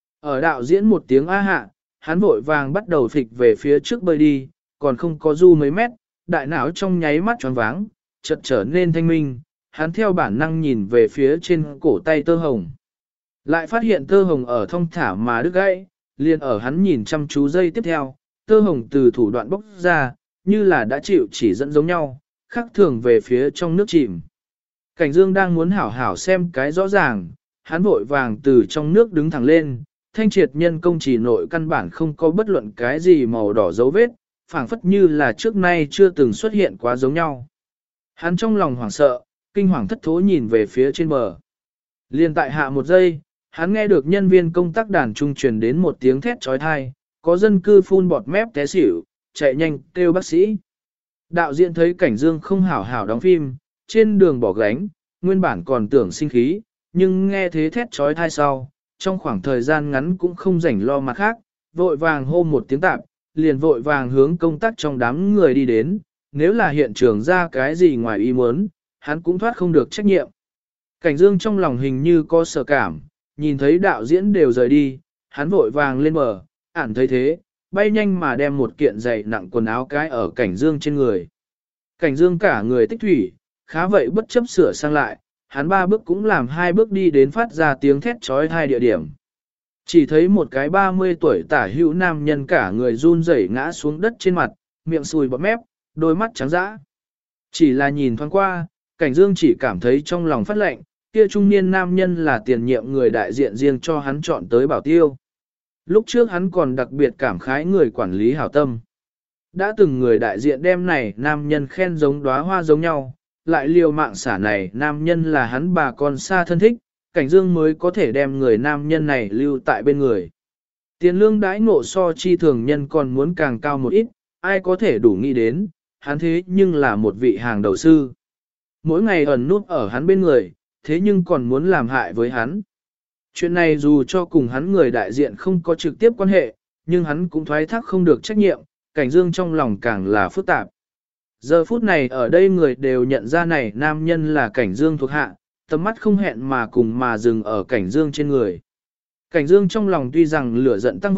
Ở đạo diễn một tiếng a hạ, hắn vội vàng bắt đầu phịch về phía trước bơi đi, còn không có du mấy mét, đại não trong nháy mắt tròn váng, chợt trở nên thanh minh, hắn theo bản năng nhìn về phía trên cổ tay Tơ Hồng. Lại phát hiện Tơ Hồng ở thong thả mà đứt gãy, liền ở hắn nhìn chăm chú giây tiếp theo, Tơ Hồng từ thủ đoạn bốc ra, như là đã chịu chỉ dẫn giống nhau, khác thường về phía trong nước chìm. Cảnh Dương đang muốn hảo hảo xem cái rõ ràng, hắn vội vàng từ trong nước đứng thẳng lên, thanh triệt nhân công chỉ nội căn bản không có bất luận cái gì màu đỏ dấu vết, phảng phất như là trước nay chưa từng xuất hiện quá giống nhau. Hắn trong lòng hoảng sợ, kinh hoàng thất thố nhìn về phía trên bờ. Liên tại hạ một giây, hắn nghe được nhân viên công tác đàn trung truyền đến một tiếng thét trói thai, có dân cư phun bọt mép té xỉu, chạy nhanh kêu bác sĩ. Đạo diễn thấy Cảnh Dương không hảo hảo đóng phim, trên đường bỏ gánh, nguyên bản còn tưởng sinh khí, nhưng nghe thế thét trói thai sau, trong khoảng thời gian ngắn cũng không rảnh lo mặt khác, vội vàng hô một tiếng tạm, liền vội vàng hướng công tác trong đám người đi đến, nếu là hiện trường ra cái gì ngoài ý muốn, hắn cũng thoát không được trách nhiệm. Cảnh Dương trong lòng hình như có sợ cảm, nhìn thấy đạo diễn đều rời đi, hắn vội vàng lên bờ, ản thấy thế, bay nhanh mà đem một kiện giày nặng quần áo cái ở Cảnh Dương trên người. Cảnh Dương cả người tích thủy, khá vậy bất chấp sửa sang lại, hắn 3 bước cũng làm 2 bước đi đến phát ra tiếng thét trói thai địa điểm. Chỉ thấy một cái 30 tuổi tả hữu nam nhân cả người run rẩy ngã xuống đất trên mặt, miệng sùi bọt mép, đôi mắt trắng dã. Chỉ là nhìn thoáng qua, Cảnh Dương chỉ cảm thấy trong lòng phát lạnh, kia trung niên nam nhân là tiền nhiệm người đại diện riêng cho hắn chọn tới bảo tiêu. Lúc trước hắn còn đặc biệt cảm khái người quản lý hảo tâm. Đã từng người đại diện đem này nam nhân khen giống đóa hoa giống nhau, lại liều mạng xả này nam nhân là hắn bà con xa thân thích, Cảnh Dương mới có thể đem người nam nhân này lưu tại bên người. Tiền lương đãi ngộ so chi thường nhân còn muốn càng cao một ít, ai có thể đủ nghĩ đến, hắn thế nhưng là một vị hàng đầu sư. Mỗi ngày ẩn núp ở hắn bên người, thế nhưng còn muốn làm hại với hắn. Chuyện này dù cho cùng hắn người đại diện không có trực tiếp quan hệ, nhưng hắn cũng thoái thác không được trách nhiệm, Cảnh Dương trong lòng càng là phức tạp. Giờ phút này ở đây người đều nhận ra này nam nhân là Cảnh Dương thuộc hạ, tầm mắt không hẹn mà cùng mà dừng ở Cảnh Dương trên người. Cảnh Dương trong lòng tuy rằng lửa giận tăng vọt,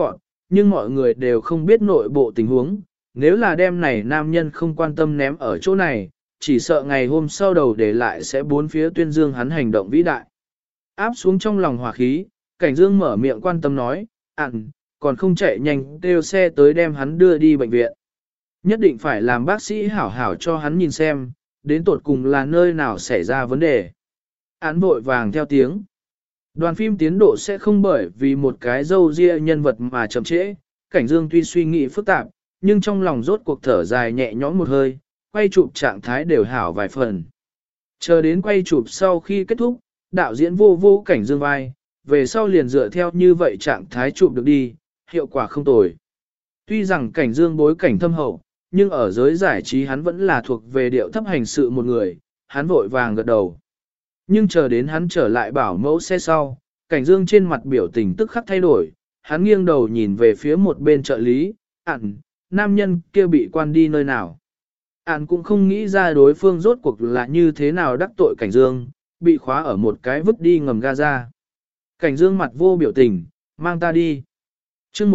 nhưng mọi người đều không biết nội bộ tình huống, nếu là đêm này nam nhân không quan tâm ném ở chỗ này, chỉ sợ ngày hôm sau đầu để lại sẽ bốn phía tuyên dương hắn hành động vĩ đại. Áp xuống trong lòng hỏa khí, Cảnh Dương mở miệng quan tâm nói, còn không chạy nhanh kêu xe tới đem hắn đưa đi bệnh viện. Nhất định phải làm bác sĩ hảo hảo cho hắn nhìn xem, đến tột cùng là nơi nào xảy ra vấn đề. Án vội vàng theo tiếng. Đoàn phim tiến độ sẽ không bởi vì một cái dâu ria nhân vật mà chậm trễ. Cảnh Dương tuy suy nghĩ phức tạp, nhưng trong lòng rốt cuộc thở dài nhẹ nhõm một hơi, quay chụp trạng thái đều hảo vài phần. Chờ đến quay chụp sau khi kết thúc, đạo diễn vô Cảnh Dương vai, về sau liền dựa theo như vậy trạng thái chụp được đi, hiệu quả không tồi. Tuy rằng Cảnh Dương bối cảnh thâm hậu, nhưng ở giới giải trí hắn vẫn là thuộc về điệu thấp hành sự một người, hắn vội vàng gật đầu. Nhưng chờ đến hắn trở lại bảo mẫu xe sau, Cảnh Dương trên mặt biểu tình tức khắc thay đổi, hắn nghiêng đầu nhìn về phía một bên trợ lý, nam nhân kia bị quan đi nơi nào. Cũng không nghĩ ra đối phương rốt cuộc là như thế nào đắc tội Cảnh Dương, bị khóa ở một cái vứt đi ngầm Gaza. Cảnh Dương mặt vô biểu tình, mang ta đi. chương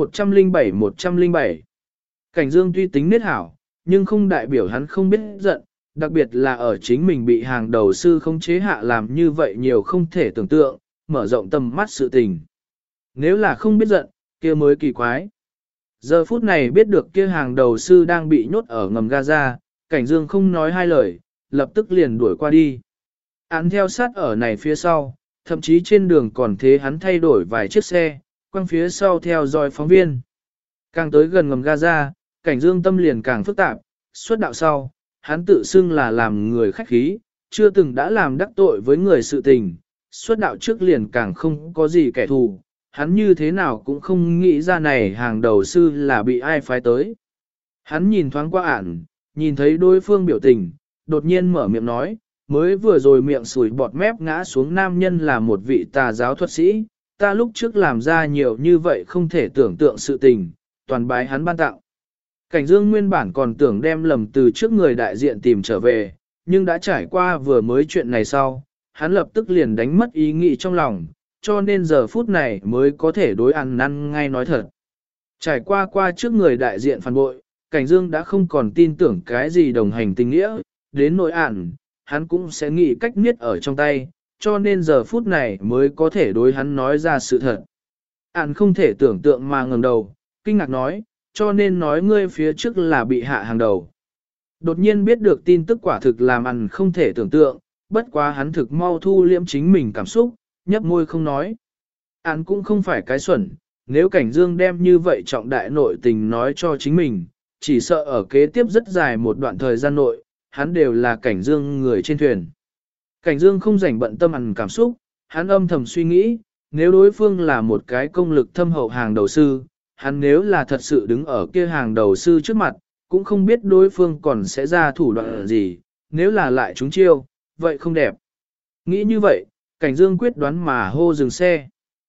107. Cảnh Dương tuy tính nết hảo, nhưng không đại biểu hắn không biết giận, đặc biệt là ở chính mình bị hàng đầu sư khống chế hạ làm như vậy nhiều không thể tưởng tượng, mở rộng tầm mắt sự tình. Nếu là không biết giận, kia mới kỳ quái. Giờ phút này biết được kia hàng đầu sư đang bị nhốt ở ngầm Gaza, Cảnh Dương không nói hai lời, lập tức liền đuổi qua đi. Án theo sát ở này phía sau, thậm chí trên đường còn thế hắn thay đổi vài chiếc xe, quăng phía sau theo dõi phóng viên. Càng tới gần ngầm Gaza, Cảnh Dương tâm liền càng phức tạp, xuất đạo sau, hắn tự xưng là làm người khách khí, chưa từng đã làm đắc tội với người sự tình, xuất đạo trước liền càng không có gì kẻ thù, hắn như thế nào cũng không nghĩ ra này hàng đầu sư là bị ai phái tới. Hắn nhìn thoáng qua ản, nhìn thấy đối phương biểu tình, đột nhiên mở miệng nói, mới vừa rồi miệng sủi bọt mép ngã xuống nam nhân là một vị tà giáo thuật sĩ, ta lúc trước làm ra nhiều như vậy không thể tưởng tượng sự tình, toàn bái hắn ban tặng. Cảnh Dương nguyên bản còn tưởng đem lầm từ trước người đại diện tìm trở về, nhưng đã trải qua vừa mới chuyện này sau, hắn lập tức liền đánh mất ý nghĩ trong lòng, cho nên giờ phút này mới có thể đối ăn năn ngay nói thật. Trải qua trước người đại diện phản bội, Cảnh Dương đã không còn tin tưởng cái gì đồng hành tình nghĩa, đến nỗi ản, hắn cũng sẽ nghĩ cách niết ở trong tay, cho nên giờ phút này mới có thể đối hắn nói ra sự thật. Ản không thể tưởng tượng mà ngẩng đầu, kinh ngạc nói, cho nên nói ngươi phía trước là bị hạ hàng đầu. Đột nhiên biết được tin tức quả thực làm ăn không thể tưởng tượng, bất quá hắn thực mau thu liễm chính mình cảm xúc, nhấp môi không nói. Án cũng không phải cái xuẩn, nếu Cảnh Dương đem như vậy trọng đại nội tình nói cho chính mình, chỉ sợ ở kế tiếp rất dài một đoạn thời gian nội, hắn đều là Cảnh Dương người trên thuyền. Cảnh Dương không rảnh bận tâm ăn cảm xúc, hắn âm thầm suy nghĩ, nếu đối phương là một cái công lực thâm hậu hàng đầu sư, hắn nếu là thật sự đứng ở kia hàng đầu sư trước mặt, cũng không biết đối phương còn sẽ ra thủ đoạn gì, nếu là lại trúng chiêu, vậy không đẹp. Nghĩ như vậy, Cảnh Dương quyết đoán mà hô dừng xe.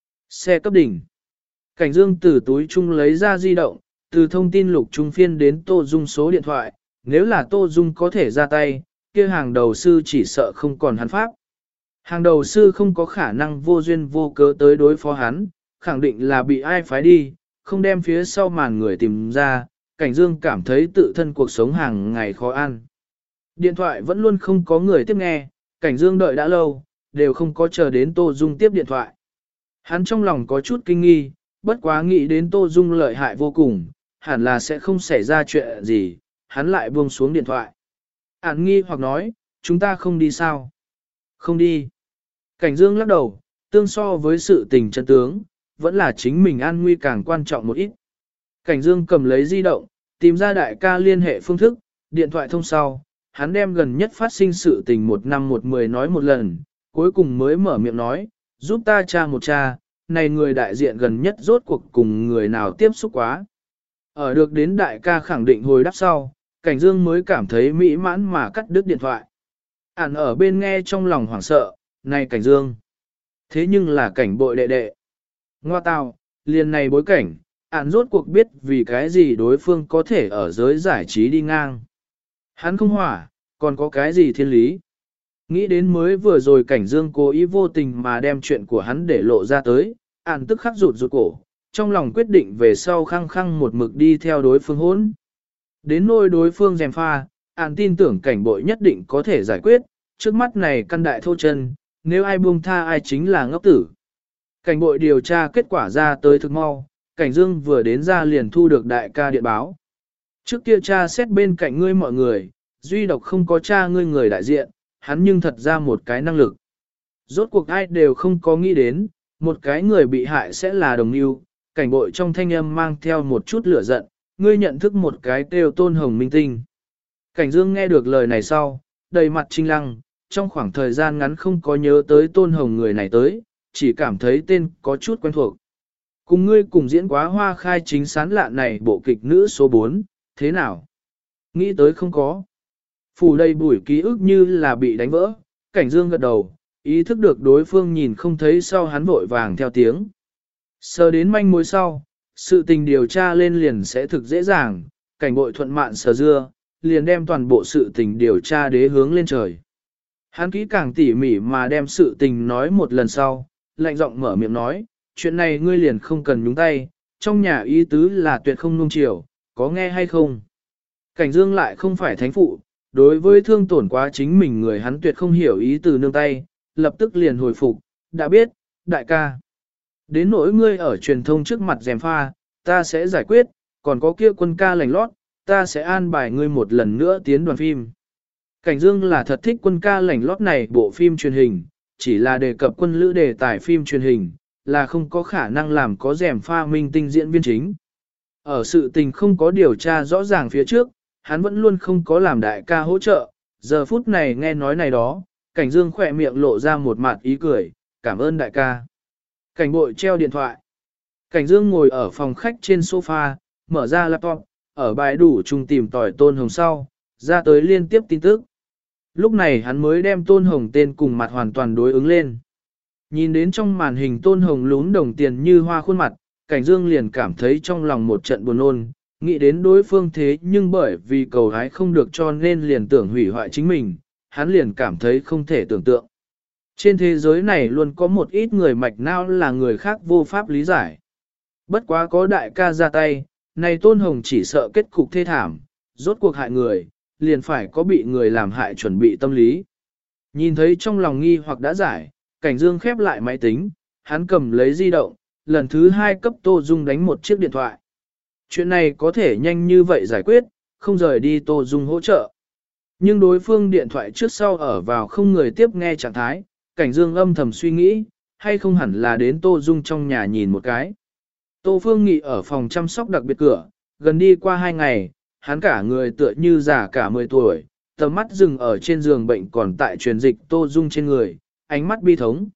Xe cấp đỉnh. Cảnh Dương từ túi chung lấy ra di động, từ thông tin lục trung phiên đến Tô Dung số điện thoại, nếu là Tô Dung có thể ra tay, kia hàng đầu sư chỉ sợ không còn hắn pháp. Hàng đầu sư không có khả năng vô duyên vô cớ tới đối phó hắn, khẳng định là bị ai phái đi, không đem phía sau màn người tìm ra, Cảnh Dương cảm thấy tự thân cuộc sống hàng ngày khó ăn. Điện thoại vẫn luôn không có người tiếp nghe, Cảnh Dương đợi đã lâu, đều không có chờ đến Tô Dung tiếp điện thoại. Hắn trong lòng có chút kinh nghi, bất quá nghĩ đến Tô Dung lợi hại vô cùng, hẳn là sẽ không xảy ra chuyện gì, hắn lại buông xuống điện thoại. Hắn nghi hoặc nói, chúng ta không đi sao? Không đi. Cảnh Dương lắc đầu, tương so với sự tình chân tướng, vẫn là chính mình an nguy càng quan trọng một ít. Cảnh Dương cầm lấy di động, tìm ra đại ca liên hệ phương thức, điện thoại thông sau, hắn đem gần nhất phát sinh sự tình 1 năm 1 10 nói một lần, cuối cùng mới mở miệng nói, giúp ta tra một tra, này người đại diện gần nhất rốt cuộc cùng người nào tiếp xúc quá. Ở được đến đại ca khẳng định hồi đáp sau, Cảnh Dương mới cảm thấy mỹ mãn mà cắt đứt điện thoại. Ản ở bên nghe trong lòng hoảng sợ, này Cảnh Dương. Thế nhưng là Cảnh bội đệ đệ. Ngoa tào, liền này bối cảnh, Ản rốt cuộc biết vì cái gì đối phương có thể ở giới giải trí đi ngang. Hắn không hỏa, còn có cái gì thiên lý. Nghĩ đến mới vừa rồi Cảnh Dương cố ý vô tình mà đem chuyện của hắn để lộ ra tới, Ản tức khắc rụt cổ, trong lòng quyết định về sau khăng khăng một mực đi theo đối phương hỗn. Đến nôi đối phương gièm pha, An tin tưởng cảnh bội nhất định có thể giải quyết, trước mắt này căn đại thô chân, nếu ai buông tha ai chính là ngốc tử. Cảnh bội điều tra kết quả ra tới thực mau, cảnh dương vừa đến ra liền thu được đại ca điện báo. Trước kia cha xét bên cạnh ngươi mọi người, duy độc không có cha ngươi người đại diện, hắn nhưng thật ra một cái năng lực. Rốt cuộc ai đều không có nghĩ đến, một cái người bị hại sẽ là đồng yêu, cảnh bội trong thanh âm mang theo một chút lửa giận, ngươi nhận thức một cái kêu Tôn Hồng minh tinh. Cảnh dương nghe được lời này sau, đầy mặt trinh lăng, trong khoảng thời gian ngắn không có nhớ tới Tôn Hồng người này tới, chỉ cảm thấy tên có chút quen thuộc. Cùng ngươi cùng diễn quá hoa khai chính sán lạ này bộ kịch nữ số 4, thế nào? Nghĩ tới không có. Phủ đầy bụi ký ức như là bị đánh vỡ, cảnh dương gật đầu, ý thức được đối phương nhìn không thấy sau hắn vội vàng theo tiếng. Sờ đến manh mối sau, sự tình điều tra lên liền sẽ thực dễ dàng, cảnh bội thuận mạn sờ dưa, liền đem toàn bộ sự tình điều tra đế hướng lên trời. Hắn kỹ càng tỉ mỉ mà đem sự tình nói một lần sau, lạnh giọng mở miệng nói, chuyện này ngươi liền không cần nhúng tay, trong nhà ý tứ là tuyệt không nuông chiều, có nghe hay không? Cảnh dương lại không phải thánh phụ, đối với thương tổn quá chính mình người hắn tuyệt không hiểu ý từ nương tay, lập tức liền hồi phục, đã biết, đại ca. Đến nỗi ngươi ở truyền thông trước mặt dèm pha, ta sẽ giải quyết, còn có kia quân ca lành lót, ta sẽ an bài ngươi một lần nữa tiến đoàn phim. Cảnh Dương là thật thích quân ca lành lót này bộ phim truyền hình, chỉ là đề cập quân lữ đề tài phim truyền hình, là không có khả năng làm có dèm pha minh tinh diễn viên chính. Ở sự tình không có điều tra rõ ràng phía trước, hắn vẫn luôn không có làm đại ca hỗ trợ, giờ phút này nghe nói này đó, Cảnh Dương khỏe miệng lộ ra một mặt ý cười, cảm ơn đại ca. Cảnh bội treo điện thoại. Cảnh Dương ngồi ở phòng khách trên sofa, mở ra laptop, ở bài đủ chung tìm tòi Tôn Hồng sau, ra tới liên tiếp tin tức. Lúc này hắn mới đem Tôn Hồng tên cùng mặt hoàn toàn đối ứng lên. Nhìn đến trong màn hình Tôn Hồng lún đồng tiền như hoa khuôn mặt, Cảnh Dương liền cảm thấy trong lòng một trận buồn nôn, nghĩ đến đối phương thế nhưng bởi vì cầu hái không được cho nên liền tưởng hủy hoại chính mình, hắn liền cảm thấy không thể tưởng tượng. Trên thế giới này luôn có một ít người mạch não là người khác vô pháp lý giải. Bất quá có đại ca ra tay, này Tôn Hồng chỉ sợ kết cục thê thảm, rốt cuộc hại người, liền phải có bị người làm hại chuẩn bị tâm lý. Nhìn thấy trong lòng nghi hoặc đã giải, Cảnh Dương khép lại máy tính, hắn cầm lấy di động, lần thứ 2 cấp Tô Dung đánh một chiếc điện thoại. Chuyện này có thể nhanh như vậy giải quyết, không rời đi Tô Dung hỗ trợ. Nhưng đối phương điện thoại trước sau ở vào không người tiếp nghe trạng thái, Cảnh Dương âm thầm suy nghĩ, hay không hẳn là đến Tô Dung trong nhà nhìn một cái. Tô Phương Nghị ở phòng chăm sóc đặc biệt cửa, gần đi qua 2 ngày, hắn cả người tựa như già cả 10 tuổi, tầm mắt dừng ở trên giường bệnh còn tại truyền dịch Tô Dung trên người, ánh mắt bi thống.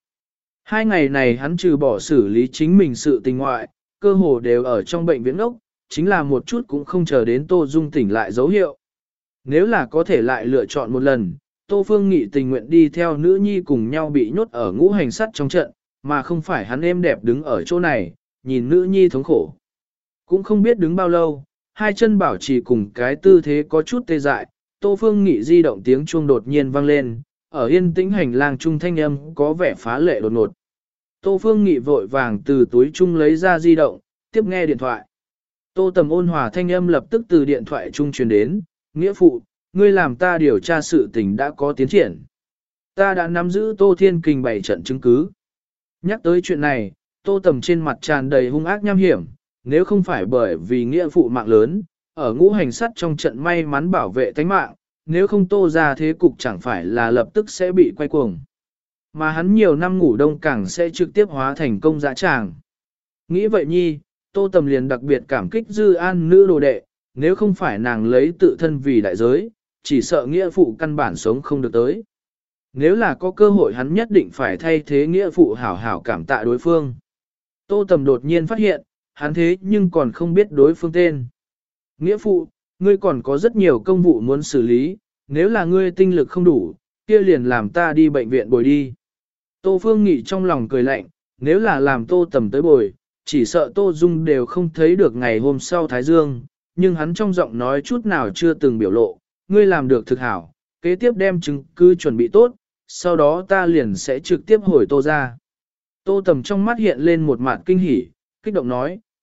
2 ngày này hắn trừ bỏ xử lý chính mình sự tình ngoại, cơ hồ đều ở trong bệnh viện ốc, chính là một chút cũng không chờ đến Tô Dung tỉnh lại dấu hiệu. Nếu là có thể lại lựa chọn một lần, Tô Phương Nghị tình nguyện đi theo nữ nhi cùng nhau bị nhốt ở ngũ hành sắt trong trận, mà không phải hắn êm đẹp đứng ở chỗ này, nhìn nữ nhi thống khổ. Cũng không biết đứng bao lâu, hai chân bảo trì cùng cái tư thế có chút tê dại, Tô Phương Nghị di động tiếng chuông đột nhiên vang lên, ở yên tĩnh hành lang trung thanh âm có vẻ phá lệ đột ngột. Tô Phương Nghị vội vàng từ túi chung lấy ra di động, tiếp nghe điện thoại. Tô Tầm ôn hòa thanh âm lập tức từ điện thoại trung truyền đến, nghĩa phụ, ngươi làm ta điều tra sự tình đã có tiến triển. Ta đã nắm giữ Tô Thiên Kình 7 trận chứng cứ. Nhắc tới chuyện này, Tô Tầm trên mặt tràn đầy hung ác nham hiểm, nếu không phải bởi vì nghĩa phụ mạng lớn, ở ngũ hành sắt trong trận may mắn bảo vệ tánh mạng, nếu không Tô ra thế cục chẳng phải là lập tức sẽ bị quay cuồng. Mà hắn nhiều năm ngủ đông càng sẽ trực tiếp hóa thành công dã tràng. Nghĩ vậy nhi, Tô Tầm liền đặc biệt cảm kích Dư An nữ đồ đệ, nếu không phải nàng lấy tự thân vì đại giới, chỉ sợ nghĩa phụ căn bản sống không được tới. Nếu là có cơ hội hắn nhất định phải thay thế nghĩa phụ hảo hảo cảm tạ đối phương. Tô Tầm đột nhiên phát hiện, hắn thế nhưng còn không biết đối phương tên. Nghĩa phụ, ngươi còn có rất nhiều công vụ muốn xử lý, nếu là ngươi tinh lực không đủ, kia liền làm ta đi bệnh viện bồi đi. Tô Phương Nghị trong lòng cười lạnh, nếu là làm Tô Tầm tới bồi, chỉ sợ Tô Dung đều không thấy được ngày hôm sau Thái Dương, nhưng hắn trong giọng nói chút nào chưa từng biểu lộ, ngươi làm được thực hảo, kế tiếp đem chứng cứ chuẩn bị tốt, sau đó ta liền sẽ trực tiếp hồi Tô ra. Tô Tầm trong mắt hiện lên một mặt kinh hỉ, kích động nói,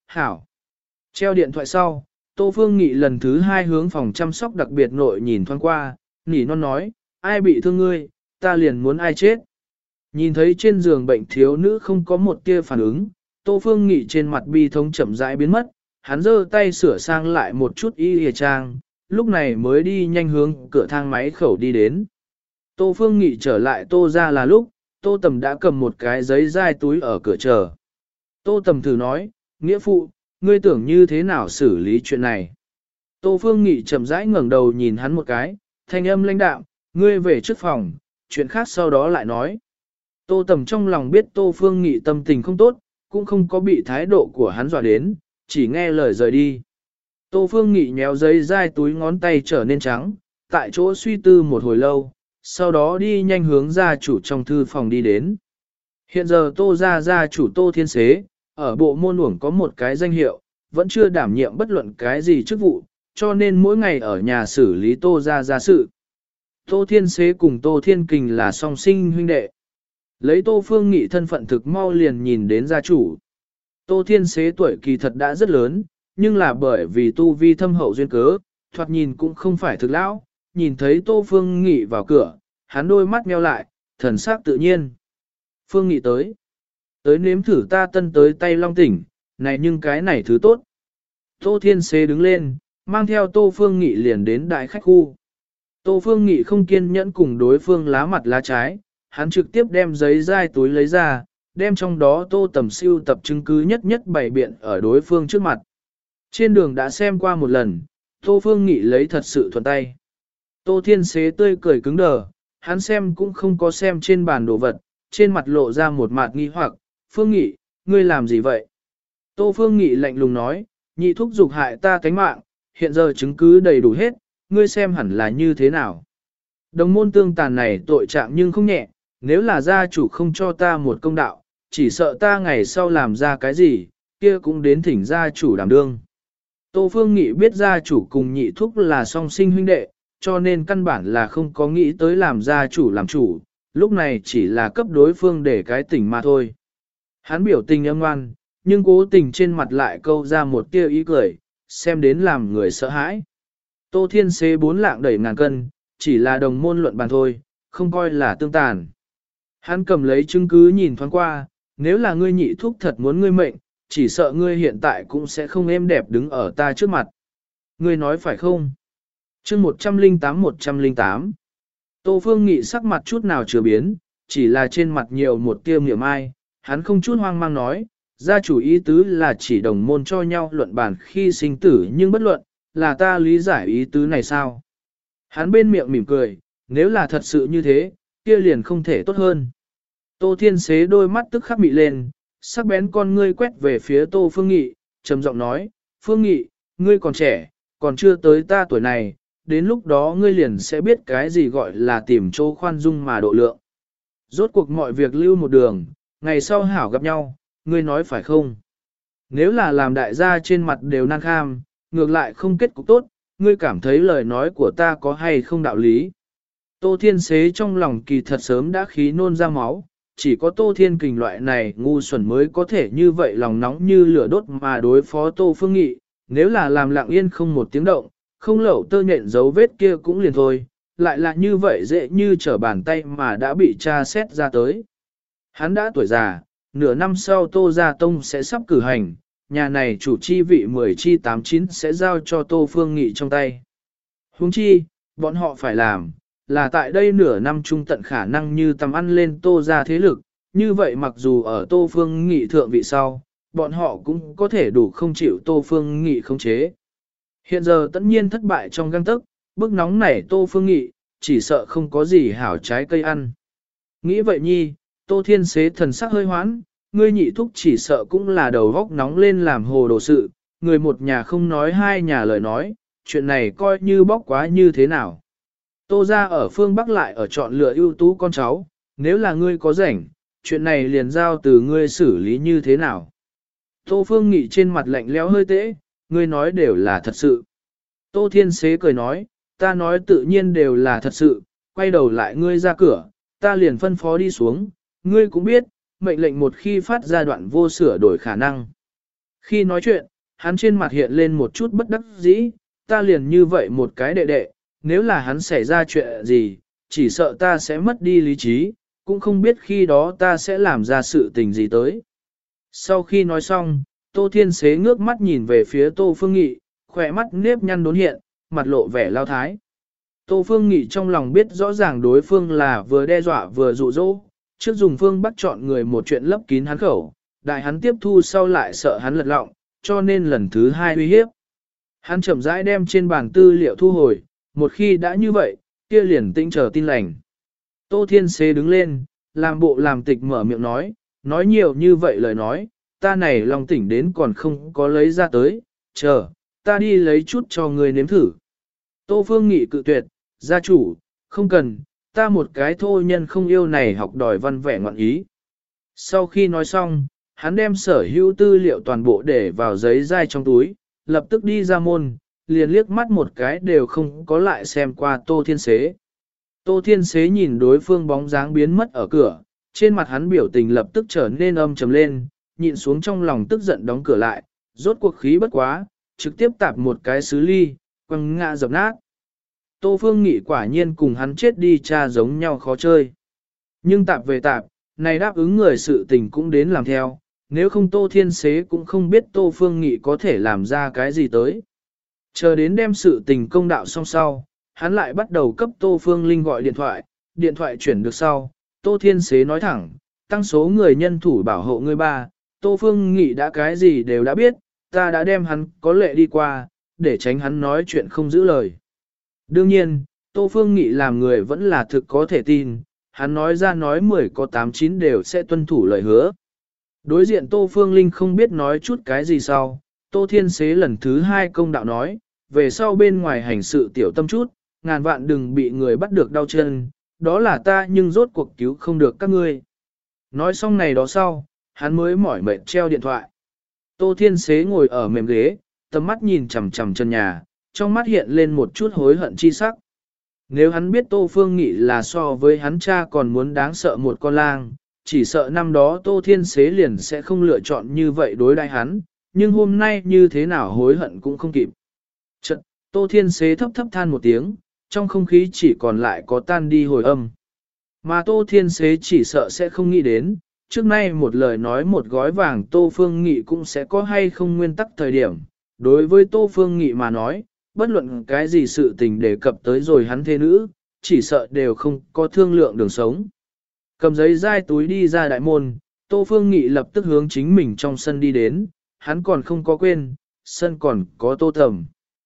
Hảo. Treo điện thoại sau, Tô Phương Nghị lần thứ 2 hướng phòng chăm sóc đặc biệt nội nhìn thoáng qua, nỉ non nói, ai bị thương ngươi, ta liền muốn ai chết. Nhìn thấy trên giường bệnh thiếu nữ không có một tia phản ứng, Tô Phương Nghị trên mặt bi thống chậm rãi biến mất, hắn giơ tay sửa sang lại một chút y hề trang, lúc này mới đi nhanh hướng cửa thang máy khẩu đi đến. Tô Phương Nghị trở lại Tô ra là lúc, Tô Tầm đã cầm một cái giấy dai túi ở cửa chờ. Tô Tầm thử nói, nghĩa phụ, ngươi tưởng như thế nào xử lý chuyện này. Tô Phương Nghị chậm rãi ngẩng đầu nhìn hắn một cái, thanh âm lãnh đạm, ngươi về trước phòng, chuyện khác sau đó lại nói. Tô Tầm trong lòng biết Tô Phương Nghị tâm tình không tốt, cũng không có bị thái độ của hắn dọa đến, chỉ nghe lời rời đi. Tô Phương Nghị nhéo giấy dai túi ngón tay trở nên trắng, tại chỗ suy tư một hồi lâu, sau đó đi nhanh hướng gia chủ trong thư phòng đi đến. Hiện giờ Tô gia chủ Tô Thiên Xế, ở bộ môn uổng có một cái danh hiệu, vẫn chưa đảm nhiệm bất luận cái gì chức vụ, cho nên mỗi ngày ở nhà xử lý Tô gia sự. Tô Thiên Xế cùng Tô Thiên Kình là song sinh huynh đệ. Lấy Tô Phương Nghị thân phận thực mau liền nhìn đến gia chủ. Tô Thiên Xế tuổi kỳ thật đã rất lớn, nhưng là bởi vì tu vi thâm hậu duyên cớ, thoạt nhìn cũng không phải thực lão, nhìn thấy Tô Phương Nghị vào cửa, hắn đôi mắt nheo lại, thần sắc tự nhiên. Phương Nghị tới nếm thử ta tân tới tay long tỉnh, này nhưng cái này thứ tốt. Tô Thiên Xế đứng lên, mang theo Tô Phương Nghị liền đến đại khách khu. Tô Phương Nghị không kiên nhẫn cùng đối phương lá mặt lá trái, hắn trực tiếp đem giấy dai túi lấy ra, đem trong đó Tô Tầm siêu tập chứng cứ nhất nhất bày biện ở đối phương trước mặt. Trên đường đã xem qua một lần, Tô Phương Nghị lấy thật sự thuận tay. Tô Thiên Xế tươi cười cứng đờ, hắn xem cũng không có xem trên bàn đồ vật, trên mặt lộ ra một mặt nghi hoặc, Phương Nghị, ngươi làm gì vậy? Tô Phương Nghị lạnh lùng nói, nhị thúc giục hại ta tánh mạng, hiện giờ chứng cứ đầy đủ hết, ngươi xem hẳn là như thế nào. Đồng môn tương tàn này tội trạng nhưng không nhẹ, nếu là gia chủ không cho ta một công đạo, chỉ sợ ta ngày sau làm ra cái gì, kia cũng đến thỉnh gia chủ đảm đương. Tô Phương Nghị biết gia chủ cùng nhị thúc là song sinh huynh đệ, cho nên căn bản là không có nghĩ tới làm gia chủ làm chủ, lúc này chỉ là cấp đối phương để cái tỉnh mà thôi. Hắn biểu tình âm ngoan, nhưng cố tình trên mặt lại câu ra một tia ý cười, xem đến làm người sợ hãi. Tô Thiên Xế 4 lạng đẩy ngàn cân, chỉ là đồng môn luận bàn thôi, không coi là tương tàn. Hắn cầm lấy chứng cứ nhìn thoáng qua, nếu là ngươi nhị thúc thật muốn ngươi mệnh, chỉ sợ ngươi hiện tại cũng sẽ không êm đẹp đứng ở ta trước mặt. Ngươi nói phải không? Chương 108. Tô Phương Nghị sắc mặt chút nào chưa biến, chỉ là trên mặt nhiều một tia miệng ai, hắn không chút hoang mang nói, gia chủ ý tứ là chỉ đồng môn cho nhau luận bàn khi sinh tử nhưng bất luận, là ta lý giải ý tứ này sao? Hắn bên miệng mỉm cười, nếu là thật sự như thế, kia liền không thể tốt hơn. Tô Thiên Xế đôi mắt tức khắc mị lên, sắc bén con ngươi quét về phía Tô Phương Nghị, trầm giọng nói, Phương Nghị, ngươi còn trẻ, còn chưa tới ta tuổi này, đến lúc đó ngươi liền sẽ biết cái gì gọi là tìm chỗ khoan dung mà độ lượng. Rốt cuộc mọi việc lưu một đường, ngày sau hảo gặp nhau, ngươi nói phải không? Nếu là làm đại gia trên mặt đều nan kham, ngược lại không kết cục tốt, ngươi cảm thấy lời nói của ta có hay không đạo lý? Tô Thiên Xế trong lòng kỳ thật sớm đã khí nôn ra máu, chỉ có Tô Thiên Kình loại này ngu xuẩn mới có thể như vậy lòng nóng như lửa đốt mà đối phó Tô Phương Nghị, nếu là làm lặng yên không một tiếng động, không lẩu tơ nhện dấu vết kia cũng liền thôi, lại là như vậy dễ như trở bàn tay mà đã bị tra xét ra tới. Hắn đã tuổi già, nửa năm sau Tô Gia Tông sẽ sắp cử hành, nhà này chủ chi vị 10 chi 89 sẽ giao cho Tô Phương Nghị trong tay. Huống chi, bọn họ phải làm, là tại đây nửa năm trung tận khả năng như tầm ăn lên Tô Gia thế lực, như vậy mặc dù ở Tô Phương Nghị thượng vị sau, bọn họ cũng có thể đủ không chịu Tô Phương Nghị khống chế. Hiện giờ tất nhiên thất bại trong găng tức, bức nóng nảy Tô Phương Nghị, chỉ sợ không có gì hảo trái cây ăn. Nghĩ vậy nhi, Tô Thiên Xế thần sắc hơi hoãn, ngươi nhị thúc chỉ sợ cũng là đầu góc nóng lên làm hồ đồ sự, người một nhà không nói hai nhà lời nói, chuyện này coi như bóc quá như thế nào. Tô ra ở phương Bắc lại ở chọn lựa ưu tú con cháu, nếu là ngươi có rảnh, chuyện này liền giao từ ngươi xử lý như thế nào. Tô Phương Nghị trên mặt lạnh lẽo hơi tễ, ngươi nói đều là thật sự. Tô Thiên Xế cười nói, ta nói tự nhiên đều là thật sự, quay đầu lại ngươi ra cửa, ta liền phân phó đi xuống, ngươi cũng biết, mệnh lệnh một khi phát ra đoạn vô sửa đổi khả năng. Khi nói chuyện, hắn trên mặt hiện lên một chút bất đắc dĩ, ta liền như vậy một cái đệ đệ, nếu là hắn xảy ra chuyện gì, chỉ sợ ta sẽ mất đi lý trí, cũng không biết khi đó ta sẽ làm ra sự tình gì tới. Sau khi nói xong, Tô Thiên Xế ngước mắt nhìn về phía Tô Phương Nghị, khỏe mắt nếp nhăn đốn hiện, mặt lộ vẻ lao thái. Tô Phương Nghị trong lòng biết rõ ràng đối phương là vừa đe dọa vừa dụ dỗ, trước dùng phương bắt chọn người một chuyện lấp kín hắn khẩu, đại hắn tiếp thu sau lại sợ hắn lật lọng, cho nên lần thứ hai uy hiếp. Hắn chậm rãi đem trên bàn tư liệu thu hồi, một khi đã như vậy, kia liền tĩnh chờ tin lành. Tô Thiên Xế đứng lên, làm bộ làm tịch mở miệng nói nhiều như vậy lời nói, ta này lòng tỉnh đến còn không có lấy ra tới, chờ, ta đi lấy chút cho người nếm thử. Tô Phương Nghị cự tuyệt, gia chủ, không cần, ta một cái thô nhân không yêu này học đòi văn vẻ ngoạn ý. Sau khi nói xong, hắn đem sở hữu tư liệu toàn bộ để vào giấy dai trong túi, lập tức đi ra môn, liền liếc mắt một cái đều không có lại xem qua Tô Thiên Xế. Tô Thiên Xế nhìn đối phương bóng dáng biến mất ở cửa, trên mặt hắn biểu tình lập tức trở nên âm trầm lên, nhịn xuống trong lòng tức giận đóng cửa lại, rốt cuộc khí bất quá, trực tiếp tạp một cái sứ ly, quăng ngã dập nát. Tô Phương Nghị quả nhiên cùng hắn chết đi cha giống nhau khó chơi. Nhưng tạp về tạp, này đáp ứng người sự tình cũng đến làm theo, nếu không Tô Thiên Xế cũng không biết Tô Phương Nghị có thể làm ra cái gì tới. Chờ đến đem sự tình công đạo xong sau, hắn lại bắt đầu cấp Tô Phương Linh gọi điện thoại chuyển được sau, Tô Thiên Xế nói thẳng, tăng số người nhân thủ bảo hộ người ba, Tô Phương Nghị đã cái gì đều đã biết, ta đã đem hắn có lệ đi qua, để tránh hắn nói chuyện không giữ lời. Đương nhiên, Tô Phương Nghị làm người vẫn là thực có thể tin, hắn nói ra nói 10 có 8-9 đều sẽ tuân thủ lời hứa. Đối diện Tô Phương Linh không biết nói chút cái gì sau, Tô Thiên Xế lần thứ 2 công đạo nói, về sau bên ngoài hành sự tiểu tâm chút, ngàn vạn đừng bị người bắt được đau chân, đó là ta nhưng rốt cuộc cứu không được các ngươi. Nói xong này đó sau, hắn mới mỏi mệt treo điện thoại. Tô Thiên Xế ngồi ở mềm ghế, tầm mắt nhìn chằm chằm chân nhà, trong mắt hiện lên một chút hối hận chi sắc. Nếu hắn biết Tô Phương Nghị là so với hắn cha còn muốn đáng sợ một con lang, chỉ sợ năm đó Tô Thiên Xế liền sẽ không lựa chọn như vậy đối đãi hắn, nhưng hôm nay như thế nào hối hận cũng không kịp. Chợt, Tô Thiên Xế thấp thấp than một tiếng, trong không khí chỉ còn lại có tan đi hồi âm. Mà Tô Thiên Xế chỉ sợ sẽ không nghĩ đến, trước nay một lời nói một gói vàng Tô Phương Nghị cũng sẽ có hay không nguyên tắc thời điểm. Đối với Tô Phương Nghị mà nói, bất luận cái gì sự tình đề cập tới rồi hắn thế nữ, chỉ sợ đều không có thương lượng đường sống. Cầm giấy dai túi đi ra đại môn, Tô Phương Nghị lập tức hướng chính mình trong sân đi đến, hắn còn không có quên, sân còn có Tô Tầm.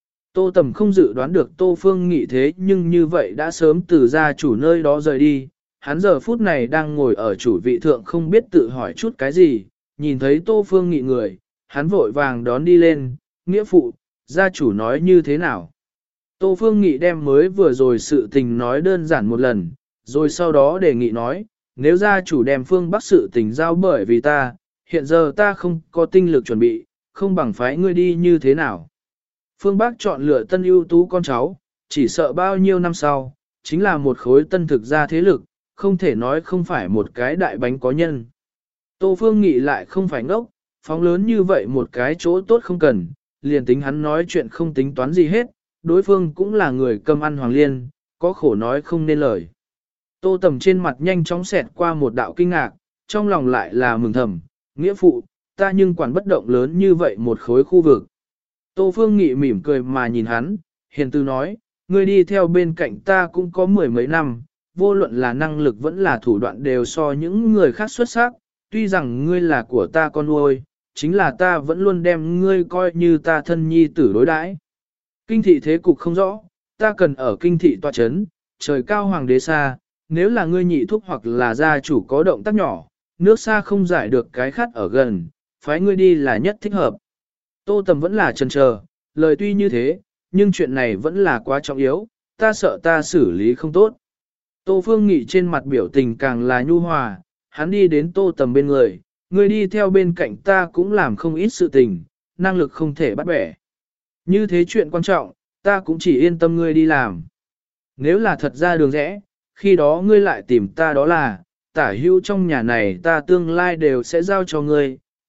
Tô Tầm không dự đoán được Tô Phương Nghị thế nhưng như vậy đã sớm từ gia chủ nơi đó rời đi, hắn giờ phút này đang ngồi ở chủ vị thượng không biết tự hỏi chút cái gì, nhìn thấy Tô Phương Nghị người, hắn vội vàng đón đi lên, nghĩa phụ, gia chủ nói như thế nào. Tô Phương Nghị đem mới vừa rồi sự tình nói đơn giản một lần, rồi sau đó đề nghị nói, nếu gia chủ đem phương bắc sự tình giao bởi vì ta, hiện giờ ta không có tinh lực chuẩn bị, không bằng phái ngươi đi như thế nào. Phương Bắc chọn lựa tân ưu tú con cháu, chỉ sợ bao nhiêu năm sau, chính là một khối tân thực gia thế lực, không thể nói không phải một cái đại bánh có nhân. Tô Phương Nghị lại không phải ngốc, phóng lớn như vậy một cái chỗ tốt không cần, liền tính hắn nói chuyện không tính toán gì hết, đối phương cũng là người cơm ăn hoàng liên, có khổ nói không nên lời. Tô Tầm trên mặt nhanh chóng xẹt qua một đạo kinh ngạc, trong lòng lại là mừng thầm, nghĩa phụ, ta nhưng quản bất động lớn như vậy một khối khu vực. Tô Phương Nghị mỉm cười mà nhìn hắn, hiền từ nói, ngươi đi theo bên cạnh ta cũng có 10 mấy năm, vô luận là năng lực vẫn là thủ đoạn đều so những người khác xuất sắc, tuy rằng ngươi là của ta con nuôi, chính là ta vẫn luôn đem ngươi coi như ta thân nhi tử đối đãi. Kinh thị thế cục không rõ, ta cần ở kinh thị tọa chấn, trời cao hoàng đế xa, nếu là ngươi nhị thúc hoặc là gia chủ có động tác nhỏ, nước xa không giải được cái khát ở gần, phái ngươi đi là nhất thích hợp. Tô Tầm vẫn là chần chờ, lời tuy như thế, nhưng chuyện này vẫn là quá trọng yếu, ta sợ ta xử lý không tốt. Tô Phương Nghị trên mặt biểu tình càng là nhu hòa, hắn đi đến Tô Tầm bên người, ngươi đi theo bên cạnh ta cũng làm không ít sự tình, năng lực không thể bắt bẻ. Như thế chuyện quan trọng, ta cũng chỉ yên tâm ngươi đi làm. Nếu là thật ra đường rẽ, khi đó ngươi lại tìm ta đó là, tả hữu trong nhà này ta tương lai đều sẽ giao cho ngươi,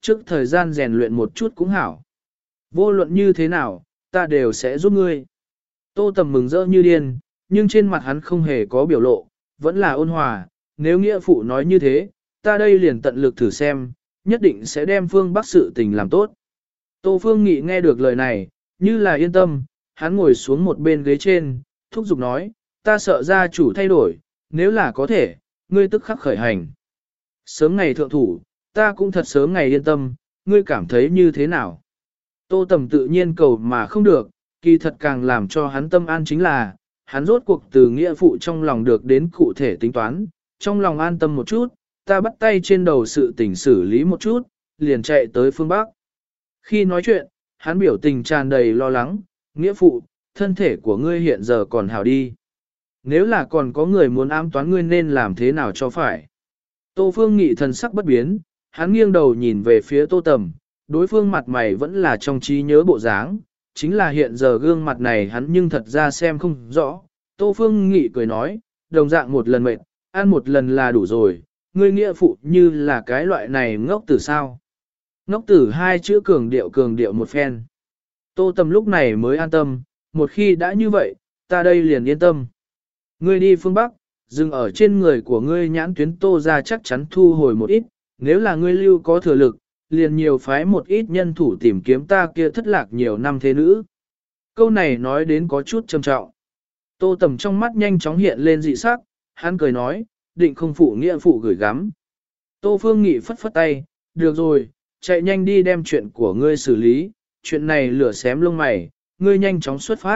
trước thời gian rèn luyện một chút cũng hảo. Vô luận như thế nào, ta đều sẽ giúp ngươi. Tô Tầm mừng rỡ như điên, nhưng trên mặt hắn không hề có biểu lộ, vẫn là ôn hòa, nếu nghĩa phụ nói như thế, ta đây liền tận lực thử xem, nhất định sẽ đem Phương Bắc sự tình làm tốt. Tô Phương Nghị nghe được lời này, như là yên tâm, hắn ngồi xuống một bên ghế trên, thúc giục nói, ta sợ gia chủ thay đổi, nếu là có thể, ngươi tức khắc khởi hành. Sớm ngày thượng thủ, ta cũng thật sớm ngày yên tâm, ngươi cảm thấy như thế nào? Tô Tầm tự nhiên cầu mà không được, kỳ thật càng làm cho hắn tâm an chính là, hắn rốt cuộc từ nghĩa phụ trong lòng được đến cụ thể tính toán, trong lòng an tâm một chút, ta bắt tay trên đầu sự tình xử lý một chút, liền chạy tới phương Bắc. Khi nói chuyện, hắn biểu tình tràn đầy lo lắng, nghĩa phụ, thân thể của ngươi hiện giờ còn hảo đi. Nếu là còn có người muốn ám toán ngươi nên làm thế nào cho phải. Tô Phương Nghị thần sắc bất biến, hắn nghiêng đầu nhìn về phía Tô Tầm, đối phương mặt mày vẫn là trong trí nhớ bộ dáng, chính là hiện giờ gương mặt này hắn nhưng thật ra xem không rõ. Tô Phương Nghị cười nói, đồng dạng một lần mệt, ăn một lần là đủ rồi, ngươi nghĩa phụ như là cái loại này ngốc tử sao. Ngốc tử hai chữ cường điệu một phen. Tô Tầm lúc này mới an tâm, một khi đã như vậy, ta đây liền yên tâm. Ngươi đi phương Bắc, dừng ở trên người của ngươi nhãn tuyến Tô ra chắc chắn thu hồi một ít, nếu là ngươi lưu có thừa lực, liền nhiều phái một ít nhân thủ tìm kiếm ta kia thất lạc nhiều năm thế nữ. Câu này nói đến có chút trầm trọng. Tô Tầm trong mắt nhanh chóng hiện lên dị sắc, hắn cười nói, định không phụ nghĩa phụ gửi gắm. Tô Phương Nghị phất phất tay, được rồi, chạy nhanh đi đem chuyện của ngươi xử lý, chuyện này lửa xém lông mày, ngươi nhanh chóng xuất phát.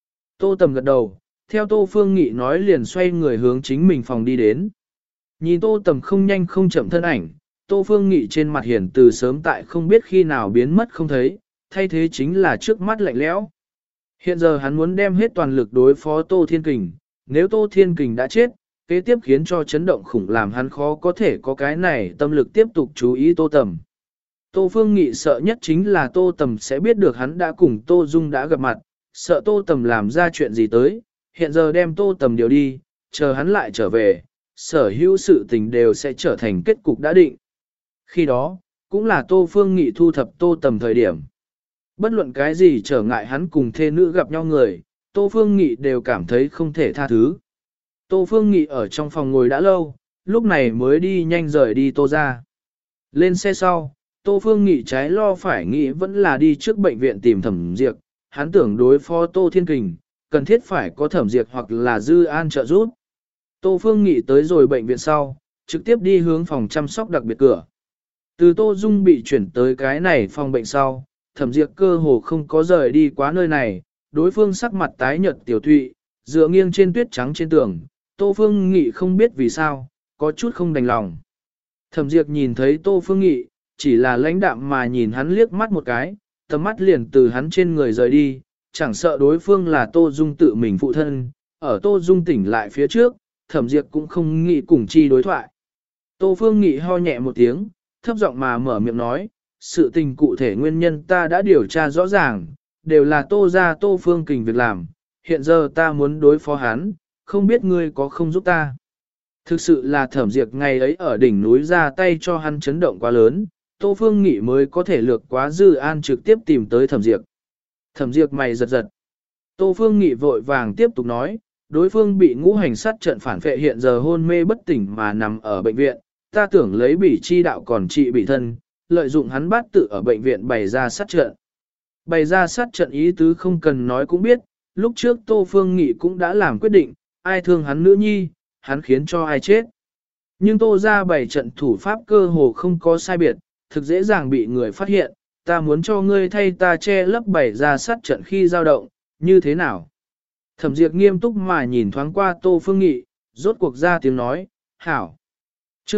Tô Tầm gật đầu, theo Tô Phương Nghị nói liền xoay người hướng chính mình phòng đi đến. Nhìn Tô Tầm không nhanh không chậm thân ảnh, Tô Phương Nghị trên mặt hiển từ sớm tại không biết khi nào biến mất không thấy, thay thế chính là trước mắt lạnh lẽo. Hiện giờ hắn muốn đem hết toàn lực đối phó Tô Thiên Kình, nếu Tô Thiên Kình đã chết, kế tiếp khiến cho chấn động khủng làm hắn khó có thể có cái này tâm lực tiếp tục chú ý Tô Tầm. Tô Phương Nghị sợ nhất chính là Tô Tầm sẽ biết được hắn đã cùng Tô Dung đã gặp mặt, sợ Tô Tầm làm ra chuyện gì tới, hiện giờ đem Tô Tầm điều đi, chờ hắn lại trở về, sở hữu sự tình đều sẽ trở thành kết cục đã định. Khi đó, cũng là Tô Phương Nghị thu thập Tô Tầm thời điểm. Bất luận cái gì trở ngại hắn cùng thê nữ gặp nhau người, Tô Phương Nghị đều cảm thấy không thể tha thứ. Tô Phương Nghị ở trong phòng ngồi đã lâu, lúc này mới đi nhanh rời đi Tô ra. Lên xe sau, Tô Phương Nghị trái lo phải nghĩ vẫn là đi trước bệnh viện tìm Thẩm Diệp, hắn tưởng đối phó Tô Thiên Kình, cần thiết phải có Thẩm Diệp hoặc là Dư An trợ giúp. Tô Phương Nghị tới rồi bệnh viện sau, trực tiếp đi hướng phòng chăm sóc đặc biệt cửa. Từ Tô Dung bị chuyển tới cái này phòng bệnh sau, Thẩm Diệp cơ hồ không có rời đi quá nơi này, đối phương sắc mặt tái nhợt tiểu thụy, dựa nghiêng trên tuyết trắng trên tường, Tô Phương Nghị không biết vì sao, có chút không đành lòng. Thẩm Diệp nhìn thấy Tô Phương Nghị, chỉ là lãnh đạm mà nhìn hắn liếc mắt một cái, tầm mắt liền từ hắn trên người rời đi, chẳng sợ đối phương là Tô Dung tự mình phụ thân, ở Tô Dung tỉnh lại phía trước, Thẩm Diệp cũng không nghĩ cùng chi đối thoại. Tô Phương Nghị ho nhẹ một tiếng, thấp giọng mà mở miệng nói, sự tình cụ thể nguyên nhân ta đã điều tra rõ ràng, đều là Tô ra Tô Phương Kình việc làm, hiện giờ ta muốn đối phó hắn, không biết ngươi có không giúp ta. Thực sự là Thẩm Diệp ngày ấy ở đỉnh núi ra tay cho hắn chấn động quá lớn, Tô Phương Nghị mới có thể lược quá Dư An trực tiếp tìm tới Thẩm Diệp. Thẩm Diệp mày giật giật. Tô Phương Nghị vội vàng tiếp tục nói, đối phương bị ngũ hành sát trận phản phệ hiện giờ hôn mê bất tỉnh mà nằm ở bệnh viện, ta tưởng lấy bỉ chi đạo còn trị bị thân, lợi dụng hắn bát tự ở bệnh viện bày ra sát trận. Bày ra sát trận ý tứ không cần nói cũng biết, lúc trước Tô Phương Nghị cũng đã làm quyết định, ai thương hắn nữ nhi, hắn khiến cho ai chết. Nhưng Tô ra bày trận thủ pháp cơ hồ không có sai biệt, thực dễ dàng bị người phát hiện, ta muốn cho ngươi thay ta che lấp bày ra sát trận khi dao động, như thế nào? Thẩm Diệp nghiêm túc mà nhìn thoáng qua Tô Phương Nghị, rốt cuộc ra tiếng nói, hảo. chương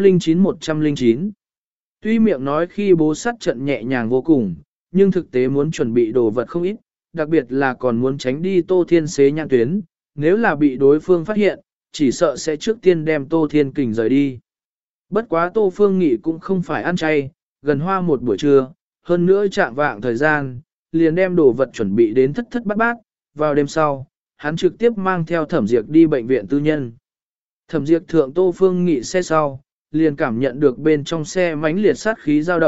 109. Tuy miệng nói khi bố sát trận nhẹ nhàng vô cùng, nhưng thực tế muốn chuẩn bị đồ vật không ít, đặc biệt là còn muốn tránh đi Tô Thiên Xế nhãn tuyến, nếu là bị đối phương phát hiện, chỉ sợ sẽ trước tiên đem Tô Thiên Kình rời đi. Bất quá Tô Phương Nghị cũng không phải ăn chay, gần hoa một buổi trưa, hơn nữa chạm vạng thời gian, liền đem đồ vật chuẩn bị đến thất thất bát bát, vào đêm sau, hắn trực tiếp mang theo Thẩm Diệp đi bệnh viện tư nhân. Thẩm Diệp thượng Tô Phương Nghị xe sau, liền cảm nhận được bên trong xe mãnh liệt sát khí dao động,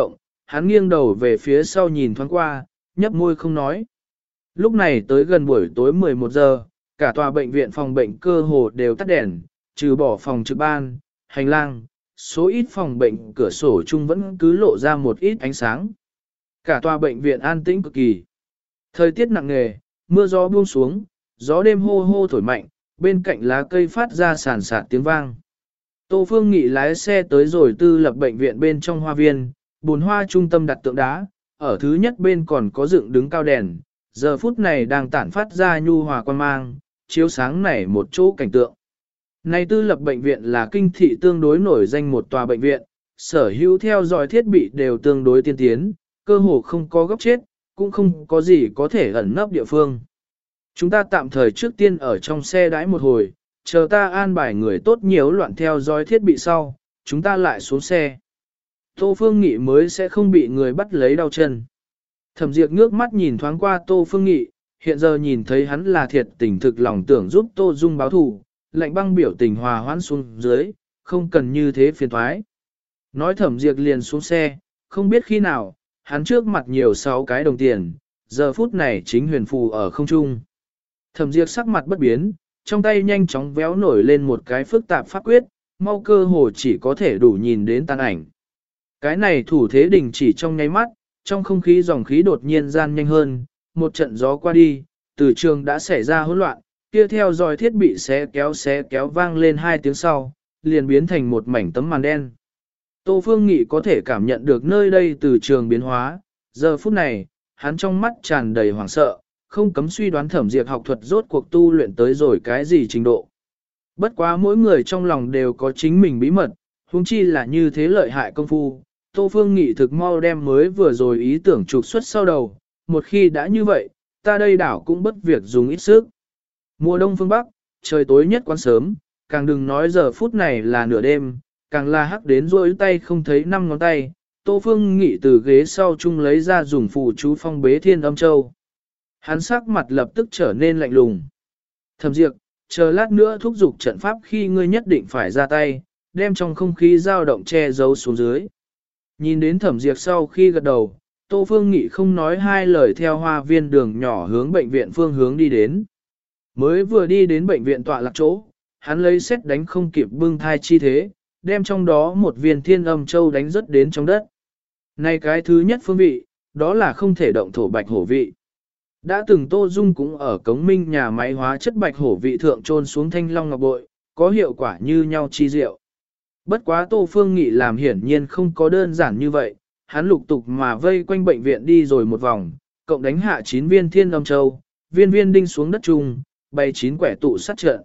hắn nghiêng đầu về phía sau nhìn thoáng qua, nhấp môi không nói. Lúc này tới gần buổi tối 11 giờ, cả tòa bệnh viện phòng bệnh cơ hồ đều tắt đèn, trừ bỏ phòng trực ban, hành lang, số ít phòng bệnh cửa sổ chung vẫn cứ lộ ra một ít ánh sáng. Cả tòa bệnh viện an tĩnh cực kỳ. Thời tiết nặng nề, mưa gió buông xuống, gió đêm hô hô thổi mạnh, bên cạnh lá cây phát ra sàn sạt tiếng vang. Tô Phương Nghị lái xe tới rồi tư lập bệnh viện bên trong hoa viên, bồn hoa trung tâm đặt tượng đá, ở thứ nhất bên còn có dựng đứng cao đèn, giờ phút này đang tản phát ra nhu hòa quan mang, chiếu sáng nảy một chỗ cảnh tượng. Này tư lập bệnh viện là kinh thị tương đối nổi danh một tòa bệnh viện, sở hữu theo dõi thiết bị đều tương đối tiên tiến, cơ hồ không có góc chết, cũng không có gì có thể ẩn nấp địa phương. Chúng ta tạm thời trước tiên ở trong xe đãi một hồi, chờ ta an bài người tốt nhiều loạn theo dõi thiết bị sau, chúng ta lại xuống xe. Tô Phương Nghị mới sẽ không bị người bắt lấy đau chân. Thẩm Diệp ngước mắt nhìn thoáng qua Tô Phương Nghị, hiện giờ nhìn thấy hắn là thiệt tình thực lòng tưởng giúp Tô Dung báo thù, lạnh băng biểu tình hòa hoãn xuống dưới, không cần như thế phiền thoái. Nói Thẩm Diệp liền xuống xe, không biết khi nào, hắn trước mặt nhiều 6 cái đồng tiền, giờ phút này chính huyền phù ở không trung. Thẩm Diệp sắc mặt bất biến, trong tay nhanh chóng véo nổi lên một cái phức tạp pháp quyết, mau cơ hồ chỉ có thể đủ nhìn đến tàn ảnh. Cái này thủ thế đình chỉ trong nháy mắt, trong không khí dòng khí đột nhiên gian nhanh hơn, một trận gió qua đi, từ trường đã xảy ra hỗn loạn, kia theo dõi thiết bị xé kéo vang lên 2 tiếng sau, liền biến thành một mảnh tấm màn đen. Tô Phương Nghị có thể cảm nhận được nơi đây từ trường biến hóa, giờ phút này, hắn trong mắt tràn đầy hoảng sợ, không cấm suy đoán Thẩm Diệp học thuật rốt cuộc tu luyện tới rồi cái gì trình độ. Bất quá mỗi người trong lòng đều có chính mình bí mật, huống chi là như thế lợi hại công phu. Tô Phương Nghị thực mau đem mới vừa rồi ý tưởng trục xuất sau đầu, một khi đã như vậy, ta đây đảo cũng bất việc dùng ít sức. Mùa đông phương Bắc, trời tối nhất quán sớm, càng đừng nói giờ phút này là nửa đêm, càng là hắc đến rôi tay không thấy 5 ngón tay. Tô Phương Nghị từ ghế sau chung lấy ra dùng phù chú phong bế Thiên Âm Châu. Hắn sắc mặt lập tức trở nên lạnh lùng. Thẩm Diệp, chờ lát nữa thúc giục trận pháp khi ngươi nhất định phải ra tay, đem trong không khí dao động che giấu xuống dưới. Nhìn đến Thẩm Diệp sau khi gật đầu, Tô Phương Nghị không nói hai lời theo hoa viên đường nhỏ hướng bệnh viện phương hướng đi đến. Mới vừa đi đến bệnh viện tọa lạc chỗ, hắn lấy xét đánh không kịp bưng thai chi thế, đem trong đó một viên Thiên Âm Châu đánh rớt đến trong đất. Này cái thứ nhất phương vị, đó là không thể động thổ bạch hổ vị. Đã từng Tô Dung cũng ở Cống Minh nhà máy hóa chất bạch hổ vị thượng trôn xuống thanh long ngọc bội, có hiệu quả như nhau chi diệu. Bất quá Tô Phương Nghị làm hiển nhiên không có đơn giản như vậy, hắn lục tục mà vây quanh bệnh viện đi rồi một vòng, cộng đánh hạ 9 viên Thiên Âm Châu, viên viên đinh xuống đất chung, bày 9 quẻ tụ sát trận.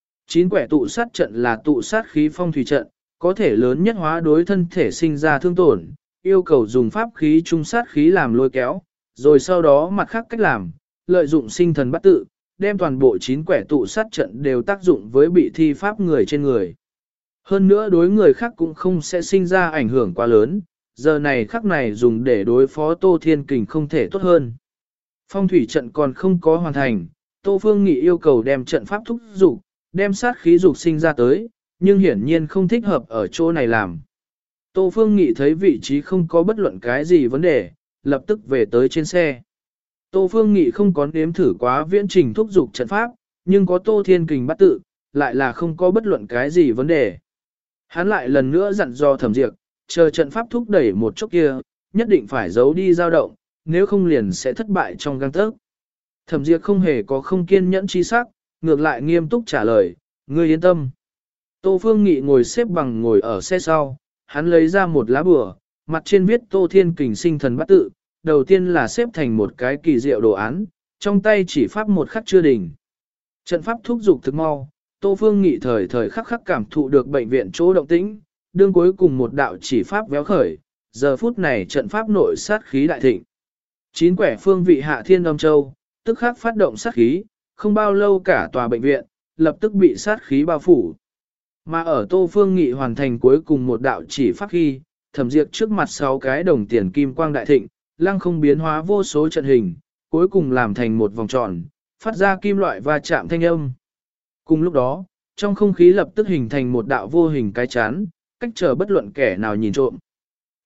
9 quẻ tụ sát trận là tụ sát khí phong thủy trận, có thể lớn nhất hóa đối thân thể sinh ra thương tổn, yêu cầu dùng pháp khí trung sát khí làm lôi kéo, rồi sau đó mặt khác cách làm, lợi dụng sinh thần bắt tự, đem toàn bộ 9 quẻ tụ sát trận đều tác dụng với bị thi pháp người trên người. Hơn nữa đối người khác cũng không sẽ sinh ra ảnh hưởng quá lớn, giờ này khắc này dùng để đối phó Tô Thiên Kình không thể tốt hơn. Phong thủy trận còn không có hoàn thành, Tô Phương Nghị yêu cầu đem trận pháp thúc dục, đem sát khí dục sinh ra tới, nhưng hiển nhiên không thích hợp ở chỗ này làm. Tô Phương Nghị thấy vị trí không có bất luận cái gì vấn đề, lập tức về tới trên xe. Tô Phương Nghị không có nếm thử quá viễn trình thúc dục trận pháp, nhưng có Tô Thiên Kình bắt tự, lại là không có bất luận cái gì vấn đề. Hắn lại lần nữa dặn dò Thẩm Diệp, chờ trận pháp thúc đẩy một chút kia, nhất định phải giấu đi dao động, nếu không liền sẽ thất bại trong gang tấc. Thẩm Diệp không hề có không kiên nhẫn chi sắc, ngược lại nghiêm túc trả lời, ngươi yên tâm. Tô Phương Nghị ngồi xếp bằng ngồi ở xe sau, hắn lấy ra một lá bùa, mặt trên viết Tô Thiên Kình sinh thần bắt tự, đầu tiên là xếp thành một cái kỳ diệu đồ án, trong tay chỉ pháp một khắc chưa đỉnh. Trận pháp thúc dục thực mau, Tô Phương Nghị thời thời khắc khắc cảm thụ được bệnh viện chỗ động tĩnh, đương cuối cùng một đạo chỉ pháp véo khởi, giờ phút này trận pháp nội sát khí đại thịnh. 9 quẻ phương vị hạ Thiên Âm Châu, tức khắc phát động sát khí, không bao lâu cả tòa bệnh viện, lập tức bị sát khí bao phủ. Mà ở Tô Phương Nghị hoàn thành cuối cùng một đạo chỉ pháp khi, Thẩm Diệp trước mặt 6 cái đồng tiền kim quang đại thịnh, lăng không biến hóa vô số trận hình, cuối cùng làm thành một vòng tròn, phát ra kim loại va chạm thanh âm. Cùng lúc đó, trong không khí lập tức hình thành một đạo vô hình cái chắn, cách trở bất luận kẻ nào nhìn trộm.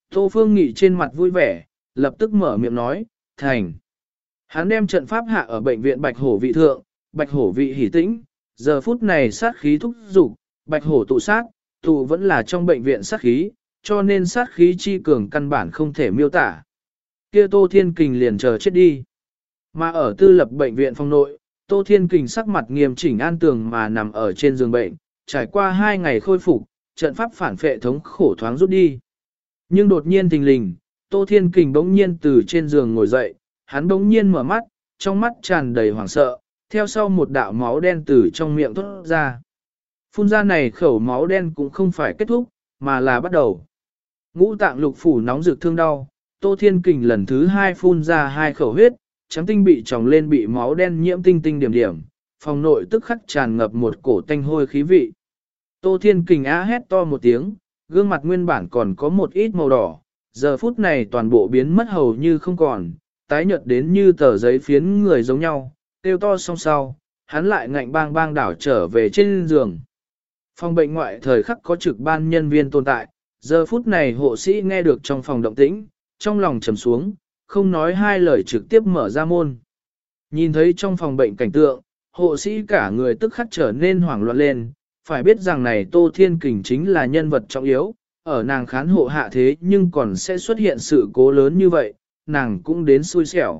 Tô Phương Nghị trên mặt vui vẻ, lập tức mở miệng nói, thành. Hắn đem trận pháp hạ ở bệnh viện Bạch Hổ vị thượng, Bạch Hổ vị hỉ tĩnh, giờ phút này sát khí thúc dục, Bạch Hổ tụ sát, tụ vẫn là trong bệnh viện sát khí, cho nên sát khí chi cường căn bản không thể miêu tả. Kia Tô Thiên Kình liền chờ chết đi. Mà ở tư lập bệnh viện phòng nội, Tô Thiên Kình sắc mặt nghiêm chỉnh an tường mà nằm ở trên giường bệnh, trải qua 2 ngày khôi phục, trận pháp phản phệ thống khổ thoáng rút đi. Nhưng đột nhiên thình lình, Tô Thiên Kình bỗng nhiên từ trên giường ngồi dậy, hắn bỗng nhiên mở mắt, trong mắt tràn đầy hoảng sợ, theo sau một đạo máu đen từ trong miệng thoát ra. Phun ra này khẩu máu đen cũng không phải kết thúc, mà là bắt đầu. Ngũ tạng lục phủ nóng rực thương đau, Tô Thiên Kình lần thứ 2 phun ra 2 khẩu huyết, trắng tinh bị tròng lên bị máu đen nhiễm tinh tinh điểm điểm, phòng nội tức khắc tràn ngập một cổ tanh hôi khí vị. Tô Thiên Kình á hét to một tiếng, gương mặt nguyên bản còn có một ít màu đỏ, giờ phút này toàn bộ biến mất hầu như không còn, tái nhợt đến như tờ giấy phiến người giống nhau, kêu to song sau, hắn lại ngạnh bang bang đảo trở về trên giường. Phòng bệnh ngoại thời khắc có trực ban nhân viên tồn tại, giờ phút này hộ sĩ nghe được trong phòng động tĩnh, trong lòng trầm xuống, không nói hai lời trực tiếp mở ra môn. Nhìn thấy trong phòng bệnh cảnh tượng, hộ sĩ cả người tức khắc trở nên hoảng loạn lên, phải biết rằng này Tô Thiên Kình chính là nhân vật trọng yếu, ở nàng khán hộ hạ thế nhưng còn sẽ xuất hiện sự cố lớn như vậy, nàng cũng đến xui xẻo.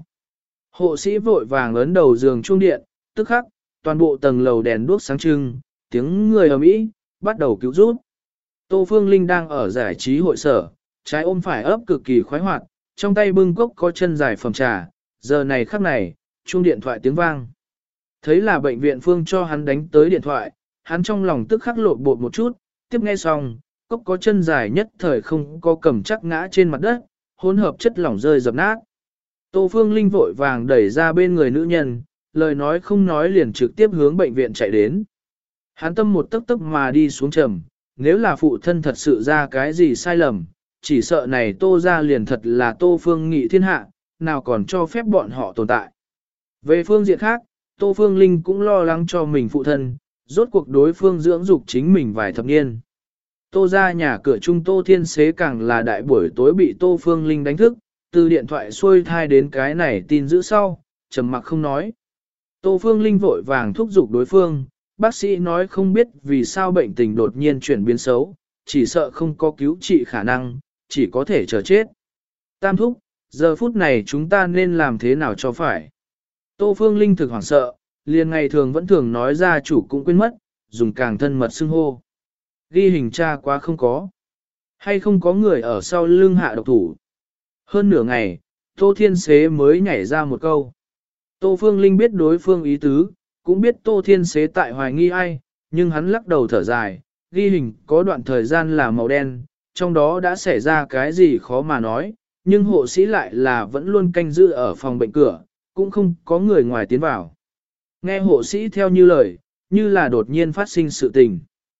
Hộ sĩ vội vàng ấn đầu giường chuông điện, tức khắc, toàn bộ tầng lầu đèn đuốc sáng trưng, tiếng người ầm ĩ, bắt đầu cứu giúp. Tô Phương Linh đang ở giải trí hội sở, trái ôm phải ấp cực kỳ khoái hoạt, trong tay bưng cốc có chân dài phẩm trà, giờ này khắc này, chuông điện thoại tiếng vang. Thấy là bệnh viện Phương cho hắn đánh tới điện thoại, hắn trong lòng tức khắc lộn bột một chút, tiếp nghe xong, cốc có chân dài nhất thời không có cầm chắc ngã trên mặt đất, hỗn hợp chất lỏng rơi dập nát. Tô Phương Linh vội vàng đẩy ra bên người nữ nhân, lời nói không nói liền trực tiếp hướng bệnh viện chạy đến. Hắn tâm một tấc tấc mà đi xuống trầm, nếu là phụ thân thật sự ra cái gì sai lầm, chỉ sợ này Tô ra liền thật là Tô Phương Nghị thiên hạ, nào còn cho phép bọn họ tồn tại. Về phương diện khác, Tô Phương Linh cũng lo lắng cho mình phụ thân, rốt cuộc đối phương dưỡng dục chính mình vài thập niên. Tô ra nhà cửa chung Tô Thiên Xế càng là đại buổi tối bị Tô Phương Linh đánh thức, từ điện thoại xuôi thai đến cái này tin giữ sau, trầm mặc không nói. Tô Phương Linh vội vàng thúc giục đối phương, bác sĩ nói không biết vì sao bệnh tình đột nhiên chuyển biến xấu, chỉ sợ không có cứu trị khả năng, chỉ có thể chờ chết. Tam thúc, giờ phút này chúng ta nên làm thế nào cho phải? Tô Phương Linh thực hoảng sợ, liền ngày thường vẫn thường nói ra chủ cũng quên mất, dùng càng thân mật xưng hô. Ghi hình tra quá không có. Hay không có người ở sau lưng hạ độc thủ. Hơn nửa ngày, Tô Thiên Xế mới nhảy ra một câu. Tô Phương Linh biết đối phương ý tứ, cũng biết Tô Thiên Xế tại hoài nghi ai, nhưng hắn lắc đầu thở dài, ghi hình có đoạn thời gian là màu đen, trong đó đã xảy ra cái gì khó mà nói, nhưng hộ sĩ lại là vẫn luôn canh giữ ở phòng bệnh cửa, cũng không có người ngoài tiến vào. Nghe hộ sĩ theo như lời, như là đột nhiên phát sinh sự tình.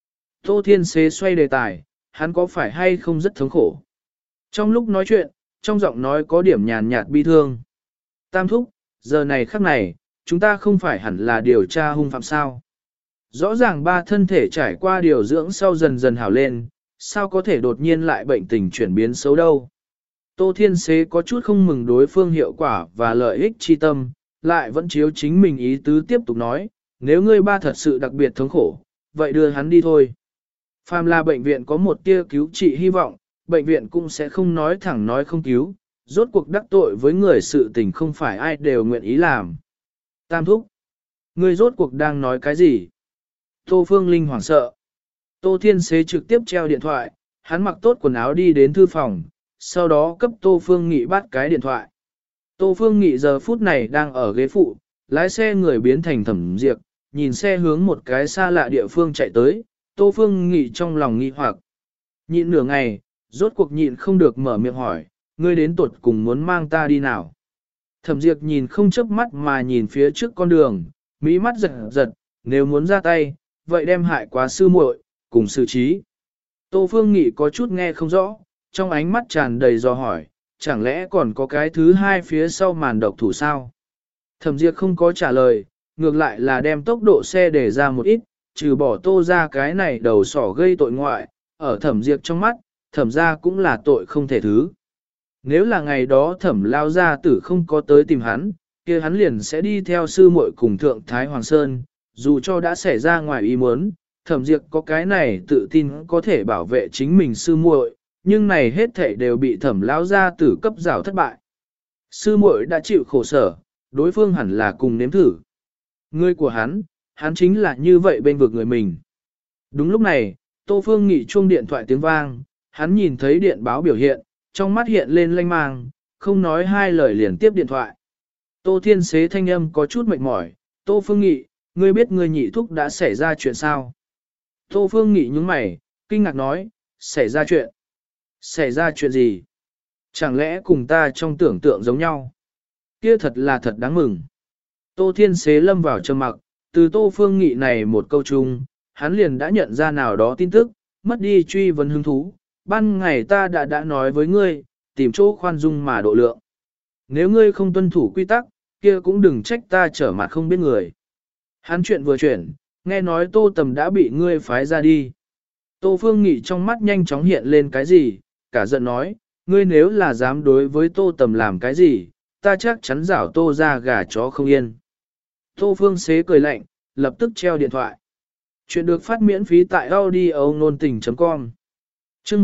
Tô Thiên Xế xoay đề tài, hắn có phải hay không rất thống khổ. Trong lúc nói chuyện, trong giọng nói có điểm nhàn nhạt bi thương. Tam thúc, giờ này khắc này, chúng ta không phải hẳn là điều tra hung phạm sao. Rõ ràng ba thân thể trải qua điều dưỡng sau dần dần hảo lên, sao có thể đột nhiên lại bệnh tình chuyển biến xấu đâu. Tô Thiên Xế có chút không mừng đối phương hiệu quả và lợi ích chi tâm, lại vẫn chiếu chính mình ý tứ tiếp tục nói, nếu ngươi ba thật sự đặc biệt thống khổ, vậy đưa hắn đi thôi. Phàm là bệnh viện có một tia cứu trị hy vọng, bệnh viện cũng sẽ không nói thẳng nói không cứu, rốt cuộc đắc tội với người sự tình không phải ai đều nguyện ý làm. Tam thúc, ngươi rốt cuộc đang nói cái gì? Tô Phương Linh hoảng sợ. Tô Thiên Xế trực tiếp treo điện thoại, hắn mặc tốt quần áo đi đến thư phòng, sau đó cấp Tô Phương Nghị bắt cái điện thoại. Tô Phương Nghị giờ phút này đang ở ghế phụ, lái xe người biến thành Thẩm Diệp, nhìn xe hướng một cái xa lạ địa phương chạy tới, Tô Phương Nghị trong lòng nghi hoặc. Nhịn nửa ngày, rốt cuộc nhịn không được mở miệng hỏi, ngươi đến tuột cùng muốn mang ta đi nào? Thẩm Diệp nhìn không chớp mắt mà nhìn phía trước con đường, mỹ mắt giật giật, nếu muốn ra tay, vậy đem hại quá sư muội, cùng xử trí. Tô Phương Nghị có chút nghe không rõ, trong ánh mắt tràn đầy dò hỏi, chẳng lẽ còn có cái thứ hai phía sau màn độc thủ sao? Thẩm Diệp không có trả lời, ngược lại là đem tốc độ xe để ra một ít, trừ bỏ Tô ra cái này đầu sỏ gây tội ngoại, ở Thẩm Diệp trong mắt, thẩm ra cũng là tội không thể thứ. Nếu là ngày đó thẩm lao gia tử không có tới tìm hắn, kia hắn liền sẽ đi theo sư muội cùng thượng Thái Hoàng Sơn, dù cho đã xảy ra ngoài ý muốn, thẩm diệt có cái này tự tin có thể bảo vệ chính mình sư muội, nhưng này hết thảy đều bị thẩm lao gia tử cấp rào thất bại. Sư muội đã chịu khổ sở, đối phương hẳn là cùng nếm thử. Người của hắn chính là như vậy bên vực người mình. Đúng lúc này, Tô Phương Nghị chuông điện thoại tiếng vang, hắn nhìn thấy điện báo biểu hiện, trong mắt hiện lên lanh mang, không nói hai lời liền tiếp điện thoại. Tô Thiên Xế thanh âm có chút mệt mỏi, Tô Phương Nghị, ngươi biết ngươi nhị thúc đã xảy ra chuyện sao? Tô Phương Nghị nhướng mày, kinh ngạc nói, xảy ra chuyện? Xảy ra chuyện gì? Chẳng lẽ cùng ta trong tưởng tượng giống nhau? Kia thật là thật đáng mừng. Tô Thiên Xế lâm vào trầm mặc, từ Tô Phương Nghị này một câu chung, hắn liền đã nhận ra nào đó tin tức, mất đi truy vấn hứng thú. Ban ngày ta đã nói với ngươi, tìm chỗ khoan dung mà độ lượng. Nếu ngươi không tuân thủ quy tắc, kia cũng đừng trách ta trở mặt không biết người. Hắn chuyện vừa chuyển, nghe nói Tô Tầm đã bị ngươi phái ra đi. Tô Phương Nghị trong mắt nhanh chóng hiện lên cái gì, cả giận nói, ngươi nếu là dám đối với Tô Tầm làm cái gì, ta chắc chắn rảo Tô ra gà chó không yên. Tô Phương Xế cười lạnh, lập tức treo điện thoại. Chuyện được phát miễn phí tại audio nôn tình.com. Chương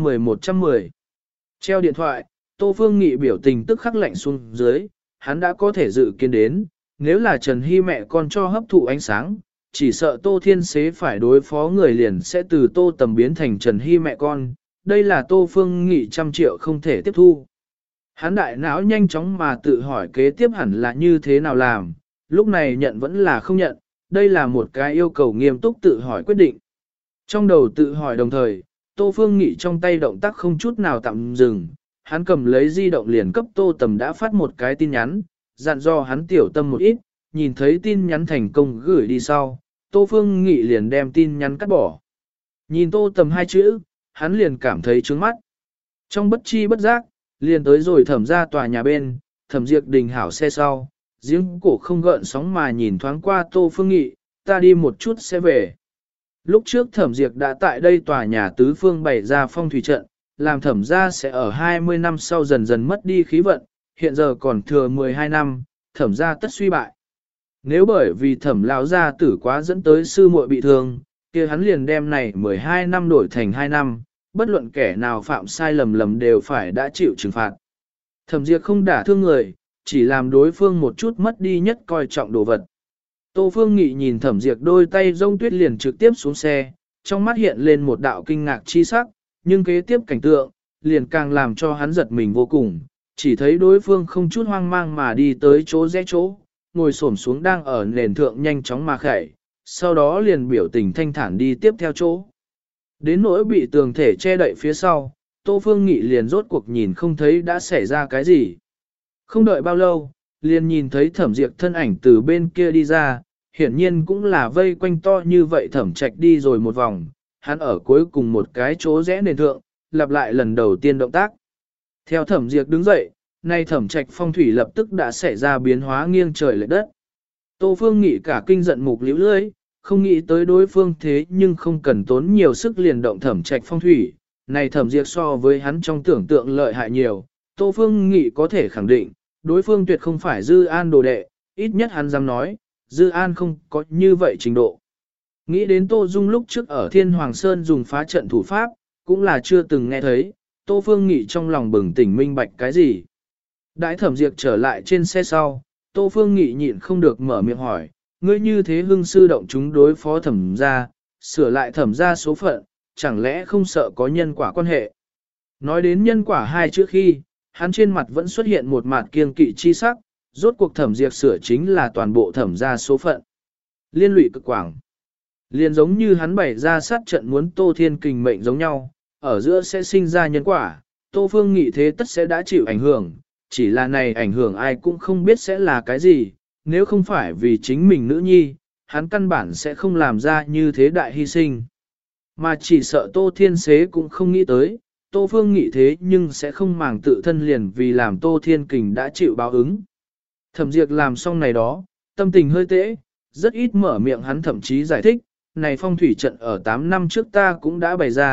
110. Treo điện thoại, Tô Phương Nghị biểu tình tức khắc lạnh xuống dưới, hắn đã có thể dự kiến đến, nếu là Trần Hy mẹ con cho hấp thụ ánh sáng, chỉ sợ Tô Thiên Xế phải đối phó người liền sẽ từ Tô Tầm biến thành Trần Hy mẹ con, đây là Tô Phương Nghị 100 triệu không thể tiếp thu. Hắn đại não nhanh chóng mà tự hỏi kế tiếp hẳn là như thế nào làm, lúc này nhận vẫn là không nhận, đây là một cái yêu cầu nghiêm túc tự hỏi quyết định. Trong đầu tự hỏi đồng thời, Tô Phương Nghị trong tay động tác không chút nào tạm dừng, hắn cầm lấy di động liền cấp Tô Tầm đã phát một cái tin nhắn, dặn dò hắn tiểu tâm một ít, nhìn thấy tin nhắn thành công gửi đi sau, Tô Phương Nghị liền đem tin nhắn cắt bỏ. Nhìn Tô Tầm hai chữ, hắn liền cảm thấy trướng mắt. Trong bất chi bất giác, liền tới rồi thẩm ra tòa nhà bên, thẩm diệt đình hảo xe sau, giếng cổ không gợn sóng mà nhìn thoáng qua Tô Phương Nghị, ta đi một chút sẽ về. Lúc trước thẩm diệt đã tại đây tòa nhà tứ phương bày ra phong thủy trận, làm thẩm ra sẽ ở 20 năm sau dần dần mất đi khí vận, hiện giờ còn thừa 12 năm, thẩm ra tất suy bại. Nếu bởi vì thẩm lão gia tử quá dẫn tới sư muội bị thương, kia hắn liền đem này 12 năm đổi thành 2 năm, bất luận kẻ nào phạm sai lầm đều phải đã chịu trừng phạt. Thẩm diệt không đả thương người, chỉ làm đối phương một chút mất đi nhất coi trọng đồ vật. Tô Phương Nghị nhìn thẩm diệt đôi tay rông tuyết liền trực tiếp xuống xe, trong mắt hiện lên một đạo kinh ngạc chi sắc, nhưng kế tiếp cảnh tượng, liền càng làm cho hắn giật mình vô cùng, chỉ thấy đối phương không chút hoang mang mà đi tới chỗ rẽ chỗ, ngồi xổm xuống đang ở nền thượng nhanh chóng mà khẩy, sau đó liền biểu tình thanh thản đi tiếp theo chỗ. Đến nỗi bị tường thể che đậy phía sau, Tô Phương Nghị liền rốt cuộc nhìn không thấy đã xảy ra cái gì. Không đợi bao lâu, liền nhìn thấy thẩm diệt thân ảnh từ bên kia đi ra, hiển nhiên cũng là vây quanh to như vậy thẩm trạch đi rồi một vòng, hắn ở cuối cùng một cái chỗ rẽ nền thượng, lặp lại lần đầu tiên động tác. Theo thẩm diệt đứng dậy, nay thẩm trạch phong thủy lập tức đã xảy ra biến hóa nghiêng trời lệch đất. Tô Phương Nghị cả kinh giận mục liễu lưỡi, không nghĩ tới đối phương thế nhưng không cần tốn nhiều sức liền động thẩm trạch phong thủy, này thẩm diệt so với hắn trong tưởng tượng lợi hại nhiều, Tô Phương Nghị có thể khẳng định, đối phương tuyệt không phải Dư An đồ đệ, ít nhất hắn dám nói, Dư An không có như vậy trình độ. Nghĩ đến Tô Dung lúc trước ở Thiên Hoàng Sơn dùng phá trận thủ pháp, cũng là chưa từng nghe thấy, Tô Phương Nghị trong lòng bừng tỉnh minh bạch cái gì. Đãi thẩm diệt trở lại trên xe sau, Tô Phương Nghị nhịn không được mở miệng hỏi, ngươi như thế hưng sư động chúng đối phó thẩm gia, sửa lại thẩm gia số phận, chẳng lẽ không sợ có nhân quả quan hệ. Nói đến nhân quả hai chữ khi, hắn trên mặt vẫn xuất hiện một mặt kiêng kỵ chi sắc, rốt cuộc thẩm diệt sửa chính là toàn bộ thẩm gia số phận. Liên lụy cực quảng. Liên giống như hắn bày ra sát trận muốn Tô Thiên Kình mệnh giống nhau, ở giữa sẽ sinh ra nhân quả, Tô Phương Nghị thế tất sẽ đã chịu ảnh hưởng, chỉ là này ảnh hưởng ai cũng không biết sẽ là cái gì, nếu không phải vì chính mình nữ nhi, hắn căn bản sẽ không làm ra như thế đại hy sinh. Mà chỉ sợ Tô Thiên Xế cũng không nghĩ tới, Tô Phương Nghị thế nhưng sẽ không màng tự thân liền vì làm Tô Thiên Kình đã chịu báo ứng. Thẩm Diệt làm xong này đó, tâm tình hơi tễ, rất ít mở miệng hắn thậm chí giải thích, này phong thủy trận ở 8 năm trước ta cũng đã bày ra,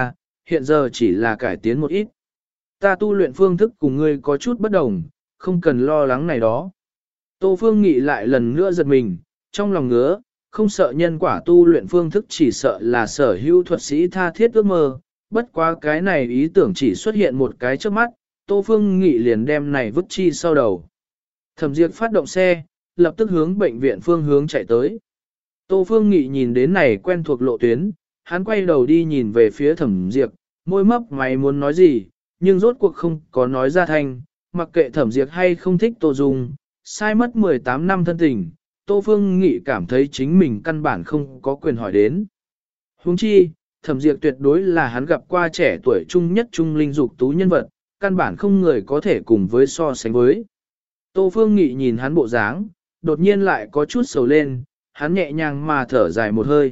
hiện giờ chỉ là cải tiến một ít. Ta tu luyện phương thức cùng ngươi có chút bất đồng, không cần lo lắng này đó. Tô Phương Nghị lại lần nữa giật mình, trong lòng ngứa, không sợ nhân quả tu luyện phương thức chỉ sợ là sở hữu thuật sĩ tha thiết ước mơ, bất quá cái này ý tưởng chỉ xuất hiện một cái trước mắt, Tô Phương Nghị liền đem này vứt chi sau đầu. Thẩm Diệp phát động xe, lập tức hướng bệnh viện phương hướng chạy tới. Tô Phương Nghị nhìn đến này quen thuộc lộ tuyến, hắn quay đầu đi nhìn về phía Thẩm Diệp, môi mấp máy muốn nói gì, nhưng rốt cuộc không có nói ra thành, mặc kệ Thẩm Diệp hay không thích Tô Dung, sai mất 18 năm thân tình, Tô Phương Nghị cảm thấy chính mình căn bản không có quyền hỏi đến. Huống chi, Thẩm Diệp tuyệt đối là hắn gặp qua trẻ tuổi trung nhất trung linh dục tú nhân vật, căn bản không người có thể cùng với so sánh với. Tô Phương Nghị nhìn hắn bộ dáng, đột nhiên lại có chút sầu lên, hắn nhẹ nhàng mà thở dài một hơi.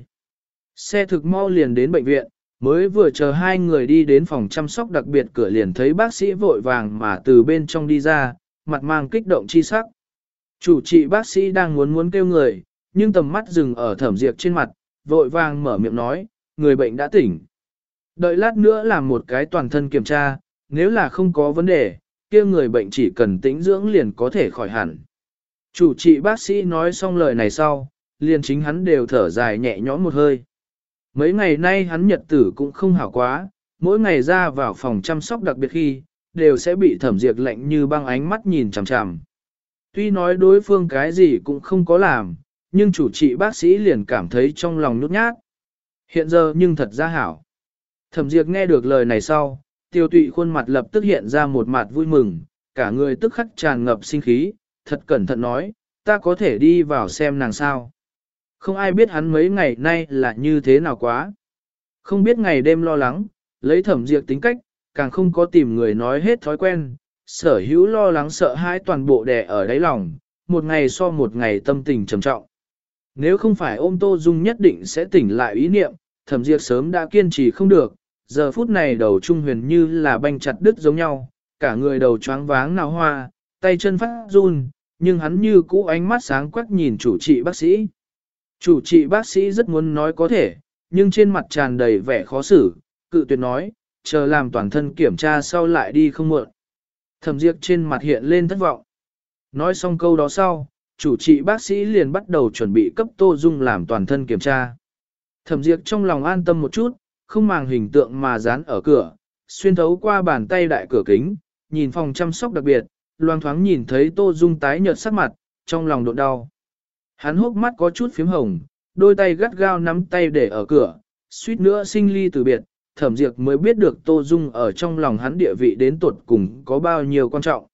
Xe thực mau liền đến bệnh viện, mới vừa chờ hai người đi đến phòng chăm sóc đặc biệt cửa liền thấy bác sĩ vội vàng mà từ bên trong đi ra, mặt mang kích động chi sắc. Chủ trị bác sĩ đang muốn kêu người, nhưng tầm mắt dừng ở Thẩm Diệp trên mặt, vội vàng mở miệng nói, người bệnh đã tỉnh. Đợi lát nữa làm một cái toàn thân kiểm tra, nếu là không có vấn đề, kia người bệnh chỉ cần tĩnh dưỡng liền có thể khỏi hẳn. Chủ trị bác sĩ nói xong lời này sau, liền chính hắn đều thở dài nhẹ nhõm một hơi. Mấy ngày nay hắn nhật tử cũng không hảo quá, mỗi ngày ra vào phòng chăm sóc đặc biệt khi, đều sẽ bị Thẩm Diệp lạnh như băng ánh mắt nhìn chằm chằm. Tuy nói đối phương cái gì cũng không có làm, nhưng chủ trị bác sĩ liền cảm thấy trong lòng nhút nhát. Hiện giờ nhưng thật ra hảo. Thẩm Diệp nghe được lời này sau, tiêu tụy khuôn mặt lập tức hiện ra một mặt vui mừng, cả người tức khắc tràn ngập sinh khí, thật cẩn thận nói, ta có thể đi vào xem nàng sao. Không ai biết hắn mấy ngày nay là như thế nào quá. Không biết ngày đêm lo lắng, lấy Thẩm Diệp tính cách, càng không có tìm người nói hết thói quen, sở hữu lo lắng sợ hãi toàn bộ đè ở đáy lòng, một ngày so một ngày tâm tình trầm trọng. Nếu không phải ôm Tô Dung nhất định sẽ tỉnh lại ý niệm, Thẩm Diệp sớm đã kiên trì không được, giờ phút này đầu trung huyền như là banh chặt đứt giống nhau, cả người đầu choáng váng nào hoa, tay chân phát run, nhưng hắn như cũ ánh mắt sáng quắc nhìn chủ trị bác sĩ. Chủ trị bác sĩ rất muốn nói có thể, nhưng trên mặt tràn đầy vẻ khó xử, cự tuyệt nói, chờ làm toàn thân kiểm tra sau lại đi không muộn. Thẩm Diệp trên mặt hiện lên thất vọng. Nói xong câu đó sau, chủ trị bác sĩ liền bắt đầu chuẩn bị cấp Tô Dung làm toàn thân kiểm tra. Thẩm Diệp trong lòng an tâm một chút, không màng hình tượng mà dán ở cửa, xuyên thấu qua bàn tay đại cửa kính, nhìn phòng chăm sóc đặc biệt, loang thoáng nhìn thấy Tô Dung tái nhợt sắc mặt, trong lòng độn đau. Hắn hốc mắt có chút phím hồng, đôi tay gắt gao nắm tay để ở cửa, suýt nữa sinh ly từ biệt, Thẩm Diệp mới biết được Tô Dung ở trong lòng hắn địa vị đến tuột cùng có bao nhiêu quan trọng.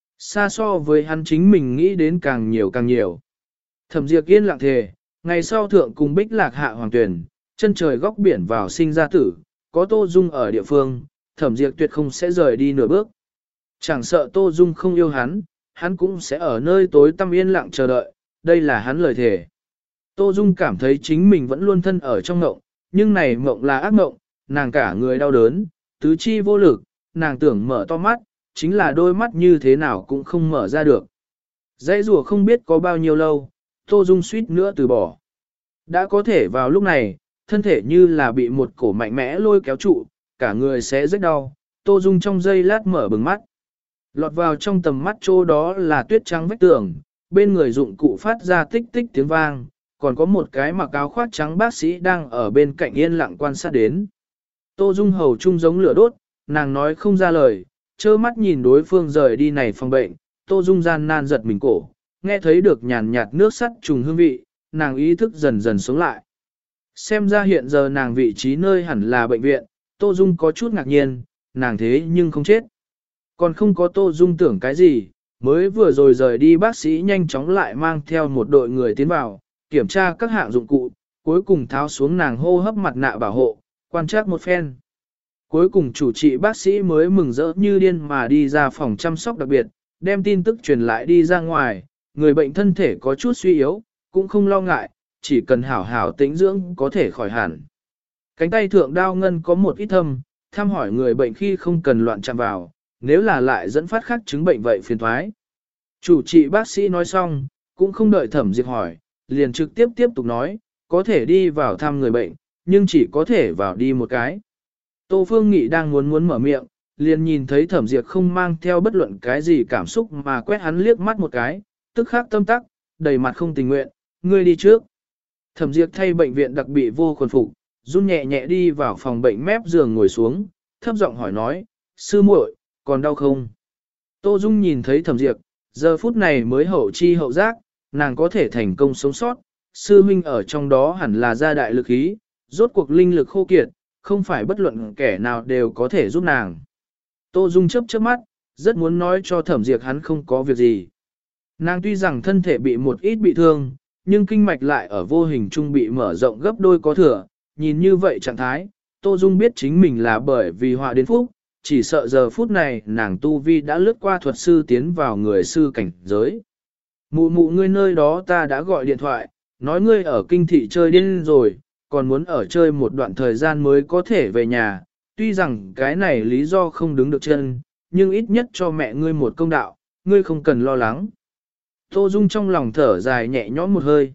Xa so với hắn chính mình nghĩ đến càng nhiều càng nhiều. Thẩm Diệp yên lặng thề, ngày sau thượng cùng Bích Lạc hạ hoàng tuyển, chân trời góc biển vào sinh ra tử, có Tô Dung ở địa phương, Thẩm Diệp tuyệt không sẽ rời đi nửa bước. Chẳng sợ Tô Dung không yêu hắn cũng sẽ ở nơi tối tăm yên lặng chờ đợi, đây là hắn lời thề. Tô Dung cảm thấy chính mình vẫn luôn thân ở trong mộng, nhưng này mộng là ác mộng, nàng cả người đau đớn, tứ chi vô lực, nàng tưởng mở to mắt, chính là đôi mắt như thế nào cũng không mở ra được. Dãy rùa không biết có bao nhiêu lâu, Tô Dung suýt nữa từ bỏ. Đã có thể vào lúc này, thân thể như là bị một cổ mạnh mẽ lôi kéo trụ, cả người sẽ rất đau, Tô Dung trong giây lát mở bừng mắt. Lọt vào trong tầm mắt chỗ đó là tuyết trắng vách tường, bên người dụng cụ phát ra tích tích tiếng vang, còn có một cái mặc áo khoác trắng bác sĩ đang ở bên cạnh yên lặng quan sát đến. Tô Dung hầu trung giống lửa đốt, nàng nói không ra lời, trơ mắt nhìn đối phương rời đi này phòng bệnh, Tô Dung gian nan giật mình cổ, nghe thấy được nhàn nhạt nước sắt trùng hương vị, nàng ý thức dần dần sống lại. Xem ra hiện giờ nàng vị trí nơi hẳn là bệnh viện, Tô Dung có chút ngạc nhiên, nàng thế nhưng không chết. Còn không có Tô Dung tưởng cái gì, mới vừa rồi rời đi bác sĩ nhanh chóng lại mang theo một đội người tiến vào, kiểm tra các hạng dụng cụ, cuối cùng tháo xuống nàng hô hấp mặt nạ bảo hộ, quan trắc một phen. Cuối cùng chủ trị bác sĩ mới mừng rỡ như điên mà đi ra phòng chăm sóc đặc biệt, đem tin tức truyền lại đi ra ngoài, người bệnh thân thể có chút suy yếu, cũng không lo ngại, chỉ cần hảo hảo tĩnh dưỡng có thể khỏi hẳn. Cánh tay thượng đao ngân có một ít thâm, thăm hỏi người bệnh khi không cần loạn chạm vào, nếu là lại dẫn phát khác chứng bệnh vậy phiền thoái. Chủ trị bác sĩ nói xong, cũng không đợi Thẩm Diệp hỏi, liền trực tiếp tiếp tục nói, có thể đi vào thăm người bệnh, nhưng chỉ có thể vào đi một cái. Tô Phương Nghị đang muốn mở miệng, liền nhìn thấy Thẩm Diệp không mang theo bất luận cái gì cảm xúc mà quét hắn liếc mắt một cái, tức khắc tâm tắc, đầy mặt không tình nguyện, ngươi đi trước. Thẩm Diệp thay bệnh viện đặc bị vô quần phục, run nhẹ nhẹ đi vào phòng bệnh mép giường ngồi xuống, thấp giọng hỏi nói, sư muội, còn đau không? Tô Dung nhìn thấy Thẩm Diệp, giờ phút này mới hậu chi hậu giác, nàng có thể thành công sống sót, sư huynh ở trong đó hẳn là gia đại lực ý, rốt cuộc linh lực khô kiệt, không phải bất luận kẻ nào đều có thể giúp nàng. Tô Dung chớp mắt, rất muốn nói cho Thẩm Diệp hắn không có việc gì. Nàng tuy rằng thân thể bị một ít bị thương, nhưng kinh mạch lại ở vô hình trung bị mở rộng gấp đôi có thừa, nhìn như vậy trạng thái, Tô Dung biết chính mình là bởi vì họa đến phúc, chỉ sợ giờ phút này nàng tu vi đã lướt qua thuật sư tiến vào người sư cảnh giới. Mụ mụ ngươi nơi đó ta đã gọi điện thoại, nói ngươi ở kinh thị chơi điên rồi, còn muốn ở chơi một đoạn thời gian mới có thể về nhà, tuy rằng cái này lý do không đứng được chân, nhưng ít nhất cho mẹ ngươi một công đạo, ngươi không cần lo lắng. Tô Dung trong lòng thở dài nhẹ nhõm một hơi.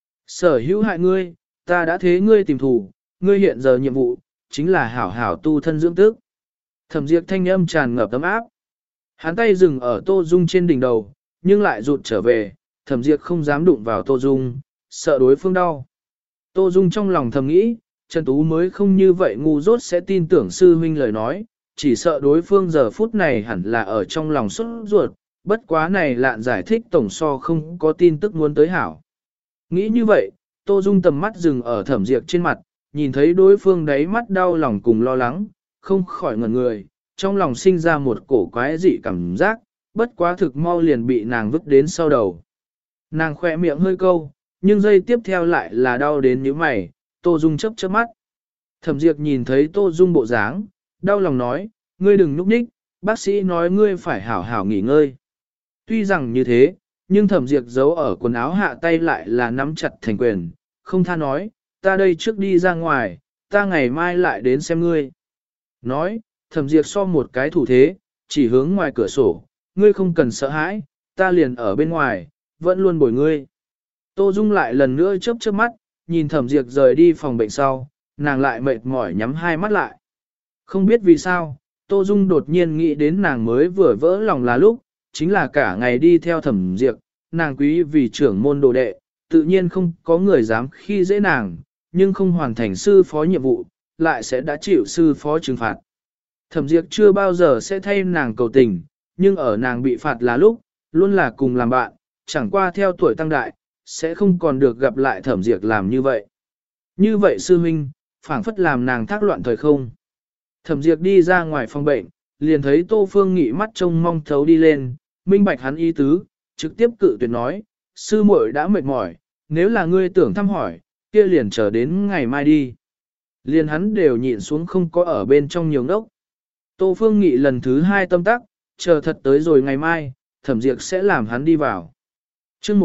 Sở hữu hại ngươi, ta đã thế ngươi tìm thủ, ngươi hiện giờ nhiệm vụ, chính là hảo hảo tu thân dưỡng tức. Thẩm Diệp thanh âm tràn ngập ấm áp. Hắn tay dừng ở Tô Dung trên đỉnh đầu, nhưng lại rụt trở về, Thẩm Diệp không dám đụng vào Tô Dung, sợ đối phương đau. Tô Dung trong lòng thầm nghĩ, Trần Tú mới không như vậy ngu dốt sẽ tin tưởng sư huynh lời nói, chỉ sợ đối phương giờ phút này hẳn là ở trong lòng xuất ruột, bất quá này lạn giải thích tổng so không có tin tức muốn tới hảo. Nghĩ như vậy, Tô Dung tầm mắt dừng ở Thẩm Diệp trên mặt, nhìn thấy đối phương đáy mắt đau lòng cùng lo lắng, không khỏi ngẩn người, trong lòng sinh ra một cổ quái dị cảm giác, bất quá thực mau liền bị nàng vứt đến sau đầu. Nàng khỏe miệng hơi câu, nhưng giây tiếp theo lại là đau đến nhíu mày, Tô Dung chớp mắt. Thẩm Diệp nhìn thấy Tô Dung bộ dáng, đau lòng nói, ngươi đừng núp nhích, bác sĩ nói ngươi phải hảo hảo nghỉ ngơi. Tuy rằng như thế, nhưng Thẩm Diệp giấu ở quần áo hạ tay lại là nắm chặt thành quyền, không tha nói, ta đây trước đi ra ngoài, ta ngày mai lại đến xem ngươi. Nói, Thẩm Diệp so một cái thủ thế, chỉ hướng ngoài cửa sổ, ngươi không cần sợ hãi, ta liền ở bên ngoài, vẫn luôn bồi ngươi. Tô Dung lại lần nữa chớp mắt, nhìn Thẩm Diệp rời đi phòng bệnh sau, nàng lại mệt mỏi nhắm hai mắt lại. Không biết vì sao, Tô Dung đột nhiên nghĩ đến nàng mới vừa vỡ lòng là lúc, chính là cả ngày đi theo Thẩm Diệp, nàng quý vì trưởng môn đồ đệ, tự nhiên không có người dám khi dễ nàng, nhưng không hoàn thành sư phó nhiệm vụ, lại sẽ đã chịu sư phó trừng phạt. Thẩm Diệp chưa bao giờ sẽ thay nàng cầu tình, nhưng ở nàng bị phạt là lúc, luôn là cùng làm bạn, chẳng qua theo tuổi tăng đại, sẽ không còn được gặp lại Thẩm Diệp làm như vậy. Như vậy sư huynh, phảng phất làm nàng thác loạn thời không. Thẩm Diệp đi ra ngoài phòng bệnh, liền thấy Tô Phương Nghị mắt trông mong thấu đi lên, minh bạch hắn ý tứ, trực tiếp cự tuyệt nói, sư muội đã mệt mỏi, nếu là ngươi tưởng thăm hỏi, kia liền chờ đến ngày mai đi. Liền hắn đều nhịn xuống không có ở bên trong nhiều ngốc. Tô Phương Nghị lần thứ hai tâm tắc, chờ thật tới rồi ngày mai, Thẩm Diệp sẽ làm hắn đi vào. Chương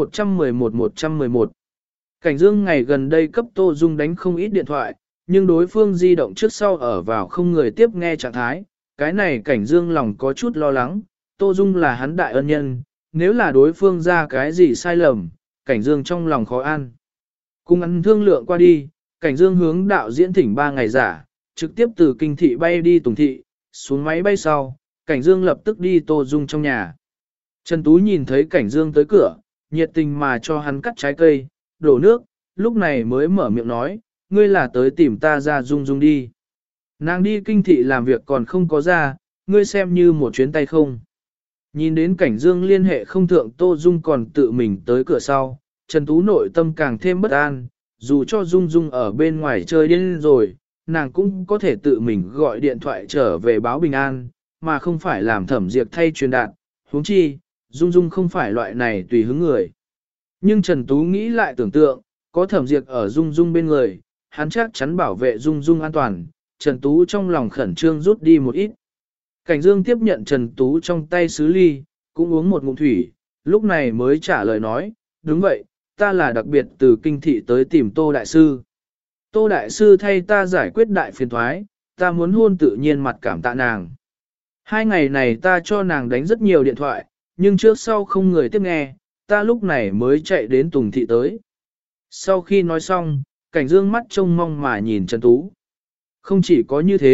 111. Cảnh Dương ngày gần đây cấp Tô Dung đánh không ít điện thoại, nhưng đối phương di động trước sau ở vào không người tiếp nghe trạng thái. Cái này Cảnh Dương lòng có chút lo lắng, Tô Dung là hắn đại ân nhân, nếu là đối phương ra cái gì sai lầm, Cảnh Dương trong lòng khó an. Cùng ăn thương lượng qua đi, Cảnh Dương hướng đạo diễn thỉnh 3 ngày giả, trực tiếp từ kinh thị bay đi Tùng thị, xuống máy bay sau, Cảnh Dương lập tức đi Tô Dung trong nhà. Trần Tú nhìn thấy Cảnh Dương tới cửa, nhiệt tình mà cho hắn cắt trái cây, đổ nước, lúc này mới mở miệng nói, ngươi là tới tìm ta ra Dung Dung đi. Nàng đi kinh thị làm việc còn không có ra, ngươi xem như một chuyến tay không. Nhìn đến Cảnh Dương liên hệ không thượng Tô Dung còn tự mình tới cửa sau, Trần Tú nội tâm càng thêm bất an, dù cho Dung Dung ở bên ngoài chơi điên rồi, nàng cũng có thể tự mình gọi điện thoại trở về báo bình an, mà không phải làm Thẩm Diệp thay truyền đạt, huống chi, Dung Dung không phải loại này tùy hứng người. Nhưng Trần Tú nghĩ lại tưởng tượng, có Thẩm Diệp ở Dung Dung bên người, hắn chắc chắn bảo vệ Dung Dung an toàn, Trần Tú trong lòng khẩn trương rút đi một ít. Cảnh Dương tiếp nhận Trần Tú trong tay sứ ly, cũng uống một ngụm thủy, lúc này mới trả lời nói, đúng vậy, ta là đặc biệt từ kinh thị tới tìm Tô Đại Sư. Tô Đại Sư thay ta giải quyết đại phiền thoái, ta muốn hôn tự nhiên mặt cảm tạ nàng. 2 ngày này ta cho nàng đánh rất nhiều điện thoại, nhưng trước sau không người tiếp nghe, ta lúc này mới chạy đến Tùng thị tới. Sau khi nói xong, Cảnh Dương mắt trông mong mà nhìn Trần Tú. Không chỉ có như thế,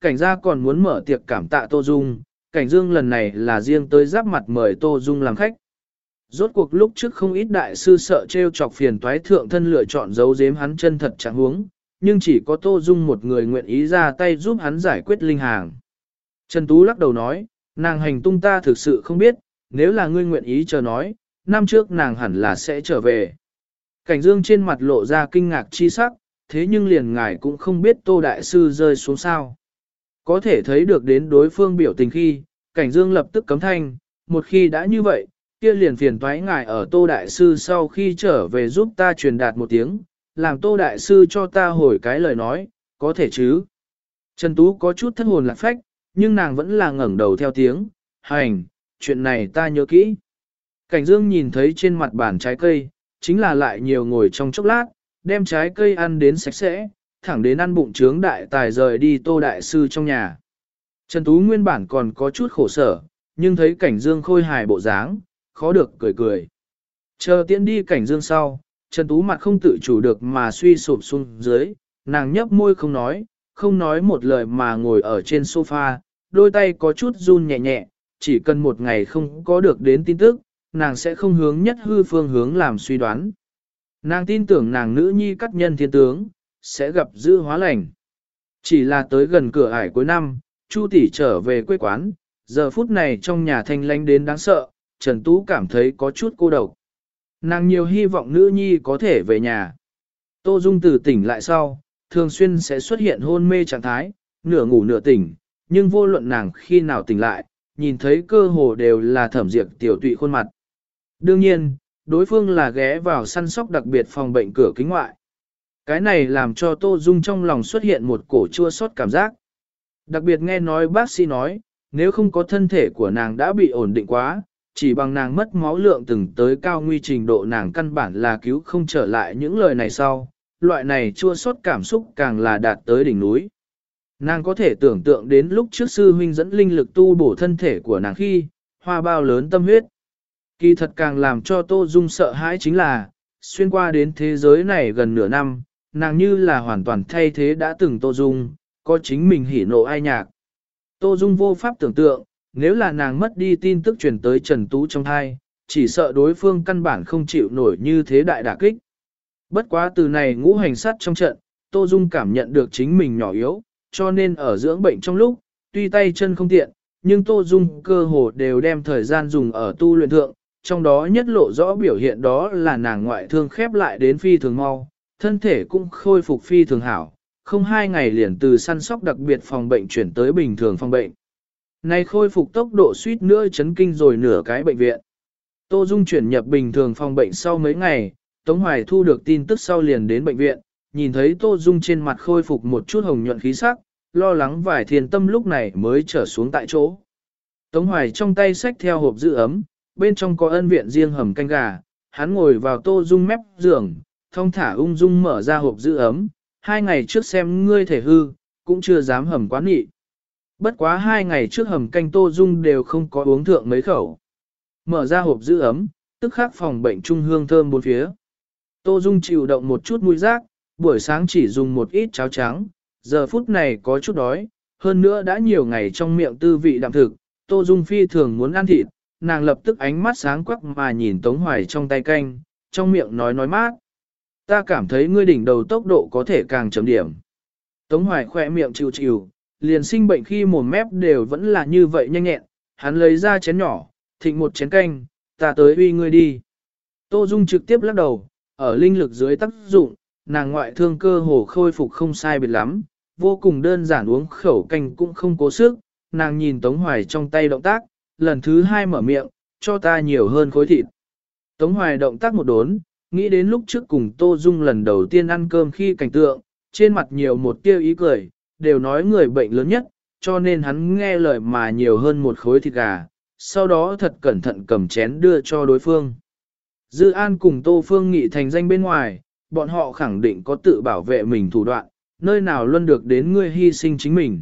cảnh gia còn muốn mở tiệc cảm tạ Tô Dung, cảnh dương lần này là riêng tới giáp mặt mời Tô Dung làm khách. Rốt cuộc lúc trước không ít đại sư sợ trêu chọc phiền toái thượng thân lựa chọn giấu giếm hắn chân thật trạng huống, nhưng chỉ có Tô Dung một người nguyện ý ra tay giúp hắn giải quyết linh hàng. Trần Tú lắc đầu nói, nàng hành tung ta thực sự không biết, nếu là ngươi nguyện ý chờ nói, năm trước nàng hẳn là sẽ trở về. Cảnh dương trên mặt lộ ra kinh ngạc chi sắc, thế nhưng liền ngài cũng không biết Tô Đại Sư rơi xuống sao. Có thể thấy được đến đối phương biểu tình khi, cảnh dương lập tức cấm thanh, một khi đã như vậy, kia liền phiền toái ngài ở Tô Đại Sư sau khi trở về giúp ta truyền đạt một tiếng, làm Tô Đại Sư cho ta hồi cái lời nói, có thể chứ. Trần Tú có chút thất hồn lạc phách, nhưng nàng vẫn là ngẩng đầu theo tiếng, hành, chuyện này ta nhớ kỹ. Cảnh dương nhìn thấy trên mặt bàn trái cây, chính là lại nhiều ngồi trong chốc lát, đem trái cây ăn đến sạch sẽ, thẳng đến ăn bụng trướng đại tài rời đi Tô Đại Sư trong nhà. Trần Tú nguyên bản còn có chút khổ sở, nhưng thấy cảnh dương khôi hài bộ dáng, khó được cười cười. Chờ tiễn đi cảnh dương sau, Trần Tú mặt không tự chủ được mà suy sụp xuống dưới, nàng nhấp môi không nói một lời mà ngồi ở trên sofa, đôi tay có chút run nhẹ nhẹ, chỉ cần một ngày không có được đến tin tức, nàng sẽ không hướng nhất hư phương hướng làm suy đoán. Nàng tin tưởng nàng nữ nhi cắt nhân thiên tướng, sẽ gặp dữ hóa lành. Chỉ là tới gần cửa ải cuối năm, Chu tỷ trở về quê quán, giờ phút này trong nhà thanh lánh đến đáng sợ, Trần Tú cảm thấy có chút cô độc. Nàng nhiều hy vọng nữ nhi có thể về nhà. Tô Dung từ tỉnh lại sau, thường xuyên sẽ xuất hiện hôn mê trạng thái, nửa ngủ nửa tỉnh, nhưng vô luận nàng khi nào tỉnh lại, nhìn thấy cơ hồ đều là Thẩm Diệp tiểu tụy khuôn mặt. Đương nhiên, đối phương là ghé vào săn sóc đặc biệt phòng bệnh cửa kính ngoại. Cái này làm cho Tô Dung trong lòng xuất hiện một cổ chua xót cảm giác. Đặc biệt nghe nói bác sĩ nói, nếu không có thân thể của nàng đã bị ổn định quá, chỉ bằng nàng mất máu lượng từng tới cao nguy trình độ nàng căn bản là cứu không trở lại những lời này sau, loại này chua xót cảm xúc càng là đạt tới đỉnh núi. Nàng có thể tưởng tượng đến lúc trước sư huynh dẫn linh lực tu bổ thân thể của nàng khi, hoa bao lớn tâm huyết. Kỳ thật càng làm cho Tô Dung sợ hãi chính là, xuyên qua đến thế giới này gần nửa năm, nàng như là hoàn toàn thay thế đã từng Tô Dung, có chính mình hỉ nộ ai nhạc. Tô Dung vô pháp tưởng tượng, nếu là nàng mất đi tin tức truyền tới Trần Tú trong thai, chỉ sợ đối phương căn bản không chịu nổi như thế đại đả kích. Bất quá từ này ngũ hành sát trong trận, Tô Dung cảm nhận được chính mình nhỏ yếu, cho nên ở dưỡng bệnh trong lúc, tuy tay chân không tiện, nhưng Tô Dung cơ hồ đều đem thời gian dùng ở tu luyện thượng, trong đó nhất lộ rõ biểu hiện đó là nàng ngoại thương khép lại đến phi thường mau, thân thể cũng khôi phục phi thường hảo, không 2 ngày liền từ săn sóc đặc biệt phòng bệnh chuyển tới bình thường phòng bệnh. Này khôi phục tốc độ suýt nữa chấn kinh rồi nửa cái bệnh viện. Tô Dung chuyển nhập bình thường phòng bệnh sau mấy ngày, Tống Hoài thu được tin tức sau liền đến bệnh viện, nhìn thấy Tô Dung trên mặt khôi phục một chút hồng nhuận khí sắc, lo lắng vài thiền tâm lúc này mới trở xuống tại chỗ. Tống Hoài trong tay xách theo hộp giữ ấm, bên trong có ân viện riêng hầm canh gà, hắn ngồi vào Tô Dung mép giường, thong thả ung dung mở ra hộp giữ ấm, 2 ngày trước xem ngươi thể hư, cũng chưa dám hầm quá nghị. Bất quá 2 ngày trước hầm canh Tô Dung đều không có uống thượng mấy khẩu. Mở ra hộp giữ ấm, tức khắc phòng bệnh trung hương thơm bốn phía. Tô Dung chịu động một chút mũi rác, buổi sáng chỉ dùng một ít cháo trắng, giờ phút này có chút đói, hơn nữa đã nhiều ngày trong miệng tư vị đạm thực, Tô Dung phi thường muốn ăn thịt, nàng lập tức ánh mắt sáng quắc mà nhìn Tống Hoài trong tay canh, trong miệng nói mát. Ta cảm thấy ngươi đỉnh đầu tốc độ có thể càng chấm điểm. Tống Hoài khỏe miệng chịu chịu, liền sinh bệnh khi mồm mép đều vẫn là như vậy nhanh nhẹn, hắn lấy ra chén nhỏ, thịnh một chén canh, ta tới uy ngươi đi. Tô Dung trực tiếp lắc đầu, ở linh lực dưới tác dụng, nàng ngoại thương cơ hồ khôi phục không sai biệt lắm, vô cùng đơn giản uống khẩu canh cũng không cố sức, nàng nhìn Tống Hoài trong tay động tác, lần thứ 2 mở miệng, cho ta nhiều hơn khối thịt. Tống Hoài động tác một đốn, nghĩ đến lúc trước cùng Tô Dung lần đầu tiên ăn cơm khi cảnh tượng, trên mặt nhiều một tia ý cười, đều nói người bệnh lớn nhất, cho nên hắn nghe lời mà nhiều hơn một khối thịt gà, sau đó thật cẩn thận cầm chén đưa cho đối phương. Dư An cùng Tô Phương Nghị thành danh bên ngoài, bọn họ khẳng định có tự bảo vệ mình thủ đoạn, nơi nào luôn được đến ngươi hy sinh chính mình.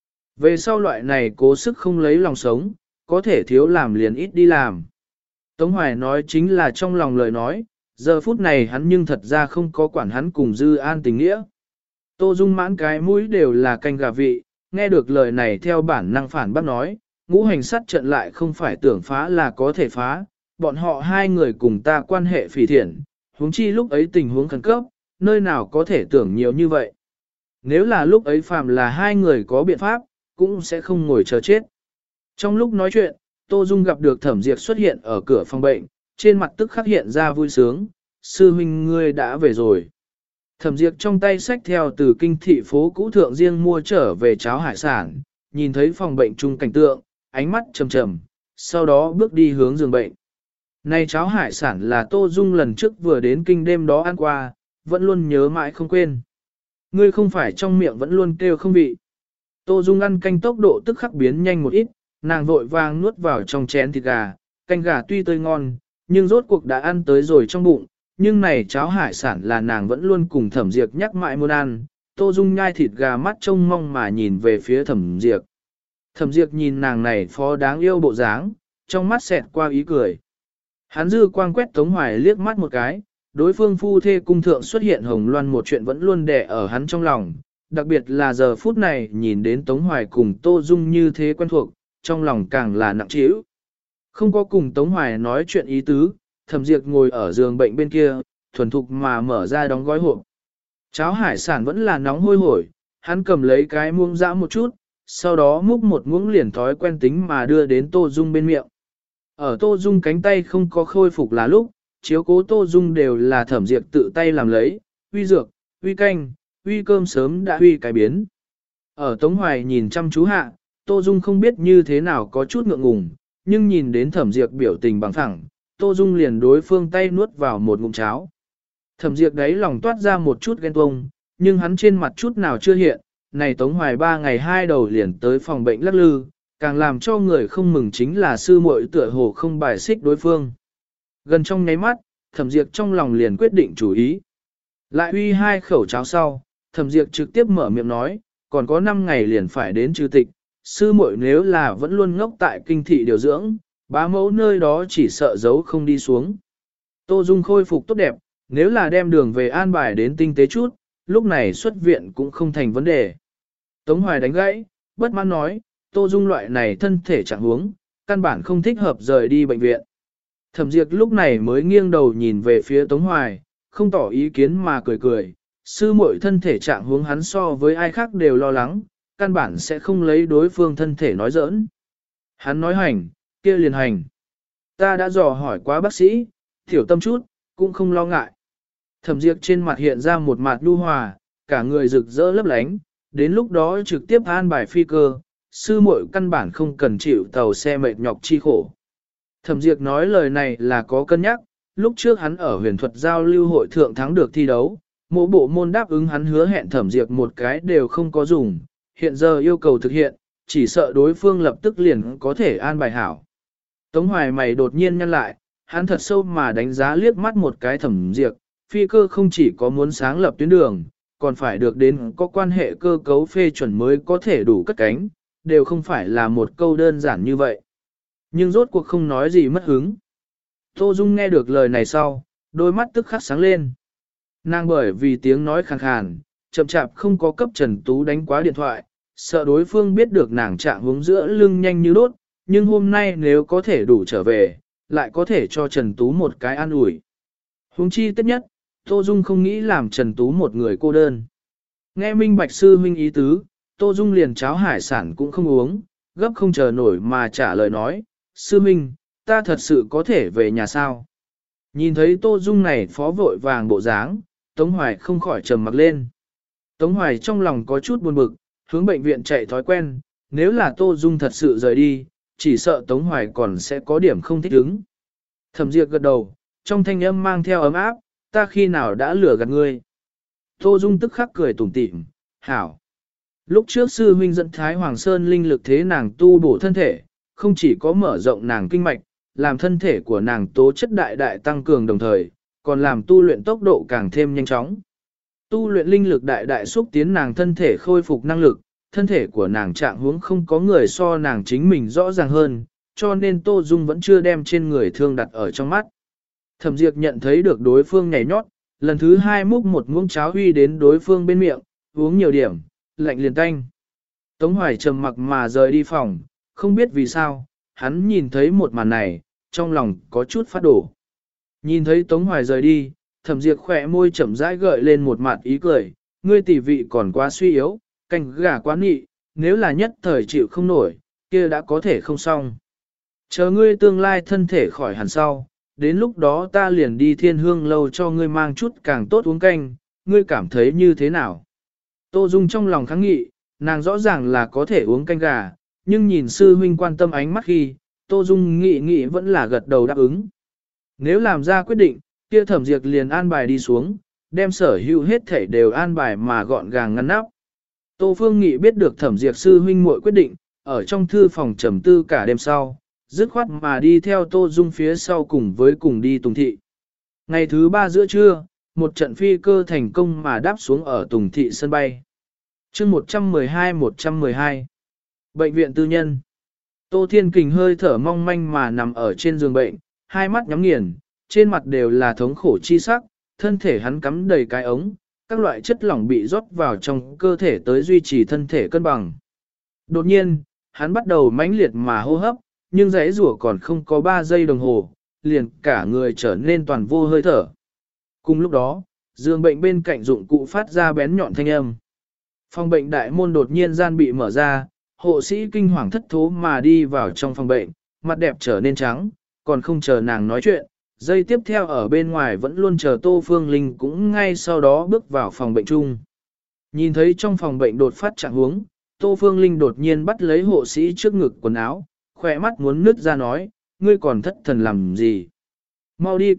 Về sau loại này cố sức không lấy lòng sống, có thể thiếu làm liền ít đi làm. Tống Hoài nói chính là trong lòng lời nói, giờ phút này hắn nhưng thật ra không có quản hắn cùng Dư An tình nghĩa. Tô Dung mãn cái mũi đều là canh gà vị, nghe được lời này theo bản năng phản bác nói, ngũ hành sát trận lại không phải tưởng phá là có thể phá, bọn họ hai người cùng ta quan hệ phỉ thiện, huống chi lúc ấy tình huống khẩn cấp, nơi nào có thể tưởng nhiều như vậy. Nếu là lúc ấy phàm là hai người có biện pháp, cũng sẽ không ngồi chờ chết. Trong lúc nói chuyện, Tô Dung gặp được Thẩm Diệp xuất hiện ở cửa phòng bệnh, trên mặt tức khắc hiện ra vui sướng, sư huynh ngươi đã về rồi. Thẩm Diệp trong tay xách theo từ kinh thị phố cũ thượng riêng mua trở về cháo hải sản, nhìn thấy phòng bệnh chung cảnh tượng, ánh mắt trầm trầm, sau đó bước đi hướng giường bệnh. Này cháo hải sản là Tô Dung lần trước vừa đến kinh đêm đó ăn qua, vẫn luôn nhớ mãi không quên. Ngươi không phải trong miệng vẫn luôn kêu không vị. Tô Dung ăn canh tốc độ tức khắc biến nhanh một ít, nàng vội vàng nuốt vào trong chén thịt gà, canh gà tuy tươi ngon, nhưng rốt cuộc đã ăn tới rồi trong bụng, nhưng này cháo hải sản là nàng vẫn luôn cùng Thẩm Diệp nhắc mãi muốn ăn. Tô Dung nhai thịt gà mắt trông mong mà nhìn về phía Thẩm Diệp. Thẩm Diệp nhìn nàng này phó đáng yêu bộ dáng, trong mắt xẹt qua ý cười. Hắn dư quang quét Tống Hoài liếc mắt một cái, đối phương phu thê cung thượng xuất hiện hồng loan một chuyện vẫn luôn đè ở hắn trong lòng, đặc biệt là giờ phút này nhìn đến Tống Hoài cùng Tô Dung như thế quen thuộc, trong lòng càng là nặng trĩu. Không có cùng Tống Hoài nói chuyện ý tứ, Thẩm Diệp ngồi ở giường bệnh bên kia, thuần thục mà mở ra đóng gói hộp. Cháo hải sản vẫn là nóng hôi hổi, hắn cầm lấy cái muỗng dã một chút, sau đó múc một muỗng liền thói quen tính mà đưa đến Tô Dung bên miệng. Ở Tô Dung cánh tay không có khôi phục là lúc, chiếu cố Tô Dung đều là Thẩm Diệp tự tay làm lấy, uy dược, uy canh, uy cơm sớm đã uy cái biến. Ở Tống Hoài nhìn chăm chú hạ, Tô Dung không biết như thế nào có chút ngượng ngùng, nhưng nhìn đến Thẩm Diệp biểu tình bằng phẳng, Tô Dung liền đối phương tay nuốt vào một ngụm cháo. Thẩm Diệp đấy lòng toát ra một chút ghen tuông, nhưng hắn trên mặt chút nào chưa hiện, này Tống Hoài 3 ngày 2 đầu liền tới phòng bệnh lắc lư, càng làm cho người không mừng chính là sư muội tựa hồ không bài xích đối phương. Gần trong nháy mắt, Thẩm Diệp trong lòng liền quyết định chủ ý. Lại uy 2 khẩu cháo sau, Thẩm Diệp trực tiếp mở miệng nói, còn có 5 ngày liền phải đến trừ tịch, sư muội nếu là vẫn luôn ngốc tại kinh thị điều dưỡng, bá mẫu nơi đó chỉ sợ giấu không đi xuống. Tô Dung khôi phục tốt đẹp, nếu là đem đường về an bài đến tinh tế chút, lúc này xuất viện cũng không thành vấn đề. Tống Hoài đánh gãy, bất mãn nói, Tô Dung loại này thân thể trạng huống, căn bản không thích hợp rời đi bệnh viện. Thẩm Diệp lúc này mới nghiêng đầu nhìn về phía Tống Hoài, không tỏ ý kiến mà cười cười, sư muội thân thể trạng huống hắn so với ai khác đều lo lắng, căn bản sẽ không lấy đối phương thân thể nói giỡn. Hắn nói hành, kia liền hành. Ta đã dò hỏi quá bác sĩ, tiểu tâm chút, cũng không lo ngại. Thẩm Diệp trên mặt hiện ra một mặt nhu hòa, cả người rực rỡ lấp lánh, đến lúc đó trực tiếp an bài phi cơ, sư muội căn bản không cần chịu tàu xe mệt nhọc chi khổ. Thẩm Diệp nói lời này là có cân nhắc, lúc trước hắn ở huyền thuật giao lưu hội thượng thắng được thi đấu, mỗi bộ môn đáp ứng hắn hứa hẹn Thẩm Diệp một cái đều không có dùng, hiện giờ yêu cầu thực hiện, chỉ sợ đối phương lập tức liền có thể an bài hảo. Tống Hoài mày đột nhiên nhăn lại, hắn thật sâu mà đánh giá liếc mắt một cái Thẩm Diệp, phi cơ không chỉ có muốn sáng lập tuyến đường, còn phải được đến có quan hệ cơ cấu phê chuẩn mới có thể đủ cất cánh, đều không phải là một câu đơn giản như vậy. Nhưng rốt cuộc không nói gì mất hứng. Tô Dung nghe được lời này sau, đôi mắt tức khắc sáng lên. Nàng bởi vì tiếng nói khàn khàn, chậm chạp không có cấp Trần Tú đánh quá điện thoại, sợ đối phương biết được nàng trạng hướng giữa lưng nhanh như đốt, nhưng hôm nay nếu có thể đủ trở về, lại có thể cho Trần Tú một cái an ủi. Huống chi tất nhất, Tô Dung không nghĩ làm Trần Tú một người cô đơn. Nghe Minh Bạch sư huynh ý tứ, Tô Dung liền cháo hải sản cũng không uống, gấp không chờ nổi mà trả lời nói, sư huynh, ta thật sự có thể về nhà sao? Nhìn thấy Tô Dung này phó vội vàng bộ dáng, Tống Hoài không khỏi trầm mặc lên. Tống Hoài trong lòng có chút buồn bực, hướng bệnh viện chạy thói quen, nếu là Tô Dung thật sự rời đi, chỉ sợ Tống Hoài còn sẽ có điểm không thích ứng. Thẩm Diệp gật đầu, trong thanh âm mang theo ấm áp, ta khi nào đã lừa gạt ngươi. Tô Dung tức khắc cười tủm tỉm, hảo. Lúc trước sư huynh dẫn Thái Hoàng Sơn linh lực thế nàng tu bổ thân thể, không chỉ có mở rộng nàng kinh mạch, làm thân thể của nàng tố chất đại đại tăng cường đồng thời, còn làm tu luyện tốc độ càng thêm nhanh chóng. Tu luyện linh lực đại đại xúc tiến nàng thân thể khôi phục năng lực, thân thể của nàng trạng huống không có người so nàng chính mình rõ ràng hơn, cho nên Tô Dung vẫn chưa đem trên người thương đặt ở trong mắt. Thẩm Diệp nhận thấy được đối phương nhảy nhót, lần thứ 2 múc một muỗng cháo huy đến đối phương bên miệng, uống nhiều điểm, lạnh liền tanh. Tống Hoài trầm mặc mà rời đi phòng, không biết vì sao, hắn nhìn thấy một màn này, trong lòng có chút phát đổ. Nhìn thấy Tống Hoài rời đi, Thẩm Diệp khỏe môi chậm rãi gợi lên một mặt ý cười, ngươi tỷ vị còn quá suy yếu, canh gà quá nị, nếu là nhất thời chịu không nổi, kia đã có thể không xong. Chờ ngươi tương lai thân thể khỏi hẳn sau, đến lúc đó ta liền đi Thiên Hương lâu cho ngươi mang chút càng tốt uống canh, ngươi cảm thấy như thế nào? Tô Dung trong lòng kháng nghị, nàng rõ ràng là có thể uống canh gà, nhưng nhìn sư huynh quan tâm ánh mắt khi, Tô Dung nghĩ vẫn là gật đầu đáp ứng. Nếu làm ra quyết định, kia Thẩm Diệp liền an bài đi xuống, đem sở hữu hết thể đều an bài mà gọn gàng ngăn nắp. Tô Phương Nghị biết được Thẩm Diệp sư huynh muội quyết định, ở trong thư phòng trầm tư cả đêm sau, dứt khoát mà đi theo Tô Dung phía sau cùng đi Tùng Thị. Ngày thứ 3 giữa trưa, một trận phi cơ thành công mà đáp xuống ở Tùng Thị sân bay. chương 112. Bệnh viện tư nhân. Tô Thiên Kình hơi thở mong manh mà nằm ở trên giường bệnh, hai mắt nhắm nghiền, trên mặt đều là thống khổ chi sắc, thân thể hắn cắm đầy cái ống, các loại chất lỏng bị rót vào trong cơ thể tới duy trì thân thể cân bằng. Đột nhiên, hắn bắt đầu mãnh liệt mà hô hấp, nhưng giãy rủa còn không có 3 giây đồng hồ, liền cả người trở nên toàn vô hơi thở. Cùng lúc đó, giường bệnh bên cạnh dụng cụ phát ra bén nhọn thanh âm. Phòng bệnh đại môn đột nhiên gian bị mở ra, hộ sĩ kinh hoàng thất thố mà đi vào trong phòng bệnh, mặt đẹp trở nên trắng, còn không chờ nàng nói chuyện. Giây tiếp theo ở bên ngoài vẫn luôn chờ Tô Phương Linh cũng ngay sau đó bước vào phòng bệnh chung. Nhìn thấy trong phòng bệnh đột phát trạng huống, Tô Phương Linh đột nhiên bắt lấy hộ sĩ trước ngực quần áo, khỏe mắt muốn nứt ra nói, ngươi còn thất thần làm gì? Mau đi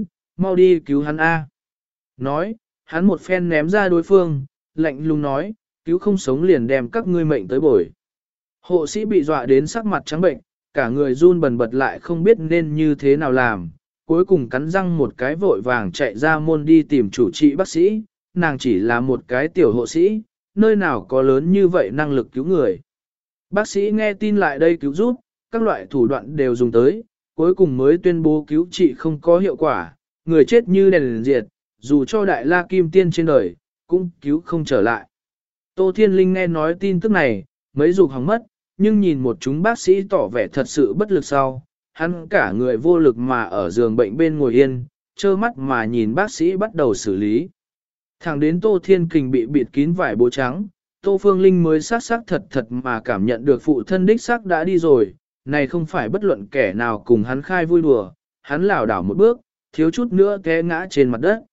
cứu hắn A. Nói, hắn một phen ném ra đối phương, lạnh lùng nói, cứu không sống liền đem các ngươi mệnh tới bồi. Hộ sĩ bị dọa đến sắc mặt trắng bệnh, cả người run bần bật lại không biết nên như thế nào làm, cuối cùng cắn răng một cái vội vàng chạy ra môn đi tìm chủ trị bác sĩ, nàng chỉ là một cái tiểu hộ sĩ, nơi nào có lớn như vậy năng lực cứu người. Bác sĩ nghe tin lại đây cứu giúp, các loại thủ đoạn đều dùng tới, cuối cùng mới tuyên bố cứu trị không có hiệu quả, người chết như đèn diệt, dù cho đại la kim tiên trên đời, cũng cứu không trở lại. Tô Thiên Linh nghe nói tin tức này, mấy dục hỏng mất, nhưng nhìn một chúng bác sĩ tỏ vẻ thật sự bất lực sau, hắn cả người vô lực mà ở giường bệnh bên ngồi yên, trơ mắt mà nhìn bác sĩ bắt đầu xử lý. Thẳng đến Tô Thiên Kình bị bịt kín vải bố trắng, Tô Phương Linh mới xác thật mà cảm nhận được phụ thân đích xác đã đi rồi, này không phải bất luận kẻ nào cùng hắn khai vui đùa, hắn lảo đảo một bước, thiếu chút nữa té ngã trên mặt đất.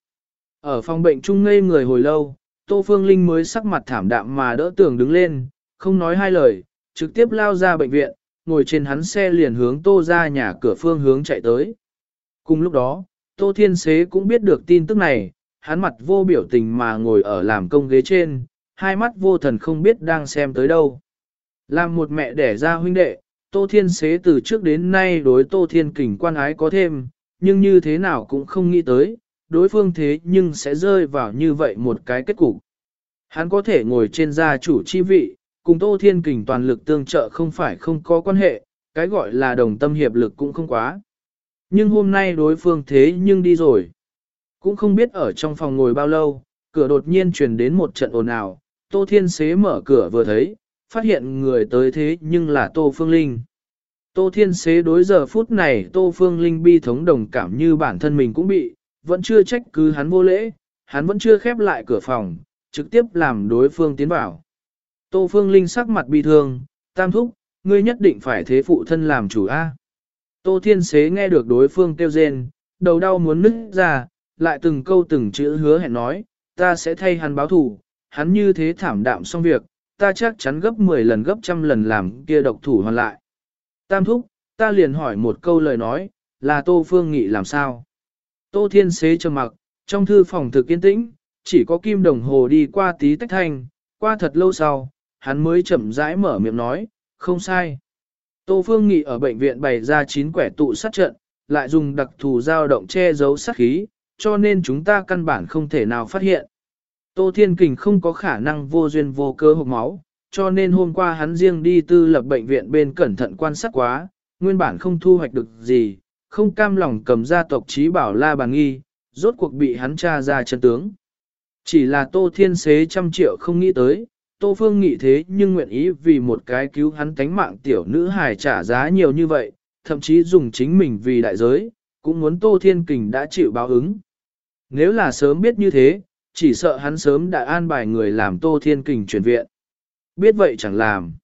Ở phòng bệnh chung ngây người hồi lâu, Tô Phương Linh mới sắc mặt thảm đạm mà đỡ tường đứng lên, không nói hai lời, trực tiếp lao ra bệnh viện, ngồi trên hắn xe liền hướng Tô ra nhà cửa phương hướng chạy tới. Cùng lúc đó, Tô Thiên Xế cũng biết được tin tức này, hắn mặt vô biểu tình mà ngồi ở làm công ghế trên, hai mắt vô thần không biết đang xem tới đâu. Làm một mẹ đẻ ra huynh đệ, Tô Thiên Xế từ trước đến nay đối Tô Thiên Kình quan ái có thêm, nhưng như thế nào cũng không nghĩ tới, đối phương thế nhưng sẽ rơi vào như vậy một cái kết cục. Hắn có thể ngồi trên gia chủ chi vị, cùng Tô Thiên Kình toàn lực tương trợ không phải không có quan hệ, cái gọi là đồng tâm hiệp lực cũng không quá. Nhưng hôm nay đối phương thế nhưng đi rồi. Cũng không biết ở trong phòng ngồi bao lâu, cửa đột nhiên truyền đến một trận ồn ào, Tô Thiên Xế mở cửa vừa thấy, phát hiện người tới thế nhưng là Tô Phương Linh. Tô Thiên Xế đối giờ phút này Tô Phương Linh bi thống đồng cảm như bản thân mình cũng bị, vẫn chưa trách cứ hắn vô lễ, hắn vẫn chưa khép lại cửa phòng, trực tiếp làm đối phương tiến vào. Tô Phương Linh sắc mặt bi thương, tam thúc, ngươi nhất định phải thế phụ thân làm chủ A. Tô Thiên Xế nghe được đối phương kêu rên, đầu đau muốn nứt ra, lại từng câu từng chữ hứa hẹn nói, ta sẽ thay hắn báo thù, hắn như thế thảm đạm xong việc, ta chắc chắn gấp 10 lần gấp trăm lần làm kia độc thủ hoàn lại. Tam thúc, ta liền hỏi một câu lời nói, là Tô Phương Nghị làm sao? Tô Thiên Xế trầm mặc, trong thư phòng thực yên tĩnh, chỉ có kim đồng hồ đi qua tí tách thanh, qua thật lâu sau, hắn mới chậm rãi mở miệng nói, không sai. Tô Phương Nghị ở bệnh viện bày ra 9 quẻ tụ sát trận, lại dùng đặc thù dao động che giấu sát khí, cho nên chúng ta căn bản không thể nào phát hiện. Tô Thiên Kình không có khả năng vô duyên vô cớ hộc máu, cho nên hôm qua hắn riêng đi tư lập bệnh viện bên cẩn thận quan sát quá, nguyên bản không thu hoạch được gì, không cam lòng cầm gia tộc trí bảo La Bàn Nghi, rốt cuộc bị hắn tra ra chân tướng. Chỉ là Tô Thiên Xế trăm triệu không nghĩ tới, Tô Phương Nghị thế nhưng nguyện ý vì một cái cứu hắn tánh mạng tiểu nữ hài trả giá nhiều như vậy, thậm chí dùng chính mình vì đại giới, cũng muốn Tô Thiên Kình đã chịu báo ứng. Nếu là sớm biết như thế, chỉ sợ hắn sớm đã an bài người làm Tô Thiên Kình chuyển viện. Biết vậy chẳng làm.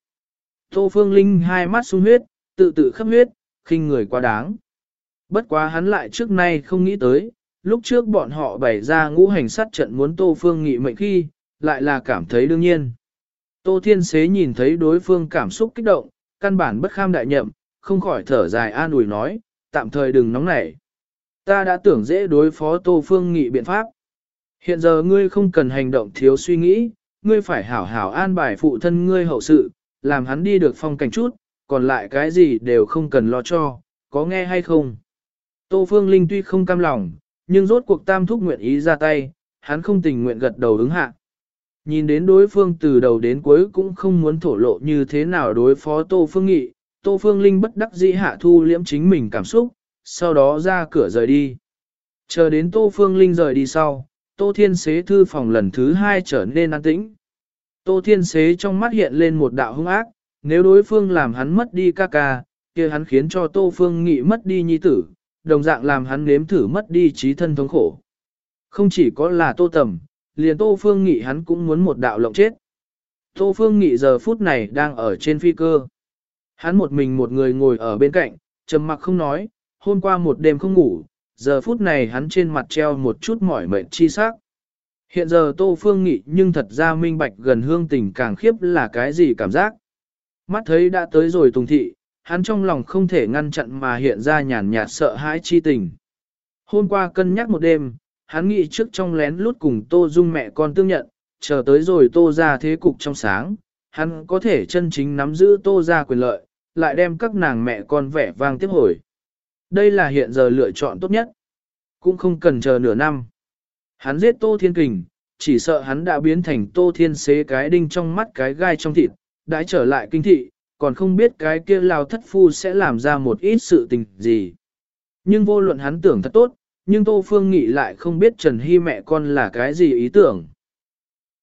Tô Phương Linh hai mắt sung huyết, tự tự khắp huyết, khinh người quá đáng. Bất quá hắn lại trước nay không nghĩ tới, lúc trước bọn họ bày ra ngũ hành sát trận muốn Tô Phương Nghị mệnh khi, lại là cảm thấy đương nhiên. Tô Thiên Xế nhìn thấy đối phương cảm xúc kích động, căn bản bất kham đại nhậm, không khỏi thở dài an ủi nói, tạm thời đừng nóng nảy. Ta đã tưởng dễ đối phó Tô Phương Nghị biện pháp. Hiện giờ ngươi không cần hành động thiếu suy nghĩ, ngươi phải hảo hảo an bài phụ thân ngươi hậu sự, làm hắn đi được phong cảnh chút, còn lại cái gì đều không cần lo cho, có nghe hay không? Tô Phương Linh tuy không cam lòng, nhưng rốt cuộc tam thúc nguyện ý ra tay, hắn không tình nguyện gật đầu ứng hạ. Nhìn đến đối phương từ đầu đến cuối cũng không muốn thổ lộ như thế nào đối phó Tô Phương Nghị, Tô Phương Linh bất đắc dĩ hạ thu liễm chính mình cảm xúc, sau đó ra cửa rời đi. Chờ đến Tô Phương Linh rời đi sau, Tô Thiên Xế thư phòng lần thứ hai trở nên an tĩnh. Tô Thiên Xế trong mắt hiện lên một đạo hung ác, nếu đối phương làm hắn mất đi ca ca, kia hắn khiến cho Tô Phương Nghị mất đi nhi tử, đồng dạng làm hắn nếm thử mất đi trí thân thống khổ. Không chỉ có là Tô Tầm, liền Tô Phương Nghị hắn cũng muốn một đạo lộng chết. Tô Phương Nghị giờ phút này đang ở trên phi cơ. Hắn một mình một người ngồi ở bên cạnh, trầm mặc không nói, hôm qua một đêm không ngủ, giờ phút này hắn trên mặt treo một chút mỏi mệt chi sắc. Hiện giờ Tô Phương Nghị nhưng thật ra minh bạch gần hương tình càng khiếp là cái gì cảm giác. Mắt thấy đã tới rồi Tùng Thị, hắn trong lòng không thể ngăn chặn mà hiện ra nhàn nhạt sợ hãi chi tình. Hôm qua cân nhắc một đêm, hắn nghĩ trước trong lén lút cùng Tô Dung mẹ con tương nhận, chờ tới rồi Tô ra thế cục trong sáng, hắn có thể chân chính nắm giữ Tô ra quyền lợi, lại đem các nàng mẹ con vẻ vang tiếp hồi. Đây là hiện giờ lựa chọn tốt nhất, cũng không cần chờ nửa năm. Hắn giết Tô Thiên Kình, chỉ sợ hắn đã biến thành Tô Thiên Xế cái đinh trong mắt cái gai trong thịt, đã trở lại kinh thị, còn không biết cái kia lao thất phu sẽ làm ra một ít sự tình gì. Nhưng vô luận hắn tưởng thật tốt, nhưng Tô Phương Nghị lại không biết Trần Hy mẹ con là cái gì ý tưởng.